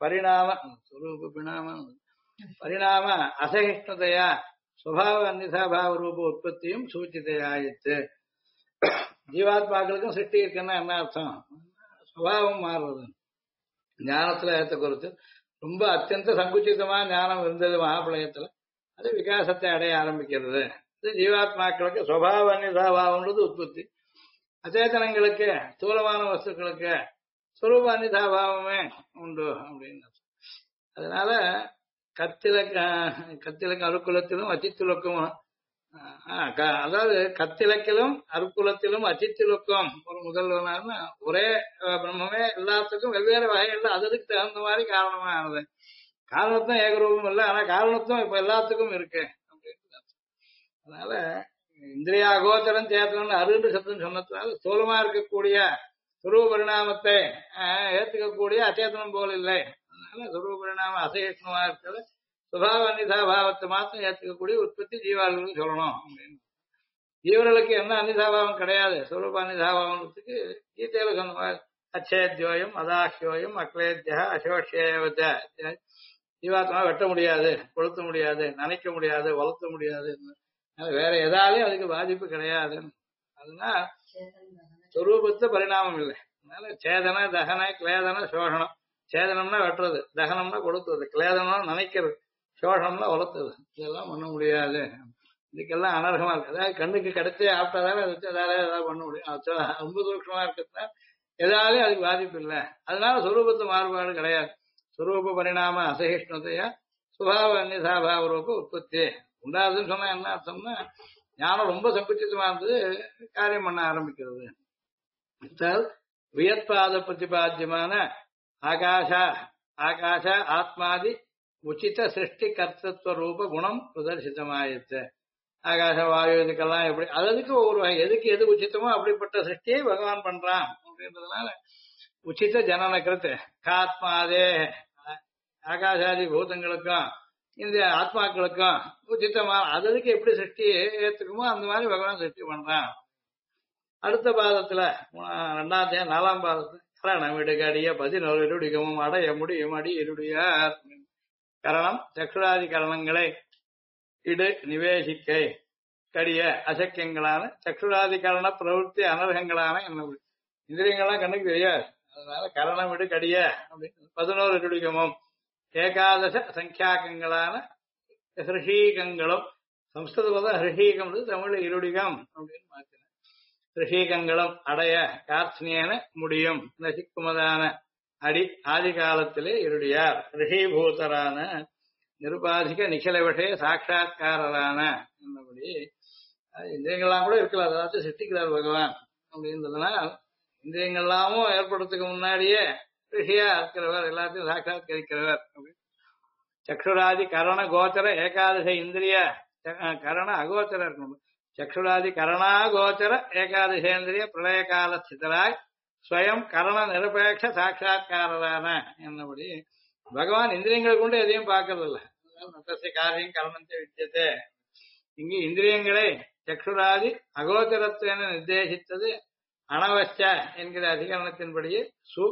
A: பரிணாம அசகிஷ்ணுதையா சுபாவ அந்நிதாபாவ ரூப உற்பத்தியும் சூச்சிதையாயிற்று. ஜீவாத்மாக்களுக்கும் சிருஷ்டி இருக்குன்னா என்ன அர்த்தம்? சுபாவம் மாறுறது. ஞானத்துல ஏற்ற குறித்து ரொம்ப அத்தியந்த சங்குச்சிதமான ஞானம் இருந்தது மகாபிரளயத்துல, அது விகாசத்தை அடைய ஆரம்பிக்கிறது. இது ஜீவாத்மாக்களுக்கு சுபாவ அந்நிதாபாவம்ன்றது உற்பத்தி. அச்சேதனங்களுக்கு ஸ்தூலமான வஸ்துக்களுக்கு சுரூப அந்நிதாபாவமே உண்டு அப்படின்னு. அதனால கத்திலக்கு அருக்குலத்திலும் அச்சித்துலக்கும், அதாவது கத்திலக்கிலும் அருக்குலத்திலும் அச்சித்துலக்கும் ஒரு முதல்வனான ஒரே பிரம்மமே எல்லாத்துக்கும் வெவ்வேறு வகைகள்ல அதுக்கு தகுந்த மாதிரி காரணமா ஆனது. காரணத்தும் ஏகரூபம் இல்லை, ஆனா காரணத்தும் இப்ப எல்லாத்துக்கும் இருக்கு அப்படின்னு. அதனால இந்திரிய அகோச்சரம் சேத்தனம் அருண்டு சத்தம் சொன்னதுனால ஸ்தூலமா இருக்கக்கூடிய சுரூப பரிணாமத்தை ஏத்துக்கக்கூடிய அச்சேதனம் போல் இல்லை. அதனால சுரூப பரிணாமம் அசகிஷ்ணுமா இருக்கிறது, சுபாவ அந்நிதாபாவத்தை மாத்திரம் ஏற்றுக்கக்கூடிய உற்பத்தி ஜீவாளுக்கு சொல்லணும் அப்படின்னு. ஜீவர்களுக்கு என்ன அந்நிதாபாவம் கிடையாது, சுரூப அந்நிதாபாவத்துக்கு கீதையில சொன்ன அச்சேத்யோயம் அதாஹ்யோயம் அக்லேத்யா அசோஷேவத. ஜீவாத்மா வெட்ட முடியாது, கொளுத்த முடியாது, நனைக்க முடியாது, வளர்த்த முடியாது, வேற ஏதாலையும் அதுக்கு பாதிப்பு கிடையாது. அதனால சொரூபத்து பரிணாமம் இல்லை. அதனால சேதன தகன கிளேதன சோஷனம். சேதனம்னா வெட்டுறது, தகனம்னா கொடுத்துறது, கிளேதனம்னா நினைக்கிறது, சோஷனம்னா வளர்த்துறது. இதெல்லாம் பண்ண முடியாது. இதுக்கெல்லாம் அனர்ஹமா இருக்கு. அதாவது கண்ணுக்கு கிடைச்சே ஆப்டாதானே வச்சு அதால ஏதாவது பண்ண முடியும். ரொம்ப சூக்ஷமா இருக்கிறதுனா எதாலும் அதுக்கு பாதிப்பு இல்லை. அதனால சுரூபத்து மாறுபாடு கிடையாது. சுரூப பரிணாம அசகிஷ்ணுதையா சுபாவ அந்நிசாபாவ ரூப உற்பத்தி உண்டாதுன்னு சொன்னா என்ன அர்த்தம்னா ஞானம் ரொம்ப சங்குச்சிதமா இருந்தது, காரியம் பண்ண ஆரம்பிக்கிறது. வியத்பாத பிரதிபாத்தியமான ஆகாஷ ஆகாஷ ஆத்மாதி உச்சித சிருஷ்டி கர்த்தத்துவ ரூப குணம் பிரதர்சிதமாயிடுச்சு. ஆகாச வாயு இதுக்கெல்லாம் எப்படி அதுக்கு ஒவ்வொரு வகை எதுக்கு எது உச்சிதமோ அப்படிப்பட்ட சிருஷ்டியை பகவான் பண்றான் அப்படின்றதுனால உச்சித ஜனன கிருத்து காத்மாதே ஆகாசாதி பூதங்களுக்கும் இந்த ஆத்மாக்களுக்கும் உச்சிதமா அதுக்கு எப்படி சிருஷ்டி ஏத்துக்குமோ அந்த மாதிரி பகவான் சிருஷ்டி பண்றான். அடுத்த பாதத்துல 2ஆம் 4ஆம் பாதத்துல கரணம் இடுகடிய 11 இருடிகமும் அடைய முடியும் அடி இருடியார். கரணம் சக்ஷுராதி கரணங்களை இடு நிவேசிக்கை கடிய அசக்கியங்களான சக்ஷுராதிகரண பிரவருத்தி அனர்ஹங்களான என்ன இந்திரியங்கள்லாம் கண்ணுக்கு தெரியாது. அதனால கரணம் இடு கடிய அப்படின்னு 11 இருடிகமும் ஏகாதச சங்கியாக்கங்களான ஹிருஷீகங்களும் சம்ஸ்கிருத பதம் ஹிருஷீகம் தமிழ் இருடிகம் அப்படின்னு மாற்றின ஹிருஷீகங்களும் அடைய கார்த்னியன முடியும் நசிக்குமதான அடி ஆதி காலத்திலே இருடியார் ரிஷீபூதரான நிருபாதிக நிகில விஷய சாட்சா்காரரான என்னபடி இந்திரியங்கள்லாம் கூட இருக்கலாம். அதாவது சிருஷ்டிக்கிறார் பகவான் அப்படின்றதுனால் இந்திரியங்கள்லாமும் ஏற்படுறதுக்கு முன்னாடியே ரிஷியா இருக்கிறவர், எல்லாத்தையும் சாட்சாத்கரிக்கிறவர். சக்ஷுராதி கரண கோச்சர ஏகாதச இந்திரிய கரண அகோச்சர இருக்கணும். சக்ஷுராதி கரணா கோச்சர ஏகாதசேந்திரிய பிரளய கால ஸ்திதராய் ஸ்வயம் கரண நிரபேட்ச சாட்சா்காரரான என்னபடி பகவான் இந்திரியங்கள் கொண்டு எதையும் பார்க்கறது இல்லை. காரியம் கரணத்தை வித்தியதே. இங்கு இந்திரியங்களை சக்ஷுராதி அகோச்சரத்துவென நிர்தேசித்தது அனவச்ச என்கிற அதிகரணத்தின்படியே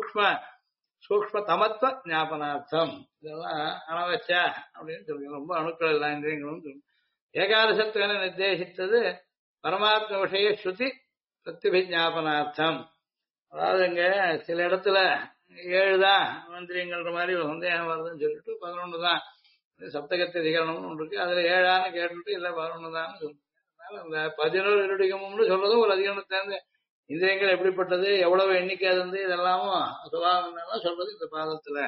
A: சூக்ம தமத்துவ ஞாபனார்த்தம். இதெல்லாம் அனவச்ச அப்படின்னு சொல்லுங்க. ரொம்ப அணுக்கள் எல்லாம் இந்திரியங்களும் சொல்லுங்க. ஏகாதசத்துவென நிர்தேசித்தது பரமாத்ம விஷய ஸ்ருதி பிரத்யபிஜாபனார்த்தம். அதாவது இங்க சில இடத்துல 7 தான் இந்திரியங்கள்ன்ற மாதிரி ஒரு சந்தேகம் வருதுன்னு சொல்லிட்டு 11 தான் சப்தகத்தை அதிகரணம்னு ஒன்று இருக்கு. அதுல 7 கேட்டுட்டு இல்ல 11 தான் சொல்லுங்க. அதனால இந்த 11 இருடிகமும்னு சொல்றதும் ஒரு அதிகரணத்திலிருந்து இந்திரியங்கள் எப்படிப்பட்டது எவ்வளவு எண்ணிக்கை இருந்து இதெல்லாமும் சுபாவம் சொல்றது இந்த பாதத்துல.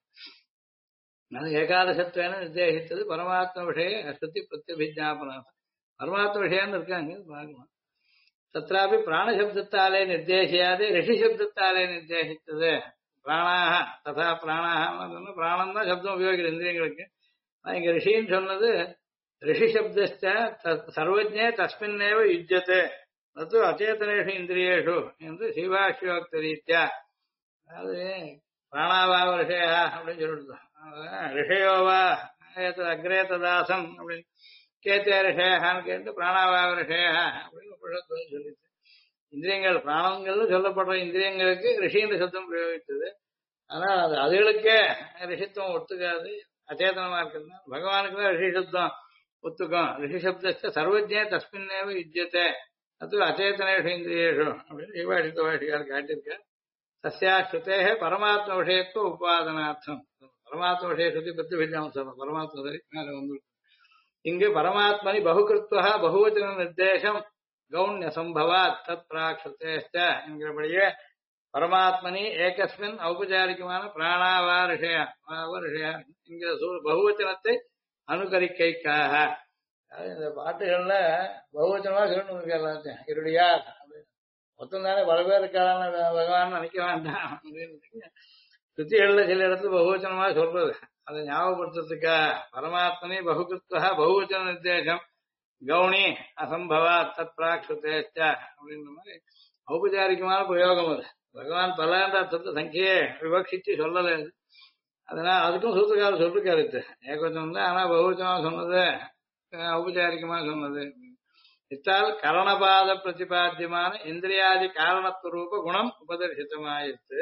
A: ஏகாதசத்துவன நிர்தேசித்தது பரமாத்ம விஷய ஸ்ருதி பிரத்யபிஜாபனம். பரமாத்ம விஷயம்னு இருக்காங்க பார்க்கலாம். தத்ராபி பிராணசப்தத்தாலே நிர்தேசியாது ரிஷி சப்தத்தாலே நிர்தேசித்தது பிராணாக ததா பிராணாக பிராணம் தான் சப்தம் உபயோகிக்கிற இந்திரியங்களுக்கு. இங்க ரிஷின்னு சொன்னது ரிஷி சப்த சர்வஜே தஸ்மின்னேவ யுஜ்யத்தை அது அச்சேதனேஷு இந்திரியேஷு என்று சீவாஷ்யோக்த ரீத்யா. அதாவது பிராணாவாவ ரிஷயா அப்படின்னு சொல்லிட்டு ரிஷயோவா அக்ரே ததாசம் அப்படின்னு கேத்தே ரிஷயான்னு கேட்டு பிராணாவாவ ரிஷயா அப்படின்னு சொல்லிட்டு இந்திரியங்கள் பிராணங்கள்னு சொல்லப்படுற இந்திரியங்களுக்கு ரிஷின்ற சப்தம் பிரயோகித்தது. ஆனா அது அதுகளுக்கே ரிஷித்துவம் ஒத்துக்காது, அச்சேதனமா இருக்குதுன்னா பகவானுக்கு தான் ரிஷி சப்தம் ஒத்துக்கும். ரிஷி சப்த சர்வஜே தஸ்மின்னேவ யுஜ்யத்தை அது அச்சேதனேஷு இந்திரியேஷு அப்படின்னு ஜீவாடித்த வாஷிகார் காட்டியிருக்க. சஸ்யா ஸ்ருதே பரமாத்ம விஷயத்துவ உபாதனார்த்தம். பரமாத்ம விஷய ஸ்ருதி பிரதிபிஜம் சொல்றோம். பரமாத்ம சரி மேல வந்து இங்கு பரமாத்மனி பகுகிருத்வா பகுவச்சன நிர்தேசம் கௌண்ய சம்பவாத் தத் பிராக்ஷுதேஷ்ட என்கிறபடியே பரமாத்மனி ஏகஸ்மின் ஔபச்சாரிகமான பிராணாவா ரிஷயா என்கிற பகுவச்சனத்தை அனுகரிக்கைக்காக. இந்த பாட்டுகள்ல பகுவச்சனமா சொல்லணும் எல்லாத்தையும் இருடியார் அப்படின்னு மொத்தம் தானே பல பேர் இருக்கான பகவான் நினைக்க வேண்டாம் அப்படின்னு சுத்திகள்ல சில இடத்துல பகுவச்சனமா சொல்றது அதை ஞாபகப்படுத்துறதுக்கா பரமாத்மனி பகுகிருத்வா பகுவச்சன நிர்தேசம் கௌணி அசம்பவா தத் பிராக்ஷுதேஷ்ட அப்படின்ற மாதிரி ஔபச்சாரிகமான பிரயோகம் அது. பகவான் பலன்ற அர்த்தத்தை சங்கையே விவக்ஷிச்சு சொல்லலை. அதனால அதுக்கும் சூத்திரக்காரர் சொல்லிருக்காரு ஏகவச்சனம் தான். ஆனா பகுவச்சனமா சொன்னது ஔபச்சாரிகமா சொன்னது. இத்தால் கரணபாத பிரதிபாத்தியமான இந்திரியாதி காரணத்துவரூப குணம் உபதர்சித்தமாயிற்று.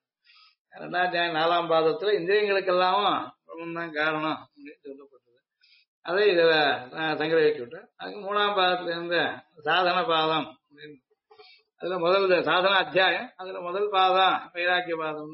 A: 2ஆம் 4ஆம் பாதத்துல இந்திரியங்களுக்கெல்லாம் தான் காரணம் அப்படின்னு சொல்லப்பட்டது. அதை இதுல சங்கிரகிச்சு விட்டேன். அதுக்கு 3ஆம் பாதத்துல இருந்த சாதன பாதம் அப்படின்னு அதுல முதல் சாதன அத்தியாயம். அதுல முதல் பாதம் வைராக்கிய பாதம்.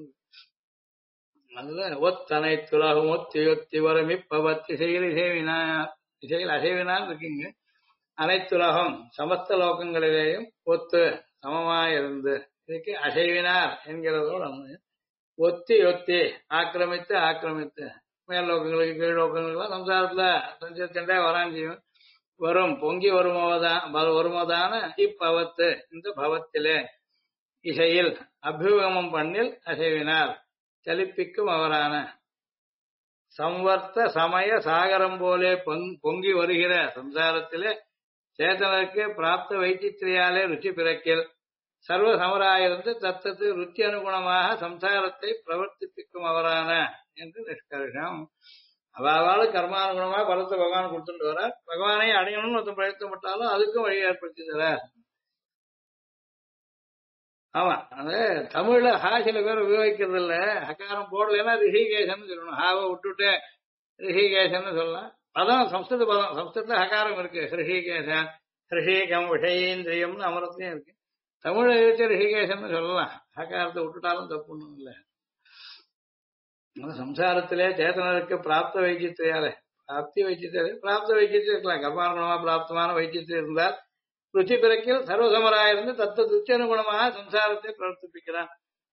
A: அதுல ஒத்தனை துலகம் ஒத்தி வரும் இப்பவத்தி இசையில் அசைவினால் இருக்கீங்க. அனைத்துலகம் சமஸ்த லோகங்களிலேயும் ஒத்து சமமாயிருந்து இதுக்கு அசைவினார் என்கிறதோடு ஒத்தி ஒத்தி ஆக்கிரமித்து ஆக்கிரமித்து மேல் லோகங்களுக்கு கீழ் லோகங்களுக்கெல்லாம் சம்சாரத்துல சஞ்சரிச்சுட்டே வரான் செய்யும். வரும் பொங்கி வருமதான இப்பவத்து இந்த பவத்திலே இசையில் அபியுகமம் பண்ணில் அசைவினார் சலிப்பிக்கும் அவரான சம்வர்த்த சமய சாகரம் போலே பொங்கி வருகிற சம்சாரத்திலே சேதனருக்கு பிராப்த வைச்சித்திரியாலே ருச்சி பிறக்கில் சர்வ சமராயிருந்து தத்தத்து ருச்சி அனுகுணமாக சம்சாரத்தை பிரவர்த்திப்பிக்கும் அவரான என்று நிஷ்கர்ஷம். அவாவாலும் கர்மானுகுணமா பலத்தை பகவான் கொடுத்துட்டு வரார். பகவானை அடையணும்னு ஒருத்தன் பிரயத்தப்பட்டாலும் அதுக்கும் வழி ஏற்படுத்தி தரார். ஆமா, அது தமிழ்ல சில பேர் உபயோகிக்கிறது இல்ல. ஹகாரம் போடலைன்னா ரிஷிகேசன் சொல்லணும். ஹாவை விட்டுட்டு ரிஷிகேசன் சொல்லலாம். பதம் சம்ஸ்கிருத பதம். சம்ஸ்கிருத ஹகாரம் இருக்கு. ரிஷிகேசன் ரிஷிகம் விஷயேந்திரியம்னு அமரத்தையும் இருக்கு. தமிழ் எழுத்து ரிஷிகேசன் சொல்லலாம். ஹகாரத்தை விட்டுட்டாலும் தப்புன்னு இல்லை. சம்சாரத்திலே சேத்தனருக்கு பிராப்த வைச்சித்திரியாலே பிராப்தி வைச்சித்திர பிராப்த வைச்சித்திரம் இருக்கலாம். கர்மானுகுணமா பிராப்தமான வைச்சித்திரம் இருந்தால் ருச்சி பிறக்கில் சர்வசமராயிருந்து தத்த ருச்சி அனுகுணமாக சம்சாரத்தை பிரவர்த்திப்பிக்கிறான்.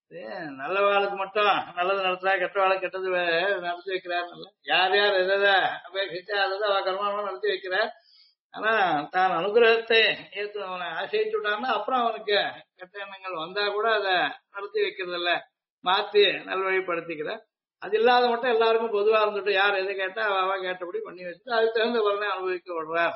A: நல்ல வாழ்க்கு மட்டும் நல்லது நடத்துறா, கெட்ட வாழ்க்கை கெட்டது நடத்தி வைக்கிறார். யார் யார் எதை அபேட்சிச்சா அதை அவ கர்மானுமா நடத்தி வைக்கிறார். ஆனா தான் அனுகிரகத்தை ஏற்று அவனை ஆசைச்சுட்டான்னா அப்புறம் அவனுக்கு கெட்ட எண்ணங்கள் வந்தா கூட அதை நடத்தி வைக்கிறது இல்ல, மாத்தி நல்வழிப்படுத்திக்கிறார். அது இல்லாத மட்டும் எல்லாருக்கும் பொதுவா இருந்துட்டு யார் எதை கேட்டா அவ கேட்டபடி பண்ணி வச்சுட்டு அதுக்கு தகுந்த பலனை அனுபவிக்க விடுறார்.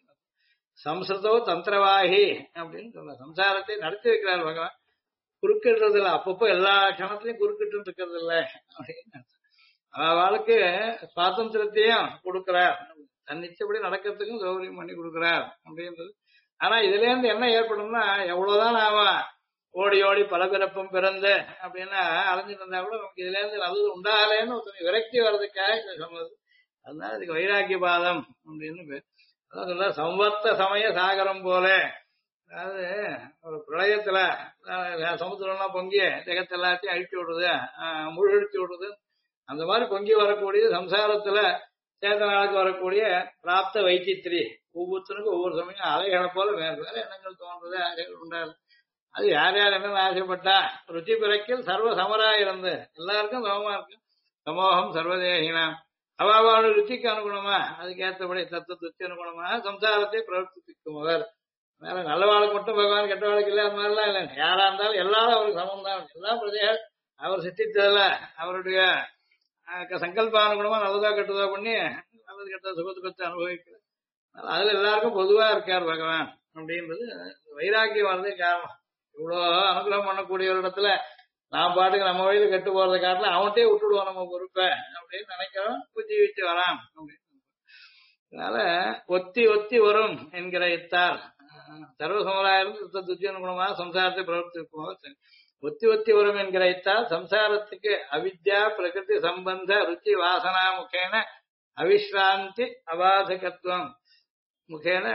A: சம்ஸ்கிருதோ தந்திரவாகி அப்படின்னு சொல்ல சம்சாரத்தை நடத்தி வைக்கிறார் பகவான். குறுக்கிடுறது இல்லை, அப்பப்போ எல்லா கணத்திலையும் குறுக்கிட்டு இருக்கிறது இல்லை அப்படின்னு அவளுக்கு சுவாதந்திரத்தையும் கொடுக்கிறார். தன்னிச்சபடி நடக்கிறதுக்கும் சௌகரியம் பண்ணி கொடுக்கிறார் அப்படின்றது. ஆனா இதுல இருந்து என்ன ஏற்படும்னா எவ்வளவுதான் நாம ஓடி ஓடி பல பிறப்பும் பிறந்து அப்படின்னா அலைஞ்சிட்டு இருந்தா கூட நமக்கு இதுல இருந்து நல்லது உண்டாகலேன்னு ஒருத்தர் விரக்தி வர்றதுக்காக இதை சொன்னது. அதனால இதுக்கு வைராக்கிய பாதம் அப்படின்னு பேர். அதான் சொல்ல சம்வர்த்த சமய சாகரம் போல, அதாவது ஒரு பிரளயத்துல சமுத்திரம்லாம் பொங்கி ஜெகத்தை எல்லாத்தையும் அழிச்சு விடுறது, முழுகடிச்சு விடுறது. அந்த மாதிரி பொங்கி வரக்கூடிய சம்சாரத்துல சேதனாளுக்கு வரக்கூடிய பிராப்த வைச்சித்திரி ஒவ்வொருத்தருக்கும் ஒவ்வொரு சமயம் அலைகளை போல வேற வேற எண்ணங்கள் தோன்றது, அலைகள் உண்டாது. அது யார் யார் என்னென்ன ஆசைப்பட்டா ருச்சி பிறக்கில் சர்வ சமரா இருந்து எல்லாருக்கும் சமமா இருக்கு. சமோகம் சர்வதேகினாம் அவாவான ருச்சிக்கு அனுகுணமா அதுக்கேற்றபடி தத்துவ ருச்சி அனுகுணமா சம்சாரத்தை பிரவர்த்திக்கும் அவர். மேல நல்ல வாழ்க்கை மட்டும் பகவான் கெட்ட வாழ்க்கை இல்லை, அது மாதிரிலாம் இல்லை. யாரா இருந்தாலும் எல்லாரும் அவருக்கு சமம் தான். எல்லா பிரஜைகள் அவர் சித்தித்ததுல அவருடைய சங்கல்பானுகுணமா நல்லதா கெட்டதா பண்ணி நல்லது கெட்டதா சுகத்துக்கத்தை அனுபவிக்கிறார். அதுல எல்லாருக்கும் பொதுவா இருக்கார் பகவான் அப்படின்றது வைராக்கியம் வர்றதே காரணம். இவ்வளோ அனுகிரகம் பண்ணக்கூடிய ஒரு இடத்துல நான் பாட்டுக்கு நம்ம வழியில கெட்டு போறதை காட்டில அவன்கிட்டே விட்டுடுவோம் நம்ம பொறுப்பை அப்படின்னு நினைக்கிறோம். புத்தி வச்சு வரான் அப்படின்னு. அதனால ஒத்தி ஒத்தி வரும் என்கிற இத்தார் சர்வசமராயிரம் துத்தியனுகுணமாக சம்சாரத்தை பிரவர்த்திக்கும். ஒத்தி ஒத்தி வரும் என்கிற இத்தால் சம்சாரத்துக்கு அவித்யா பிரகிருதி சம்பந்த ருச்சி வாசனா முகேன அவிஸ்ராந்தி அபாதகத்துவம் முகேன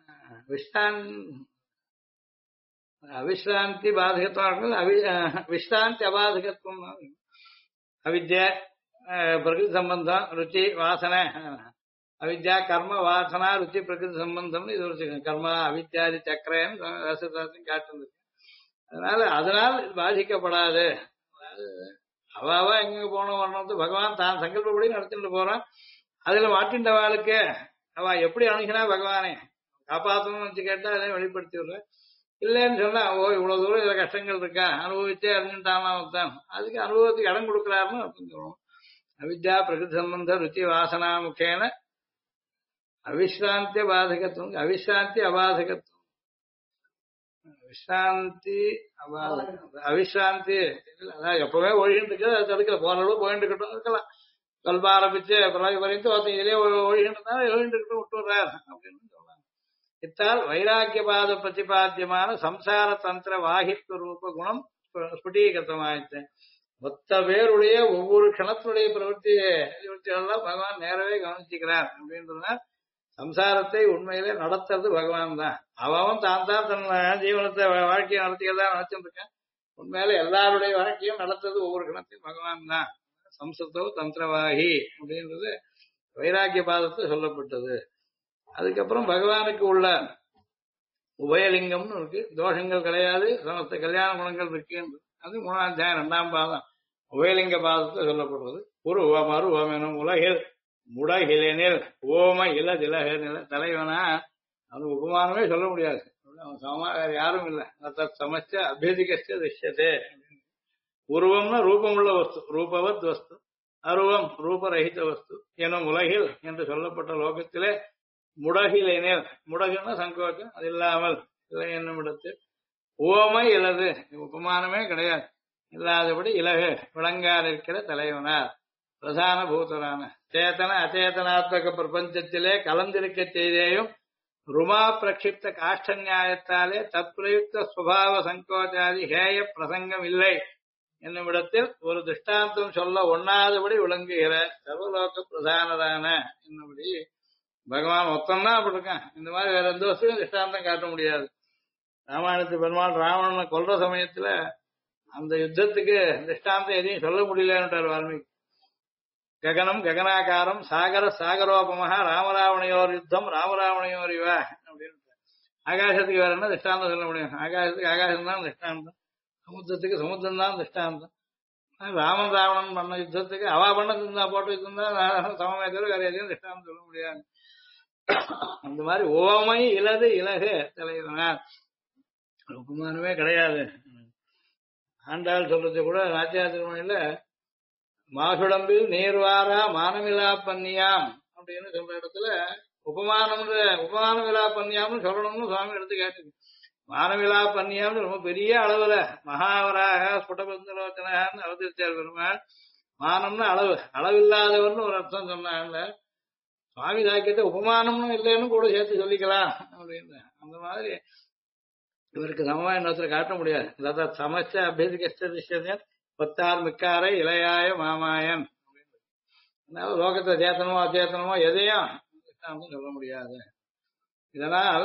A: அவிஸ்ராந்தி பாதகத்துவம் விஸ்ராந்தி அபாதகத்துவம். அவித்யா பிரகிருதி சம்பந்தம் ருச்சி வாசனை அவித்யா கர்ம வாசனா ருச்சி பிரகிருதி சம்பந்தம்னு இது ஒரு கர்மா அவித்யாதி சக்கரன்னு காட்டுறது. அதனால் பாதிக்கப்படாது. அவாவா எங்க போனோம் வரணும் பகவான் தான் சங்கல்பப்படி நடத்திட்டு போறான். அதுல மாட்டின்ற வாழ்க்கை அவ எப்படி அணுகினா பகவானே காப்பாற்றணும்னு வச்சு கேட்டா அதையும் வெளிப்படுத்தி விடுற. இல்லைன்னு சொன்னா இவ்வளவு தூரம் இதுல கஷ்டங்கள் இருக்கா அனுபவிச்சே அறிஞ்சுட்டானா தான் அதுக்கு அனுபவத்துக்கு இடம் கொடுக்குறாருன்னு அப்படின்னு சொல்லுவோம். அவித்யா பிரகிருதி சம்பந்த ருச்சி வாசனா முகேன அவிஸ்ராந்தி பாதகத்துவம் அவிஸ்ராந்தி அபாதகத்துவம் விஸ்ராந்தி அவிஸ்ராந்தி அதான் எப்பவுமே ஒழிகிட்டு இருக்கு. அது தடுக்கல போற அளவு போயிட்டு இருக்கட்டும் இருக்கலாம். கல்ப ஆரம்பிச்சு பிரளய வரைக்கும் ஒருத்தன் இதுலயே ஒழிகிட்டு இருக்கட்டும் விட்டுறாரு அப்படின்னு சொல்றாங்க. இத்தால் வைராக்கிய பாத பிரதிபாத்தியமான சம்சார தந்திர வாகித்வ ரூப குணம் ஸ்புடீகத்தமாயிடுச்சு. மொத்த பேருடைய ஒவ்வொரு கணத்தினுடைய பிரவൃத்தியெல்லாம் பகவான் நேரவே கவனிச்சுக்கிறார் அப்படின்றதுனால சம்சாரத்தை உண்மையிலே நடத்துறது பகவான் தான். அவன் தான் தான் தன் ஜீவனத்தை வாழ்க்கையை நடத்திக்கிறதா நினைச்சிருக்கான். உண்மையில எல்லாருடைய வாழ்க்கையும் நடத்துறது ஒவ்வொரு கணத்தையும் பகவான் தான். சம்ஸ்கிருதோ தந்திரவாகி அப்படின்றது வைராக்கிய பாதத்தை சொல்லப்பட்டது. அதுக்கப்புறம் பகவானுக்கு உள்ள உபயலிங்கம்னு இருக்கு, தோஷங்கள் கிடையாது, சமஸ்த கல்யாண குணங்கள் இருக்கு. அது 3ஆம் அத்தியாயம் 2ஆம் பாதம் உபயலிங்க பாதத்தை சொல்லப்படுறது. உருவம் அருவம் எனும் உலகில் முடகிலெனில் ஓம இலதிலக நில தலைவனா அது உபமானமே சொல்ல முடியாது. அவன் சமமா வேற யாரும் இல்லை. சமச்ச அபியதிகச்ச திஷ்யதே. உருவம்னா ரூபமுள்ள வஸ்து, ரூபவத் வஸ்து. அருவம் ரூபரகித வஸ்து எனும் உலகில் என்று சொல்லப்பட்ட லோகத்திலே முடகிலெனில், முடகுன்னா சங்கோச்சம், அது இல்லாமல் இல்லை என்னும் இடத்தில் ஓமை இலது உபமானமே கிடையாது, இல்லாதபடி இலகு விளங்காதிருக்கிற தலைவனார் பிரதான பூதரான சேத்தன அச்சேதனாத்மக பிரபஞ்சத்திலே கலந்திருக்க செய்தேயும் ருமா பிரக்ஷிப்த காஷ்ட நியாயத்தாலே தற்பிரயுக்த சுபாவ சங்கோச்சாதி ஹேய பிரசங்கம் இல்லை என்னுமிடத்தில் ஒரு திருஷ்டாந்தம் சொல்ல ஒண்ணாதபடி விளங்குகிற சர்வலோக பிரதானரான என்னபடி பகவான் மொத்தம்தான் அப்படி இருக்கான். இந்த மாதிரி வேற எந்த வசதியும் திருஷ்டாந்தம் காட்ட முடியாது. ராமாயணத்து பெருமாள் ராவணனை கொல்ற சமயத்துல அந்த யுத்தத்துக்கு திருஷ்டாந்தம் எதையும் சொல்ல முடியலன்றார் வால்மீகி. ககனம் ககனாகாரம் சாகர சாகரோபமாக ராமராவணையோர் யுத்தம் ராமராவணையோர் இவ அப்படின்னு. ஆகாசத்துக்கு வேற என்ன திருஷ்டாந்தம் சொல்ல முடியும்? ஆகாசத்துக்கு ஆகாசம் தான் திருஷ்டாந்தம், சமுத்திரத்துக்கு சமுத்திரம் தான் திருஷ்டாந்தம். ராமன் ராவணன் பண்ண யுத்தத்துக்கு அவா பண்ண இருந்தா போட்டு இருந்தா சமமே தவிர வேற எதையும் திருஷ்டாந்தம் சொல்ல முடியாது. அந்த மாதிரி ஓமை இலது இலகு தலைவனார் உபமானமே கிடையாது. ஆண்டாள் சொல்றது கூட நாச்சியார் திருமணியில மாசுடம்பில் நீர்வாரா மானமிலா பன்னியாம் அப்படின்னு சொல்ற இடத்துல உபமானம் விழா பன்னியாம்னு சொல்லணும்னு சுவாமி எடுத்து கேட்டு, மானவிழா பன்னியாம்னு ரொம்ப பெரிய அளவுல மகாவராக ஸ்புடபந்தலோச்சனான்னு அவதரிச்சார் பெருமாள். மானம்னு அளவில்லாதவர்னு ஒரு அர்த்தம் சொன்னாங்கல்ல, சுவாமி சாக்கியத்தை உபமானம்னு இல்லைன்னு கூட சேர்த்து சொல்லிக்கலாம் அப்படின்னு. அந்த மாதிரி இவருக்கு சமமா இன்னொருத்தர் காட்ட முடியாது. அதாவது சமச்ச அபியதிகஷ்ட பத்தார் மிக்காரை இளையாய மாமாயன். அதனால லோகத்தை சேத்தனமோ அச்சேத்தனமோ எதையும் சொல்ல முடியாது. இதனால்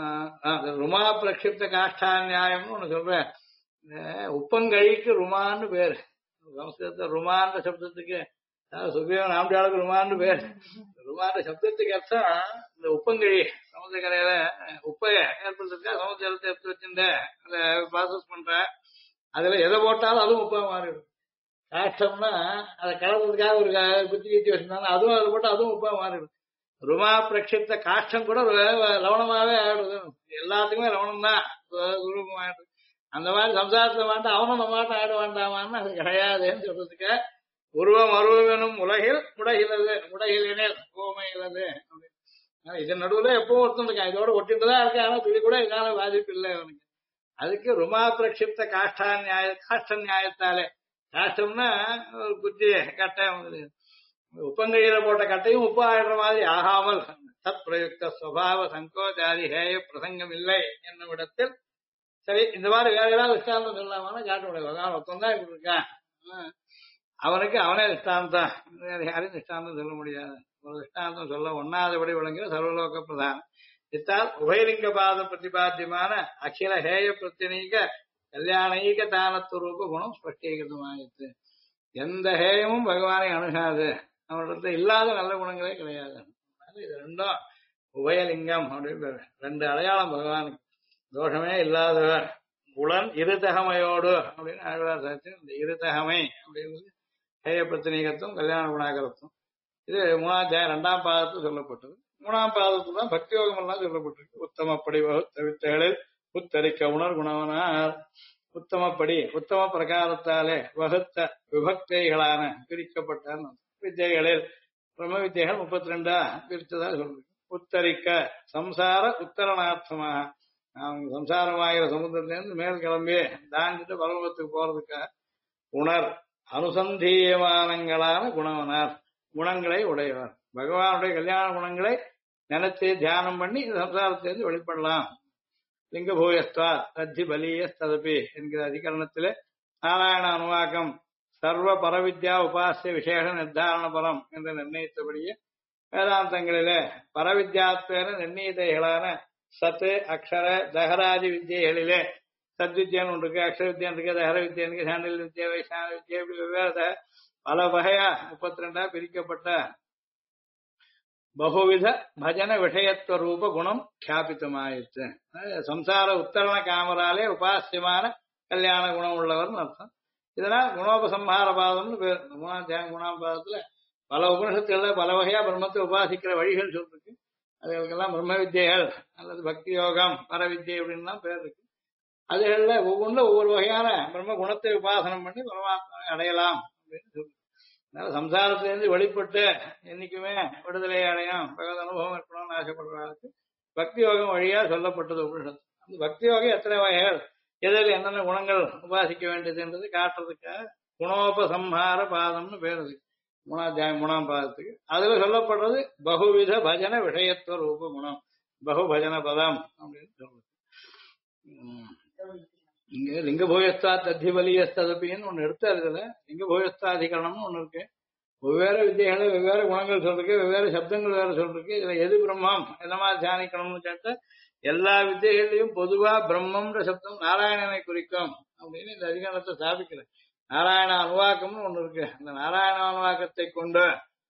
A: ருமா பிரக்ஷிப்த காஷ்டா நியாயம்னு ஒண்ணு சொல்றேன். உப்பங்கழிக்கு ருமான்னு பேரு. சம்ஸ்கிருதத்தை ருமான்ற சப்தத்துக்கு சுபியோ நாம்டியாளுக்கு ருமான்னு பேர். ருமான்ற சப்தத்துக்கு அர்த்தம் இந்த உப்பங்கழி, சமுத்திரக்கரையில உப்பைய ஏற்படுத்திருக்கா, சமுத்திர ஜலத்தை எடுத்து வச்சுட்டு அதை ப்ராசஸ் பண்ற, அதுல எதை போட்டாலும் அதுவும் உப்பா மாறிடும். காஷ்டம்னா அதை கலந்ததுக்காக ஒரு குத்தி கீத்தி வச்சிருந்தாலும் அதுவும் அதை போட்டு அதுவும் உப்பா மாறிடும். ருமா பிரக்ஷிப்த காஷ்டம் கூட லவணமாவே ஆயிடுது. எல்லாத்துக்குமே லவணம் தான் ரூபமாயிடுது. அந்த மாதிரி சம்சாரத்தை மாட்டா அவனும் நம்ம மாட்டம் ஆயிட வேண்டாமான்னு அது கிடையாதுன்னு சொல்றதுக்கு உருவம் அருவனும் உலகில் முடகிலனில் கோமையிலது. இதன் நடுவுல எப்பவும் ஒருத்தன் இருக்கான், இதோட ஒட்டிட்டுதான் இருக்கேன், ஆனா துளி கூட இதனால பாதிப்பு இல்லை அவனுக்கு. அதுக்கு ருமா பிரக்ஷிப்த காஷ்ட நியாயத்தாலே, காஷ்டம்னா ஒரு குத்தி கட்டை, உப்பங்கையில போட்ட கட்டையும் உப்பு ஆயிடுற மாதிரி ஆகாமல் தத் பிரயுக்த சுபாவ சங்கோச்சாதி ஹேய பிரசங்கம் இல்லை என்னும் இடத்தில் சரி இந்த மாதிரி வேற ஏதாவது திருஷ்டாந்தம் சொல்லாமன்னா காட்ட முடியாது. பகவான் ஒருத்தந்தான் இப்படி இருக்கான், அவனுக்கு அவனே திருஷ்டாந்தம், வேற யாரையும் திருஷ்டாந்தம் சொல்ல முடியாது. ஒரு திருஷ்டாந்தம் சொல்ல ஒன்னாதபடி விளங்குற சர்வலோக பிரதானம். இத்தால் உபயலிங்க பாத பிரதிபாத்தியமான அகில ஹேய பிரத்தினீக கல்யாணீக தானத்துவரூப குணம் ஸ்பஷ்டீகிருதமாயிற்று. எந்த ஹேயமும் பகவானை அணுகாது, அவனிடத்துல இல்லாத நல்ல குணங்களே கிடையாது. இது ரெண்டும் உபயலிங்கம் அப்படின்னு ரெண்டு அடையாளம் பகவானுக்கு. தோஷமே இல்லாதவர், புலன் இருதகமையோடு அப்படின்னு ஆழ்வார் சாட்சி. இந்த இருதகமை அப்படிங்கிறது ஹேய பிரத்தினீகத்துவம் கல்யாண குணாகரத்துவம். இது 3ஆம் அத்தியாயம் 2ஆம் பாதத்தில் சொல்லப்பட்டது. 3ஆம் பாதத்துல தான் பக்தி யோகம் எல்லாம் சொல்லப்பட்டிருக்கு. உத்தமப்படி வகுத்தவித்தகளில் உத்தரிக்க உணர் குணவனார். உத்தமப்படி உத்தம பிரகாரத்தாலே வகுத்த விபக்திகளான பிரிக்கப்பட்ட வித்தியைகளில் பிரம்ம வித்தியைகள் 32 பிரித்ததா சொல்றேன். உத்தரிக்க சம்சார உத்தரணார்த்தமாக நாம் சம்சாரமாகிற சமுத்திரத்திலிருந்து மேல் கிளம்பி தாண்டிட்டு பரலோகத்துக்கு போறதுக்காக உணர் அனுசந்தீயமானங்களான குணவனார், குணங்களை உடையவர். பகவானுடைய கல்யாண குணங்களை நினைச்சு தியானம் பண்ணி சம்சாரத்திலிருந்து வெளிப்படலாம். லிங்க பூயஸ்தா தத்தி பலியஸ்ததபி என்கிற அதிகரணத்திலே நாராயண அனுவாக்கம் சர்வ பரவித்யா உபாசிய விசேஷ நிர்தாரண பரம் என்று நிர்ணயித்தபடியே வேதாந்தங்களிலே பரவித்யாத்வேன நிர்ணயிதைகளான சத்து அக்ஷர தகராதி வித்தியைகளிலே சத்வித்யான்னு ஒன்று இருக்கு, அக்ஷர வித்யான் இருக்கு, தகர வித்யான் இருக்கு, சாண்டில் வித்யா வைஷ்ணவ வித்யா, இப்படி வெவ்வேறு பல வகையா 32 பிரிக்கப்பட்ட பகுவித பஜன விஷயத்துவ ரூப குணம் கியாபித்தமாயிற்று. சம்சார உத்தரண காமராலே உபாசியமான கல்யாண குணம் உள்ளவர்னு அர்த்தம். இதனால் குணோபசம்ஹார பாதம்னு பேர். குணாம் பாதத்துல பல உபனிஷத்துகள்ல பல வகையா பிரம்மத்தை உபாசிக்கிற வழிகள் சொல்லிருக்கு. அதுகளுக்கெல்லாம் பிரம்ம வித்தியைகள் அல்லது பக்தி யோகம் பர வித்தியை அப்படின்னு தான் பேர் இருக்கு. அதுகள்ல ஒவ்வொன்றும் ஒவ்வொரு வகையான பிரம்ம குணத்தை உபாசனம் பண்ணி பரமாத்மாவை அடையலாம் அப்படின்னு சொல்லு. அதனால சம்சாரத்திலிருந்து வெளிப்பட்டு என்னைக்குமே விடுதலை அடையும் பகவத் அனுபவம் இருக்கணும்னு ஆசைப்படுறாருக்கு பக்தி யோகம் வழியா சொல்லப்பட்டது உபனிஷத்து. அந்த பக்தி யோகம் எத்தனை வகைகள், எதில் என்னென்ன குணங்கள் உபாசிக்க வேண்டியதுன்றது காட்டுறதுக்காக குணோபசம்ஹார பாதம்னு பேர் இருக்கு. மூணாம் பாதத்துக்கு அதுல சொல்லப்படுறது பகுவித பஜன விஷயத்துவ ரூப குணம், பகு பஜன பதம் அப்படின்னு சொல்றது. இங்க லிங்க போயஸ்தா தத்தி பலியஸ்ததப்பின்னு ஒண்ணு எடுத்தா இருக்குல்ல, லிங்க போயஸ்தாதிகரணம்னு ஒண்ணு இருக்கு. வெவ்வேறு வித்தியகளை வெவ்வேறு குணங்கள் சொல்றதுக்கு வெவ்வேறு சப்தங்கள் வேற சொல்றதுக்கு. இதுல எது பிரம்மம் என்னமா தியானிக்கணும்னு கேட்டா எல்லா வித்தியகளையும் பொதுவா பிரம்மம்ன்ற சப்தம் நாராயணனை குறிக்கும் அப்படின்னு இந்த அதிகாரத்தை ஸ்தாபிக்கிறேன். நாராயண அனுவாக்கம்னு ஒண்ணு இருக்கு. அந்த நாராயண அனுவாக்கத்தை கொண்டு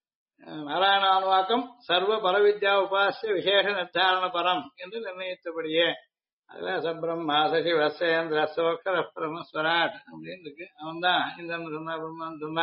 A: நாராயண அனுவாக்கம் சர்வ பரவித்யா உபாசிய விசேஷ நிர்தாரண பரம் என்று நிர்ணயித்தபடியே அதுல சப்ரம்மா சசி வசேந்திர சோக்கர பிரமஸ்வராட் அப்படின்னு இருக்கு. அவன் தான் இந்த சொன்னா பிரம்மான்னு சொன்னா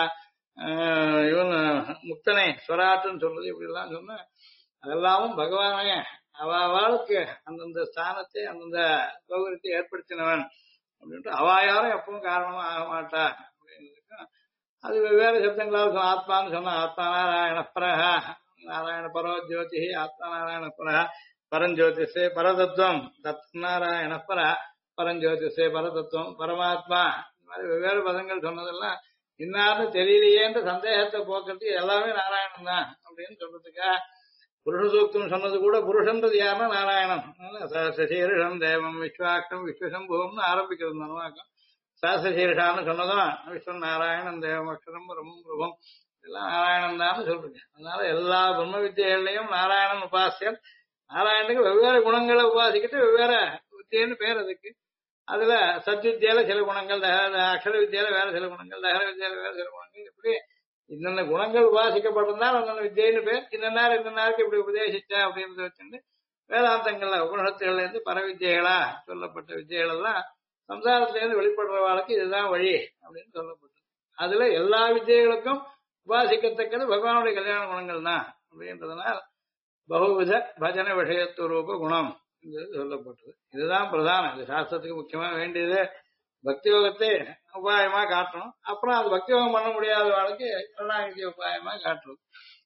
A: இவன் முக்தனை ஸ்வராட்டுன்னு சொல்றது இப்படி எல்லாம் சொன்ன அதெல்லாமும் பகவானே அவளுக்கு அந்தந்த ஸ்தானத்தை அந்தந்த சௌகரியத்தை ஏற்படுத்தினவன் அப்படின்ட்டு அவ யாரும் எப்பவும் காரணமா ஆக மாட்டா அப்படின்னு. அது வெவ்வேறு சப்தங்களால் ஆத்மான்னு சொன்னா ஆத்மா நாராயண பரஹா நாராயண பரோ ஜோதி ஆத்மா நாராயண பரஹா பரஞ்சோதிஷே பரதத்துவம் தத் நாராயண பர பரஞ்சோதிஷே பரதத்துவம் பரமாத்மா இந்த மாதிரி வெவ்வேறு பதங்கள் சொன்னதெல்லாம் இன்னார்னு தெரியலையேன்ற சந்தேகத்தை போக்குறதுக்கு எல்லாமே நாராயணன் தான் அப்படின்னு சொல்றதுக்கா. புருஷ சூக்தம் சொன்னது கூட புருஷன்றது யாருன்னா நாராயணன். சசீரிஷம் தேவம் விஸ்வாக்கம் விஸ்வசம்புவம்னு ஆரம்பிக்கிறது நனவாக்கம். சசீரிஷான்னு சொன்னதும் விஸ்வன் நாராயணன் தேவம் அக்ஷரம் பிரம்மம் பிரபம் இதெல்லாம் நாராயணன் தான் சொல்றீங்க. அதனால எல்லா பிரம்ம வித்தியைகள்லையும் நாராயணன் உபாசியர். நாராயணனுக்கு வெவ்வேறு குணங்களை உபாசிக்கிட்டு வெவ்வேறு வித்தியன்னு பேர் அதுக்கு. அதுல சத்வித்தியால சில குணங்கள், அக்ஷர வித்தியால வேற சில குணங்கள், தகர வித்தியால வேற சில குணங்கள், இப்படி இன்னென்ன குணங்கள் உபாசிக்கப்பட்டிருந்தால் அந்தந்த வித்தியன்னு பேர். இன்னொருக்கு இப்படி உபதேசிச்சா அப்படின்னு வச்சுட்டு வேதாந்தங்கள்ல உபனிஷத்துகள்ல இருந்து பரவித்தியைகளா சொல்லப்பட்ட வித்தியைகள் எல்லாம் சம்சாரத்திலிருந்து வெளிப்படுறவாளுக்கு இதுதான் வழி அப்படின்னு சொல்லப்பட்டது. அதுல எல்லா வித்தியைகளுக்கும் உபாசிக்கத்தக்கது பகவானுடைய கல்யாண குணங்கள் தான் அப்படின்றதுனால் பகுவித பஜன விஷயத்துவ ரூப குணம் சொல்லப்பட்டது. இதுதான் பிரதானம். இது சாஸ்திரத்துக்கு முக்கியமா வேண்டியது பக்தி யோகத்தை உபாயமா காட்டணும். அப்புறம் அது பக்தி யோகம் பண்ண முடியாத வாழ்க்கை கருணாநிதி உபாயமா காட்டுறது.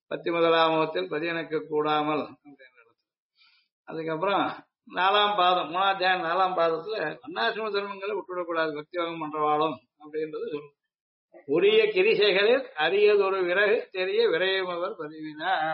A: 11 பதியனுக்கு கூடாமல் அப்படின்றது. அதுக்கப்புறம் 4ஆம் பாதம் 3ஆம் பாதத்துல அன்னாசிரம தர்மங்களை விட்டுவிடக்கூடாது பக்தி யோகம் பண்றவாளும் அப்படின்றது சொல்லுங்க. உரிய கிரிசைகளில் அரியதொரு விறகு தெரிய விரையமவர் பதிவினார்.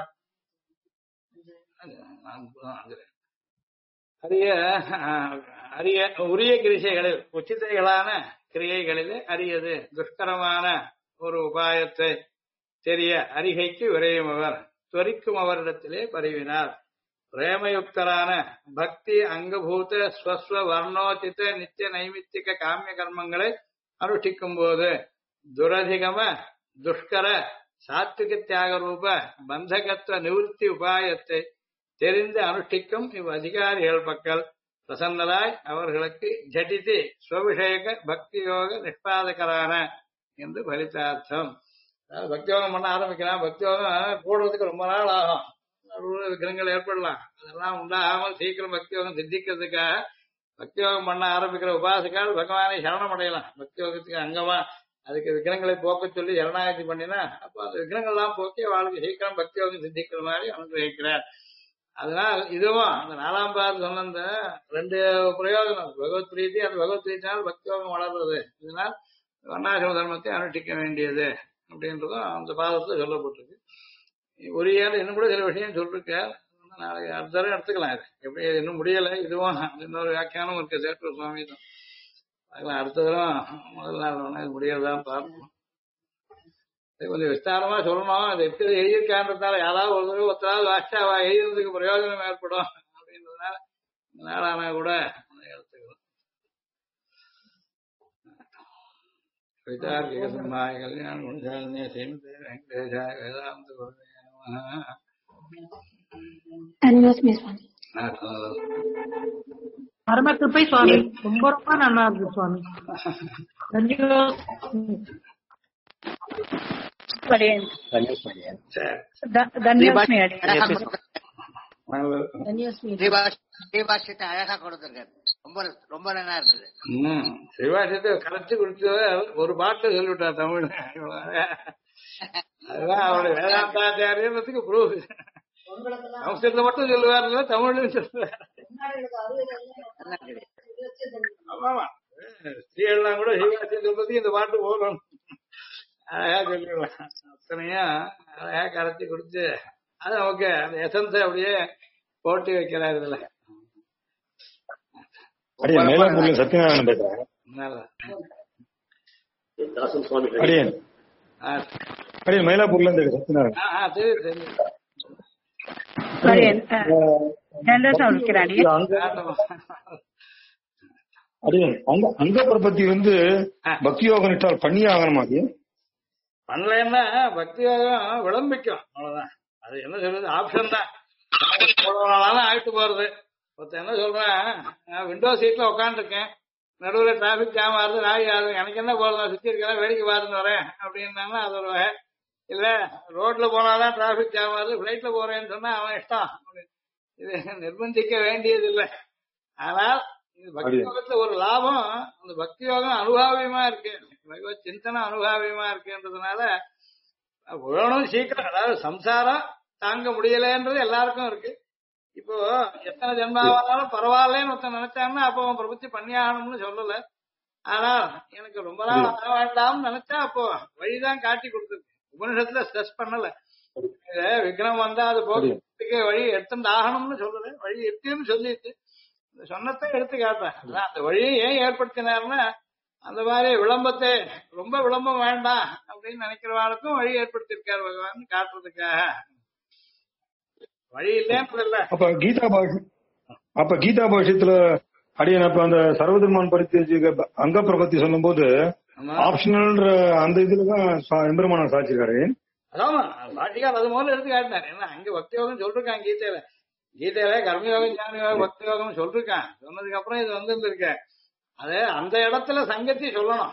A: உரிய கிரிசைகளில் உச்சிதைகளான கிரியைகளிலே அரியது துஷ்கரமான ஒரு உபாயத்தை தெரிய அரிகைக்கு விரையுமவர் துவரிக்கும் அவரிடத்திலே பரவினார். பிரேமயுக்தரான பக்தி அங்கபூத ஸ்வஸ்வ வர்ணோச்சித நித்திய நைமித்திக காமிய கர்மங்களை அனுஷ்டிக்கும் போது துரதிகம துஷ்கர சாத்விக தியாக ரூப பந்தகத்துவ நிவர்த்தி உபாயத்தை தெரிந்து அனுஷ்டிக்கும் இவ் அதிகாரிகள் பக்கல் பிரசன்னராய் அவர்களுக்கு ஜடிதி ஸ்வவிஷயக பக்தி யோக நிஷ்பாதகரான என்று பலிதார்த்தம். அதாவது பக்தி யோகம் பண்ண ஆரம்பிக்கலாம். பக்தி யோகம் போடுறதுக்கு ரொம்ப நாள் ஆகும். விக்கிரங்கள் ஏற்படலாம். அதெல்லாம் உண்டாகாமல் சீக்கிரம் பக்தி யோகம் சித்திக்கிறதுக்காக பக்தி யோகம் பண்ண ஆரம்பிக்கிற உபாசகால் பகவானை சரணம் அடையலாம். பக்தி யோகத்துக்கு அங்கமா அதுக்கு விக்கிரங்களை போக்க சொல்லி சரணாகதி பண்ணினா அப்போ அந்த விக்கிரங்கள்லாம் போக்கி வாழ்க்கை சீக்கிரம் பக்தி யோகம் சித்திக்கிற மாதிரி அனுகிரகிக்கிறார். அதனால் இதுவும் அந்த 4ஆம் பாதம் சொன்ன அந்த 2 பிரயோஜனம் பகவத் பிரீத்தி, அந்த பகவத் பிரீத்தினால் பக்தி யோகம் வளர்றது. இதனால் வர்ணாசிரம தர்மத்தை அனுஷ்டிக்க வேண்டியது அப்படின்றதும் அந்த பாதத்துல சொல்லப்பட்டிருக்கு. ஒரு ஏழு இன்னும் கூட சில விஷயம் சொல்லிருக்க. நாளைக்கு அடுத்த தடவை எடுத்துக்கலாம். இது எப்படி இன்னும் முடியலை. இதுவும் இன்னொரு வியாக்கியானம் இருக்கு சேட்டூர் சுவாமி தான். அதெல்லாம் அடுத்த தடவை முதல் நாள் இது முடியறதான் பார்ப்போம். கொஞ்சம் விஸ்தாரமா சொல்லணும். அது எப்படி எழுதியிருக்கான்றதுனால யாராவது ஒரு தடவை ஒருத்தராவது வாட்சா எழுதுறதுக்கு பிரயோஜனம் ஏற்படும் அப்படின்றதுனால நாளானா கூட எடுத்துக்கலாம். கல்யாண குணசாலினே வெங்கடேஷாய வேதாந்த
B: தன்யோஸ்மி சுவாமி.
C: பரம கிருபை சுவாமி, ரொம்ப ரொம்ப நல்லா இருக்கு சுவாமி.
D: ஸ்ரீபாஷ்யத்தை அழகா கொடுத்திருக்காரு. ரொம்ப ரொம்ப நல்லா இருக்குது.
A: ஸ்ரீபாஷ்யத்தை கரைச்சு குடிச்சு ஒரு பாட்டு சொல்லிவிட்டார் தமிழ். அதுதான் அவருடைய வேதாந்தாச்சாரியத்துக்கு ப்ரூஃப். சம்ஸ்கிருதத்தை மட்டும் சொல்லுவாரு, தமிழ்லையும் சொல்லுவார். ஆமா, ஸ்ரீஎல்லாம் கூட ஸ்ரீபாஷ்யத்தை பத்தி இந்த பாட்டு போகணும் அழகா சொல்லிடலாம். அத்தனையும் அழகா கரைச்சி குடிச்சு அது ஓகே, அந்த எசன்ஸ் அப்படியே போட்டி வைக்கிறாரு இதுல.
E: சத்யநாராயணன் பேசுறேன். மயிலாப்பூர்ல இருந்து சத்யநாராயணன். அங்க பிரபத்தி பக்தி யோகம் இட்டால் பண்ணியே ஆகணுமா? அது
A: பண்ணலன்னா பக்தி யோகம் விளம்பிக்கும், அவ்வளவுதான். அது என்ன சொல்றது, ஆப்ஷன் தான். ஆயிட்டு போறது. ஒருத்தர் என்ன சொல்றேன், விண்டோ சீட்ல உட்காந்துருக்கேன், நடுவில் டிராபிக் ஜாம் ஆகுது, நாய் ஆகுது, எனக்கு என்ன போறது, சுத்தி இருக்கலாம் வேடிக்கை பாருன்னு வரேன் அப்படின்னாலும் அது ஒரு வகை. இல்ல ரோட்ல போனாதான் டிராபிக் ஜாம் ஆகுது, பிளைட்ல போறேன்னு சொன்னா அவன் இஷ்டம். இது நிர்பந்திக்க வேண்டியது இல்லை. ஆனால் இது பக்தி யோகத்துல ஒரு லாபம், அந்த பக்தி யோகம் அனுபாவியமா இருக்கு, பகவத் சிந்தனை அனுபாவியமா இருக்குன்றதுனால வேணும் சீக்கிரம். அதாவது சம்சாரம் தாங்க முடியலன்றது எல்லாருக்கும் இருக்கு. இப்போ எத்தனை ஜென்மாவானாலும் பரவாயில்லன்னு ஒருத்தன் நினைச்சான்னா அப்போ அவன் பிரபத்தி பண்ணியாகணும்னு சொல்லல. ஆனால் எனக்கு ரொம்ப நாள் வர வேண்டாம்னு நினைச்சா அப்போ வழிதான் காட்டி கொடுத்துருக்கு. உபனிஷத்துல ஸ்ட்ரெஸ் பண்ணல, விக்ரம் வந்தா அது போகிறதுக்கு வழி எடுத்துட்டு ஆகணும்னு சொல்லல, வழி இருக்குன்னு சொல்லிட்டு சொன்னத்தை எடுத்து காட்டுறேன். அந்த வழியை ஏன் ஏற்படுத்தினாருன்னா அந்த மாதிரி விளம்பத்தை ரொம்ப விளம்பம் வேண்டாம் அப்படின்னு நினைக்கிறவாளுக்கும் வழி ஏற்படுத்திருக்காரு பகவான் காட்டுறதுக்காக. வழி இல்லைன்றதில்ல.
E: அப்ப கீதா பாஷ்யத்துல அடியன் அப்ப அந்த சர்வதர்மான் பரித்தி அங்க பிரபத்தி சொல்லும் போது ஆப்ஷனல் அந்த இதுலதான் எம்பெருமானார் சாட்சிருக்காரு.
A: அதான் பாட்டிக்கார் அது முதல்ல எடுத்து காட்டினாரு. ஏன்னா அங்க பக்தி யோகம் சொல்லிருக்கான் கீதையில. கீதையில கர்மயோகம் ஞான யோகம் பக்தி யோகம் சொல்லிருக்கான். சொன்னதுக்கு அப்புறம் இது வந்துருக்கு. அது அந்த இடத்துல சங்கத்தி சொல்லணும்.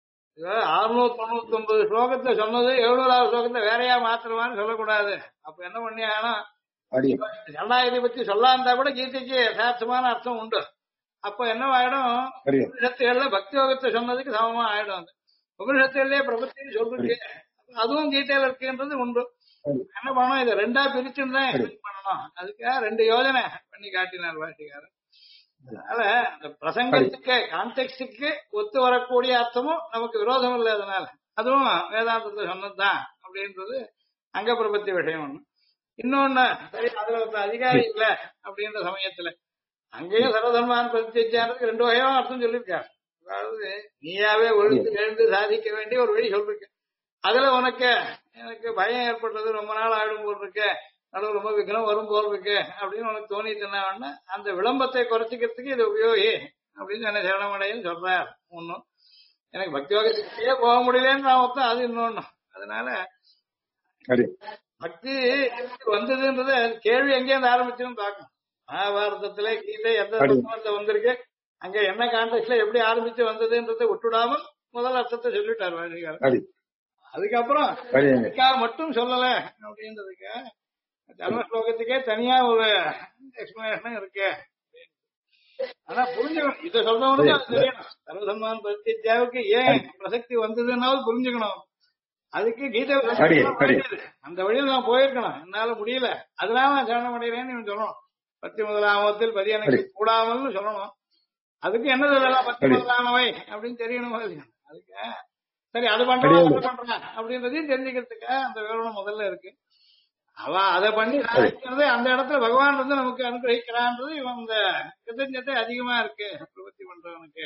A: 699 ஸ்லோகத்துல சொன்னது 700வது ஸ்லோகத்துல வேறையா மாத்திரமான்னு சொல்லக்கூடாது. அப்ப என்ன பண்ணி ஆனா ஜனநாயகத்தை பத்தி சொல்லாந்தா கூட கீதைக்கு யதார்த்தமான அர்த்தம் உண்டு. அப்ப என்ன ஆயிடும், உபனிஷத்துகள்ல பக்தி யோகத்தை சொன்னதுக்கு சமமா ஆயிடும். அது உபனிஷத்துலயே பிரபத்தின்னு சொல்லிருக்கு, அதுவும் கீதையில இருக்குன்றது உண்டு. என்ன பண்ணணும், இதை ரெண்டா பிரிச்சுன்னு பண்ணணும். அதுக்காக 2 யோஜனை பண்ணி காட்டினார் பாஷிகாரர். அதனால அந்த பிரசங்கத்துக்கு கான்டெக்ஸ்டுக்கு ஒத்து வரக்கூடிய அர்த்தமும் நமக்கு விரோதம் இல்லை. அதனால அதுவும் வேதாந்தத்தை சொன்னதுதான் அப்படின்றது அங்க பிரபத்தி விஷயம் ஒண்ணு. இன்னொன்னு, சரி அதுல ஒரு அதிகாரி இல்ல அப்படின்ற சமயத்துல அங்கேயும் சர்வதர்மான் பிரத்யட்சானதுக்கு 2 வகையான அர்த்தம் சொல்லியிருக்காரு. அதாவது நீயாவே ஒழுங்கு எழுந்து சாதிக்க வேண்டிய ஒரு வழி சொல்லிருக்கு. அதுல உனக்கு எனக்கு பயம் ஏற்பட்டது, ரொம்ப நாள் ஆயிடும் போல் இருக்கு, நடுவு ரொம்ப விக்ரம் வரும் போல் இருக்கு அப்படின்னு உனக்கு தோணிட்டுனா அந்த விளம்பத்தை குறைச்சிக்கிறதுக்கு இது உபயோகி அப்படின்னு என்ன சரணமடைன்னு சொல்றாரு. ஒன்னும் எனக்கு பக்தி யோகத்துக்கே போக முடியலன்னு நான் ஒருத்தன், அது இன்னொன்னு. அதனால பக்தி வந்ததுன்றது கேள்வி எங்கேயிருந்து ஆரம்பிச்சுன்னு பார்க்கணும். மகாபாரதத்துல கீதை எந்த சம்பவத்தை வந்திருக்கு, அங்க என்ன கான்டெக்ட்ல எப்படி ஆரம்பிச்சு வந்ததுன்றதை விட்டுடாமல் முதல் அர்த்தத்தை சொல்லிட்டார் வாசிகாரர். அதுக்கப்புறம் மட்டும் சொல்லல அப்படின்றதுக்கு தர்ம ஸ்லோகத்துக்கே தனியா ஒரு எக்ஸ்பிளனேஷன் இருக்கு. ஆனா புரிஞ்சுக்கணும், இதை சொல்றவனுக்கு அது தெரியணும். சர்வதர்மான் பிரத்யட்சாவுக்கு ஏன் பிரசக்தி வந்ததுன்னாலும் புரிஞ்சுக்கணும். அதுக்கு கீதை அந்த வழியில் நான் போயிருக்கணும், என்னால முடியல, அதனால நான் சரணம் அடைகிறேன்னு இவன் சொல்லணும். 11ஆமத்தில் பதி எனக்கு கூடாமல்னு சொல்லணும். அதுக்கு என்ன சொல்லலாம், 11ஆனவை அப்படின்னு தெரியணும். அதுக்கு சரி அது பண்றான் அப்படின்றதையும் தெரிஞ்சுக்கிறதுக்கு அந்த விவரணம் முதல்ல இருக்கு. அவ அதை பண்ணி சாதிக்கிறது அந்த இடத்துல பகவான் வந்து நமக்கு அனுகிரகிக்கிறான்றது இவன் அந்த கிருத்தஞத்தை அதிகமா இருக்கு பிரபத்தி பண்றவனுக்கு.